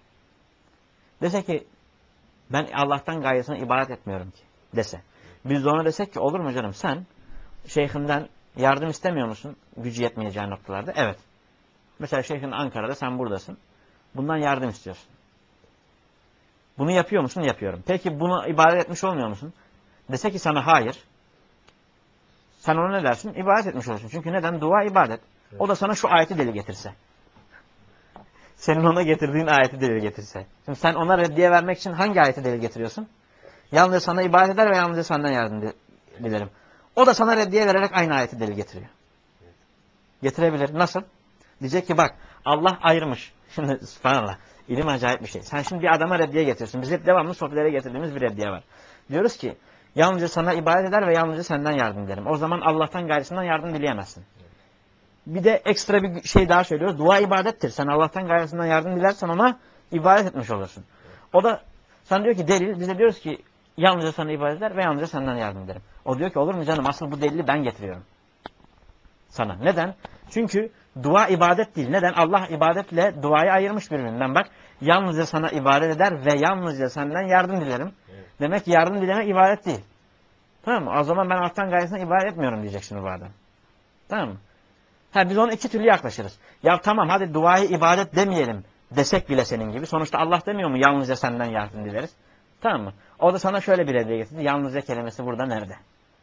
Speaker 1: Dese ki ben Allah'tan gayrısına ibadet etmiyorum ki dese. Biz de ona desek ki olur mu canım sen şeyhinden yardım istemiyor musun gücü yetmeyeceği noktalarda? Evet. Mesela şeyhin Ankara'da sen buradasın. Bundan yardım istiyorsun. Bunu yapıyor musun? Yapıyorum. Peki bunu ibadet etmiş olmuyor musun? Dese ki sana hayır. Sen ona ne dersin? İbadet etmiş olursun. Çünkü neden? Dua ibadet. Evet. O da sana şu ayeti delil getirse. Senin ona getirdiğin ayeti delil getirse. Şimdi sen ona reddiye vermek için hangi ayeti delil getiriyorsun? Yalnızca sana ibadet eder ve yalnızca senden yardım dilerim. O da sana reddiye vererek aynı ayeti delil getiriyor. Getirebilir. Nasıl? Diyecek ki bak Allah ayırmış. Şimdi subhanallah. İlim acayip bir şey. Sen şimdi bir adama reddiye getiriyorsun. Biz hep devamlı sohbetlere getirdiğimiz bir reddiye var. Diyoruz ki yalnızca sana ibadet eder ve yalnızca senden yardım dilerim. O zaman Allah'tan gayrısından yardım dileyemezsin. Bir de ekstra bir şey daha söylüyoruz. Dua ibadettir. Sen Allah'tan gayrısından yardım dilersen ona ibadet etmiş olursun. O da sen diyor ki delil. Biz de diyoruz ki yalnızca sana ibadet eder ve yalnızca senden yardım dilerim. O diyor ki olur mu canım asıl bu delili ben getiriyorum. Sana. Neden? Çünkü dua ibadet değil. Neden? Allah ibadetle duayı ayırmış birbirinden. Bak yalnızca sana ibadet eder ve yalnızca senden yardım dilerim. Evet. Demek ki yardım dilemek ibadet değil. Tamam mı? O zaman ben Allah'tan gayrısına ibadet etmiyorum diyecek şimdi bu adam. Tamam mı? Ha, biz ona iki türlü yaklaşırız. Ya tamam hadi duayı ibadet demeyelim desek bile senin gibi. Sonuçta Allah demiyor mu yalnızca senden yardım dileriz. Tamam mı? O da sana şöyle bir hediye getirdi. Yalnızca kelimesi burada nerede?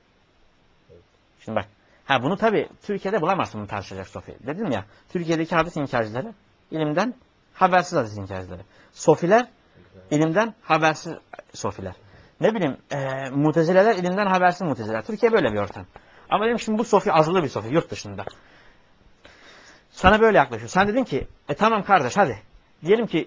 Speaker 1: Şimdi bak. Ha bunu tabii Türkiye'de bulamazsın bunu tartışacak sofi. Dedim ya Türkiye'deki hadis inkarcıları ilimden habersiz hadis inkarcıları. Sofiler ilimden habersiz sofiler. Ne bileyim e, mutezileler ilimden habersiz mutezileler. Türkiye böyle bir ortam. Ama benim şimdi bu sofi azılı bir sofi yurt dışında. Sana böyle yaklaşıyor. Sen dedin ki e tamam kardeş hadi. Diyelim ki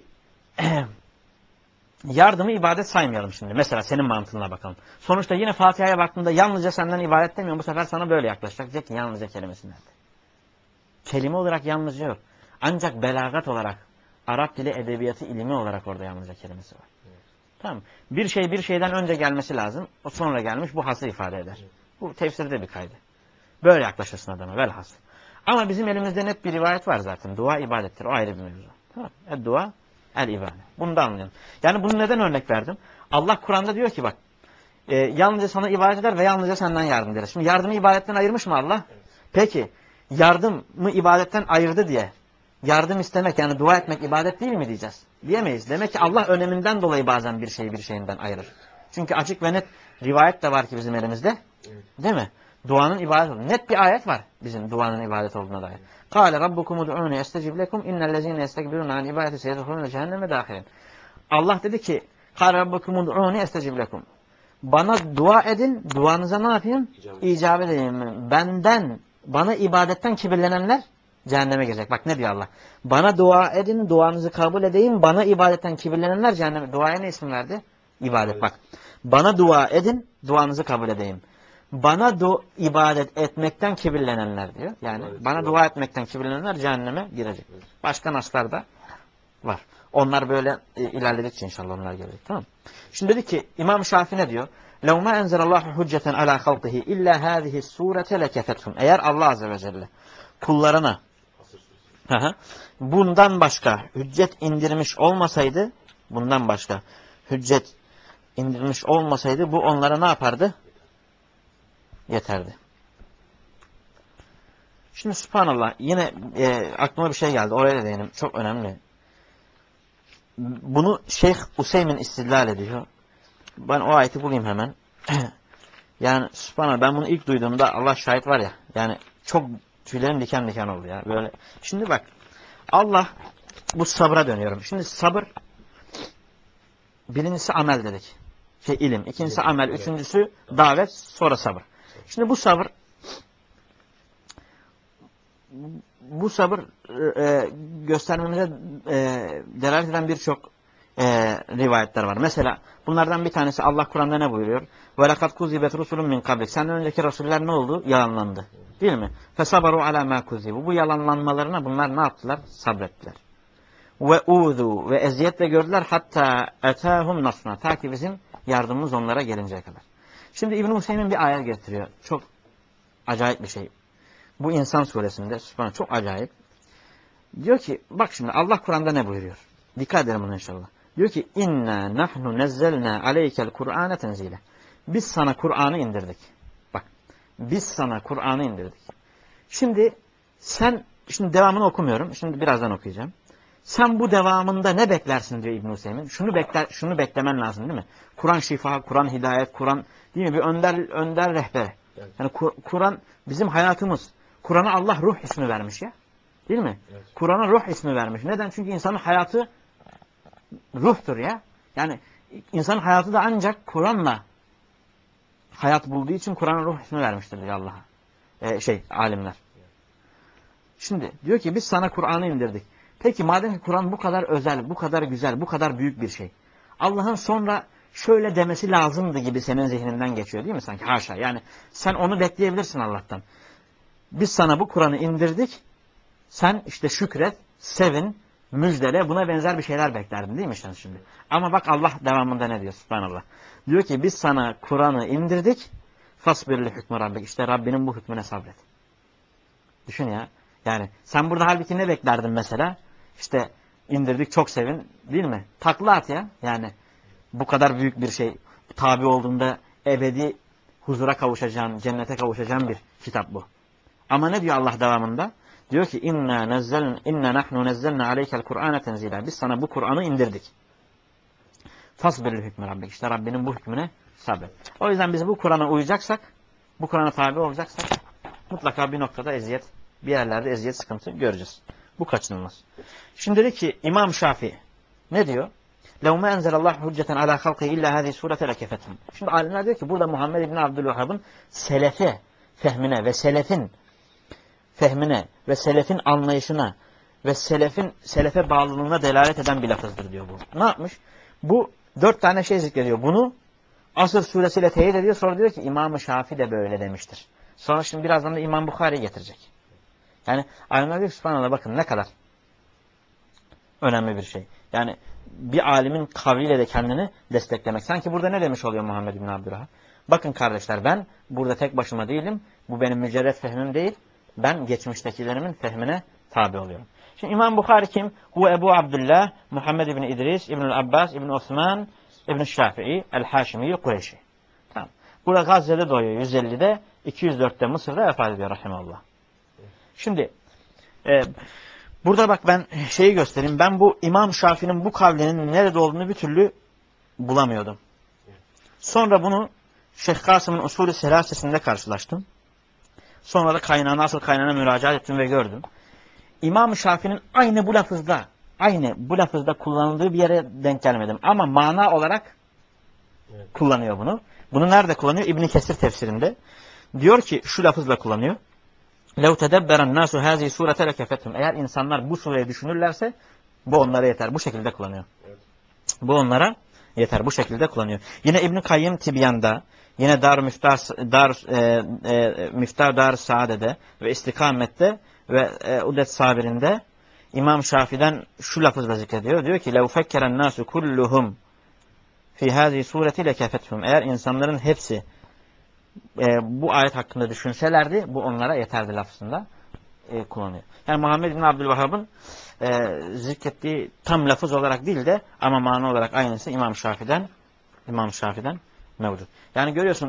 Speaker 1: yardımı ibadet saymayalım şimdi. Mesela senin mantığına bakalım. Sonuçta yine Fatiha'ya baktığında yalnızca senden ibadet demiyorum. Bu sefer sana böyle yaklaşacak. Diyecek ki yalnızca kelimesi nerede? Kelime olarak yalnızca yok. Ancak belagat olarak, Arap dili edebiyatı ilmi olarak orada yalnızca kelimesi var. Evet. Tamam. Bir şey bir şeyden önce gelmesi lazım. O sonra gelmiş bu hası ifade eder. Evet. Bu tefsirde bir kaydı. Böyle yaklaşırsın adama velhasıl. Ama bizim elimizde net bir rivayet var zaten. Dua ibadettir. O ayrı bir mevzu. Tamam. E, dua el ibadet. Bunu da anlayalım. Yani bunu neden örnek verdim? Allah Kur'an'da diyor ki bak e, yalnızca sana ibadet eder ve yalnızca senden yardım eder. Şimdi yardımı ibadetten ayırmış mı Allah? Evet. Peki yardımı ibadetten ayırdı diye yardım istemek yani dua etmek ibadet değil mi diyeceğiz? Diyemeyiz. Demek ki Allah öneminden dolayı bazen bir şeyi bir şeyinden ayırır. Çünkü açık ve net rivayet de var ki bizim elimizde. Evet. Değil mi? Duanın ibadet olduğunu. Net bir ayet var bizim duanın ibadet olduğuna dair. Kâle rabbukum ud'ûni estecib lekum innellezîne yestekbirûne an ibadeti seyedhulûne cehenneme dâhilin. Allah dedi ki kâle rabbukum ud'ûni estecib lekum. Bana dua edin, duanıza ne yapayım? İcabet, İcabet edeyim. Benden, bana ibadetten kibirlenenler cehenneme girecek. Bak ne diyor Allah? Bana dua edin, duanızı kabul edeyim. Bana ibadetten kibirlenenler cehenneme. Duaya ne isim verdi? İbadet. Bak. Bana dua edin, duanızı kabul edeyim. Bana du ibadet etmekten kibirlenenler diyor. Yani evet, bana evet. dua etmekten kibirlenenler cehenneme girecek. Evet. Başka naslar da var. Onlar böyle e, ilerledikçe inşallah onlar gelecek. Tamam. Şimdi dedi ki İmam Şafii ne diyor? لَوْ مَا اَنْزَلَ اللّٰهُ حُجَّةً عَلَى خَلْقِهِ اِلَّا هَذِهِ السُّورَةَ لَكَفَتْهُمْ. Eğer Allah Azze ve Celle kullarına bundan başka hüccet indirmiş olmasaydı, bundan başka hüccet indirmiş olmasaydı bu onlara ne yapardı? Yeterdi. Şimdi subhanallah yine e, aklıma bir şey geldi. Oraya da değinim. Çok önemli. Bunu Şeyh Useymin istidlal ediyor. Ben o ayeti bulayım hemen. Yani subhanallah ben bunu ilk duyduğumda Allah şahit var ya. Yani çok tüylerim diken diken oldu ya. Böyle. Şimdi bak. Allah bu sabra dönüyorum. Şimdi sabır birincisi amel dedik. Şey ilim. İkincisi amel. Üçüncüsü davet. Sonra sabır. Şimdi bu sabır bu sabır e, göstermemize e, delalet eden birçok e, rivayetler var. Mesela bunlardan bir tanesi Allah Kur'an'da ne buyuruyor? وَلَقَدْ كُذِّبَتْ رُسُلٌ مِنْ قَبْلِكَ Senden önceki rasuller ne oldu? Yalanlandı. Değil mi? فَصَبَرُوا عَلَى مَا كُذِّبُوا Bu yalanlanmalarına bunlar ne yaptılar? Sabrettiler. Ve uzu ve eziyetle gördüler hatta etahum nasruna ta ki bizim yardımımız onlara gelinceye kadar. Şimdi İbn Hüseyin bir ayet getiriyor. Çok acayip bir şey. Bu İnsan suresinde Sübhane çok acayip. Diyor ki bak şimdi Allah Kur'an'da ne buyuruyor? Dikkat edelim buna inşallah. Diyor ki inna nahnu nezzelna aleykel Kur'ane tenzile. Biz sana Kur'an'ı indirdik. Bak. Biz sana Kur'an'ı indirdik. Şimdi sen şimdi devamını okumuyorum. Şimdi birazdan okuyacağım. Sen bu devamında ne beklersin diyor İbn Hüseyin. Şunu bekler, şunu beklemen lazım değil mi? Kur'an şifa, Kur'an hidayet, Kur'an değil mi? Bir önder önder rehber.
Speaker 2: Evet.
Speaker 1: Yani Kur'an bizim hayatımız. Kur'an'a Allah ruh ismi vermiş ya. Değil mi?
Speaker 2: Evet.
Speaker 1: Kur'an'a ruh ismi vermiş. Neden? Çünkü insanın hayatı ruhtur ya. Yani insanın hayatı da ancak Kur'an'la hayat bulduğu için Kur'an'a ruh ismi vermiştir diyor Allah'a. Ee, şey alimler. Şimdi diyor ki biz sana Kur'an'ı indirdik. Peki madem ki Kur'an bu kadar özel, bu kadar güzel, bu kadar büyük bir şey. Allah'ın sonra şöyle demesi lazımdı gibi senin zihninden geçiyor değil mi sanki? Haşa. Yani sen onu bekleyebilirsin Allah'tan. Biz sana bu Kur'an'ı indirdik. Sen işte şükret, sevin, müjdele buna benzer bir şeyler beklerdin değil mi sen şimdi? Ama bak Allah devamında ne diyor? Subhanallah. Diyor ki biz sana Kur'an'ı indirdik. Fasbirli hükmü Rabbik. İşte Rabbinin bu hükmüne sabret. Düşün ya. Yani sen burada halbuki ne beklerdin mesela? İşte indirdik çok sevin değil mi? Takla at ya. Yani bu kadar büyük bir şey tabi olduğunda ebedi huzura kavuşacağın, cennete kavuşacağın bir kitap bu. Ama ne diyor Allah devamında? Diyor ki inna nezzelna inna nahnu nezzelna aleykel Kur'ane tenzila. Biz sana bu Kur'an'ı indirdik. Fasbirli hükmü Rabbik. İşte Rabbinin bu hükmüne sabret. O yüzden biz bu Kur'an'a uyacaksak, bu Kur'an'a tabi olacaksak mutlaka bir noktada eziyet, bir yerlerde eziyet sıkıntı göreceğiz. Bu kaçınılmaz. Şimdi dedi ki İmam Şafii ne diyor? لَوْ مَا اَنْزَلَ اللّٰهُ حُجَّةً عَلَى خَلْقِهِ اِلَّا هَذِي سُورَةَ لَكَفَتْهُمْ Şimdi alimler diyor ki burada Muhammed İbni Abdülvahhab'ın selefe fehmine ve selefin fehmine ve selefin anlayışına ve selefin selefe bağlılığına delalet eden bir lafızdır diyor bu. Ne yapmış? Bu dört tane şey zikrediyor. Bunu Asr suresiyle teyit ediyor. Sonra diyor ki İmam-ı Şafii de böyle demiştir. Sonra şimdi birazdan da İmam Bukhari'yi getirecek. Yani alimler diyor ki subhanallah bakın ne kadar önemli bir şey. Yani bir alimin kavliyle de kendini desteklemek. Sanki burada ne demiş oluyor Muhammed bin Abdülvahhab? Bakın kardeşler ben burada tek başıma değilim. Bu benim mücerret fehmim değil. Ben geçmiştekilerimin fehmine tabi oluyorum. Şimdi İmam Bukhari kim? Hu Ebu Abdullah, Muhammed ibn İdris, İbnül Abbas, İbn Osman, İbn Şafii, El-Haşimi, Kureyşi. Tamam. Burada Gazze'de doğuyor yüz ellide, iki yüz dörtte Mısır'da vefat ediyor rahimeullah. Şimdi e, burada bak ben şeyi göstereyim. Ben bu İmam Şafii'nin bu kavlinin nerede olduğunu bir türlü bulamıyordum. Sonra bunu Şeyh Kasım'ın Usulü Selasesinde karşılaştım. Sonra da kaynağına, asıl kaynağına müracaat ettim ve gördüm. İmam Şafii'nin aynı bu lafızda, aynı bu lafızda kullanıldığı bir yere denk gelmedim. Ama mana olarak evet. kullanıyor bunu. Bunu nerede kullanıyor? İbn Kesir tefsirinde. Diyor ki şu lafızla kullanıyor. لَوْ تَدَبَّرَ النَّاسُ هَذِي سُورَةَ لَكَفَتْهُمْ Eğer insanlar bu sureyi düşünürlerse bu onlara yeter. Bu şekilde kullanıyor. Evet. Bu onlara yeter. Bu şekilde kullanıyor. Yine İbn Kayyim Tibyan'da, yine Dar Miftah Dar e, e, Miftah Dar Saade'de ve İstikamet'te ve e, Udet Sabir'inde İmam Şafii'den şu lafızla zikrediyor. Diyor ki لَوْ فَكَّرَ النَّاسُ كُلُّهُمْ فِي هَذِي سُورَةِ لَكَفَتْهُمْ Eğer insanların hepsi e, bu ayet hakkında düşünselerdi bu onlara yeterdi lafzında e, kullanıyor. Yani Muhammed bin Abdülvahhab'ın e, zikrettiği tam lafız olarak değil de ama mana olarak aynısı İmam Şafii'den İmam Şafii'den mevcut. Yani görüyorsun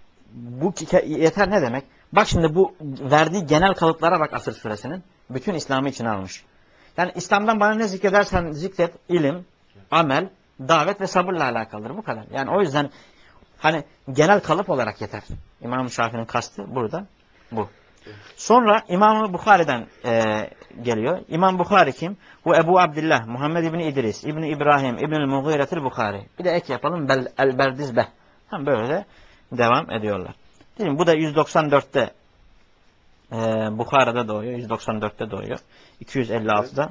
Speaker 1: bu yeter ne demek? Bak şimdi bu verdiği genel kalıplara bak Asr suresinin. Bütün İslam'ı içine almış. Yani İslam'dan bana ne zikredersen zikret, ilim, amel, davet ve sabırla alakalıdır. Bu kadar. Yani o yüzden hani genel kalıp olarak yeter. İmam Şafii'nin kastı burada bu. Sonra İmam Bukhari'den e, geliyor. İmam Bukhari kim? Bu Ebu Abdullah, Muhammed İbni İdris, İbni İbrahim, İbnül Mughiretil Bukhari. Bir de ek yapalım. El-Berdizbeh. Hem böyle de devam ediyorlar. Değil mi? Bu da yüz doksan dörtte Ee, Bukhara'da doğuyor. yüz doksan dörtte doğuyor. iki yüz elli altıda.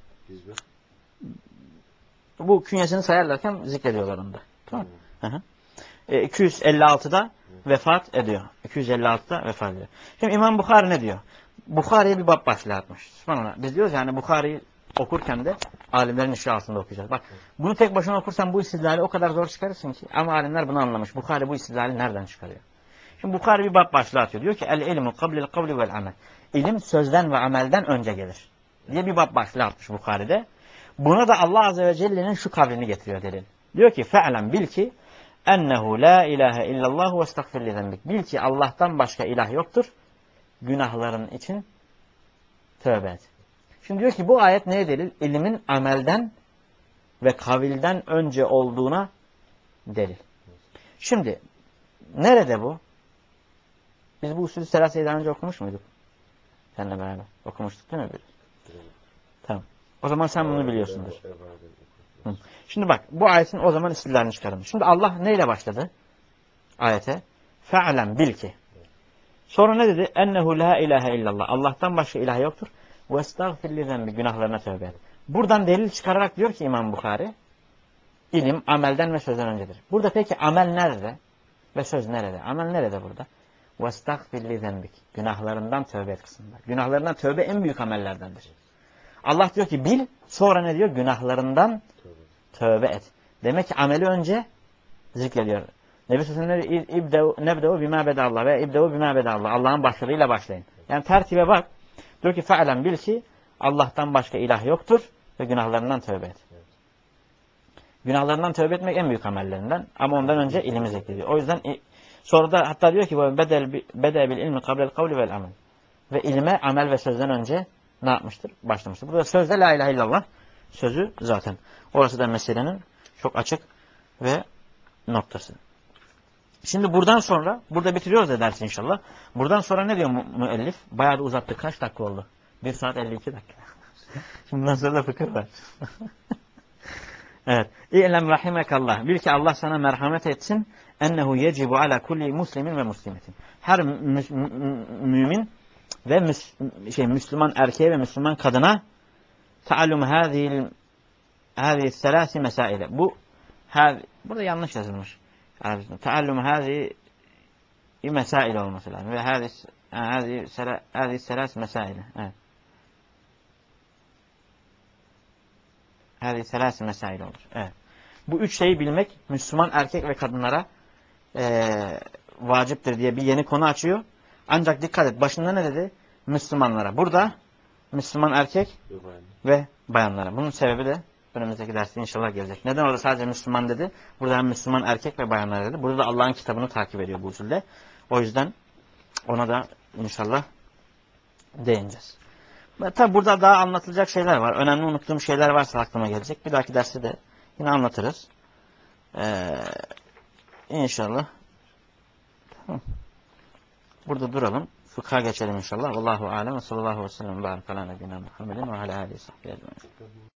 Speaker 1: Bu künyesini sayarlarken zikrediyorlar onda. Tamam. Hı hı. E, iki yüz elli altıda vefat ediyor. iki yüz elli altıda vefat ediyor. Şimdi İmam Bukhari ne diyor? Bukhari'ye bir bab başlığı atmış. Subhanallah. Biz diyoruz yani Bukhari'yi okurken de alimlerin işi altında okuyacağız. Bak bunu tek başına okursan bu istidlali o kadar zor çıkarırsın ki. Ama alimler bunu anlamış. Bukhari bu istidlali nereden çıkarıyor? Şimdi Bukhari bir bab başlığı atıyor. Diyor ki el ilmu kablil kavli vel amel. İlim sözden ve amelden önce gelir. Diye bir bab başlığı atmış Bukhari'de. Buna da Allah Azze ve Celle'nin şu kavlini getiriyor delil. Diyor ki fe'lem bil ki ennehu la ilahe illallah ve estağfir li zenbik. Bil ki Allah'tan başka ilah yoktur. Günahların için tövbe et. Şimdi diyor ki bu ayet neye delil? İlimin amelden ve kavilden önce olduğuna delil. Şimdi nerede bu? Biz bu usulü selaseyi daha önce okumuş muyduk? Seninle beraber. Okumuştuk değil mi? Biraz? Tamam. O zaman sen bunu biliyorsundur. Hı. Şimdi bak bu ayetin o zaman istillerini çıkaralım. Şimdi Allah neyle başladı? Ayete. Fe'lem bil ki. Sonra ne dedi? Ennehu la ilahe illallah. Allah'tan başka ilah yoktur. Ve estağfir li zenbi. Günahlarına tövbe et. Buradan delil çıkararak diyor ki İmam Bukhari, ilim amelden ve sözden öncedir. Burada peki amel nerede? Ve söz nerede? Amel nerede burada? Ve estağfir li zenbik. Günahlarından tövbe et kısmında. Günahlarından tövbe en büyük amellerdendir. Allah diyor ki bil, sonra ne diyor? Günahlarından tövbe et. Demek ki ameli önce zikrediyor. Nebi Sallallahu nebde'u bima bedallah ve ibde'u bima bedallah. Allah'ın başlarıyla başlayın. Yani tertibe bak. Diyor ki fe'lem bil ki Allah'tan başka ilah yoktur ve günahlarından tövbe et. Günahlarından tövbe etmek en büyük amellerinden ama ondan önce ilimi zikrediyor. O yüzden sonra da hatta diyor ki bede bil ilmi kablel kavli vel amel. Ve ilme amel ve sözden önce ne yapmıştır? Başlamıştır. Burada sözde la ilahe illallah sözü zaten. Orası da meselenin çok açık ve noktası. Şimdi buradan sonra, burada bitiriyoruz da dersi inşallah. Buradan sonra ne diyor mu müellif? Bayağı da uzattı. Kaç dakika oldu? bir saat elli iki dakika. Şimdi bundan sonra da fıkıh var. Evet. İ'lem rahimekallah. Bil ki Allah sana merhamet etsin. Ennehu yecibu ala kulli muslimin ve muslimetin. Her mü mü mümin ve müs şey, Müslüman erkeğe ve Müslüman kadına taallum hâzîl hâzî selâsi mesaile. Bu hâzî, burada yanlış yazılmış. Taallum hâzî mesail olması lazım. Ve hâzî hâzî hâzî selâs mesaile. Evet. Hâzî selâs mesail olur. Evet. Bu üç şeyi bilmek Müslüman erkek ve kadınlara ee, vaciptir diye bir yeni konu açıyor. Ancak dikkat et. Başında ne dedi? Müslümanlara. Burada Müslüman erkek ve bayanlara. Bunun sebebi de önümüzdeki derste inşallah gelecek. Neden orada sadece Müslüman dedi? Burada hem Müslüman erkek ve bayanlara dedi. Burada da Allah'ın kitabını takip ediyor bu usulde. O yüzden ona da inşallah değineceğiz. Tabi burada daha anlatılacak şeyler var. Önemli unuttuğum şeyler varsa aklıma gelecek. Bir dahaki derste de yine anlatırız. Ee, inşallah. Tamam. Burada duralım. Fıkha geçelim inşallah. Allahu alem ve sallallahu aleyhi ve sellem ve barik ala nebiyina Muhammedin ve ala alihi sahbihi ecmaîn.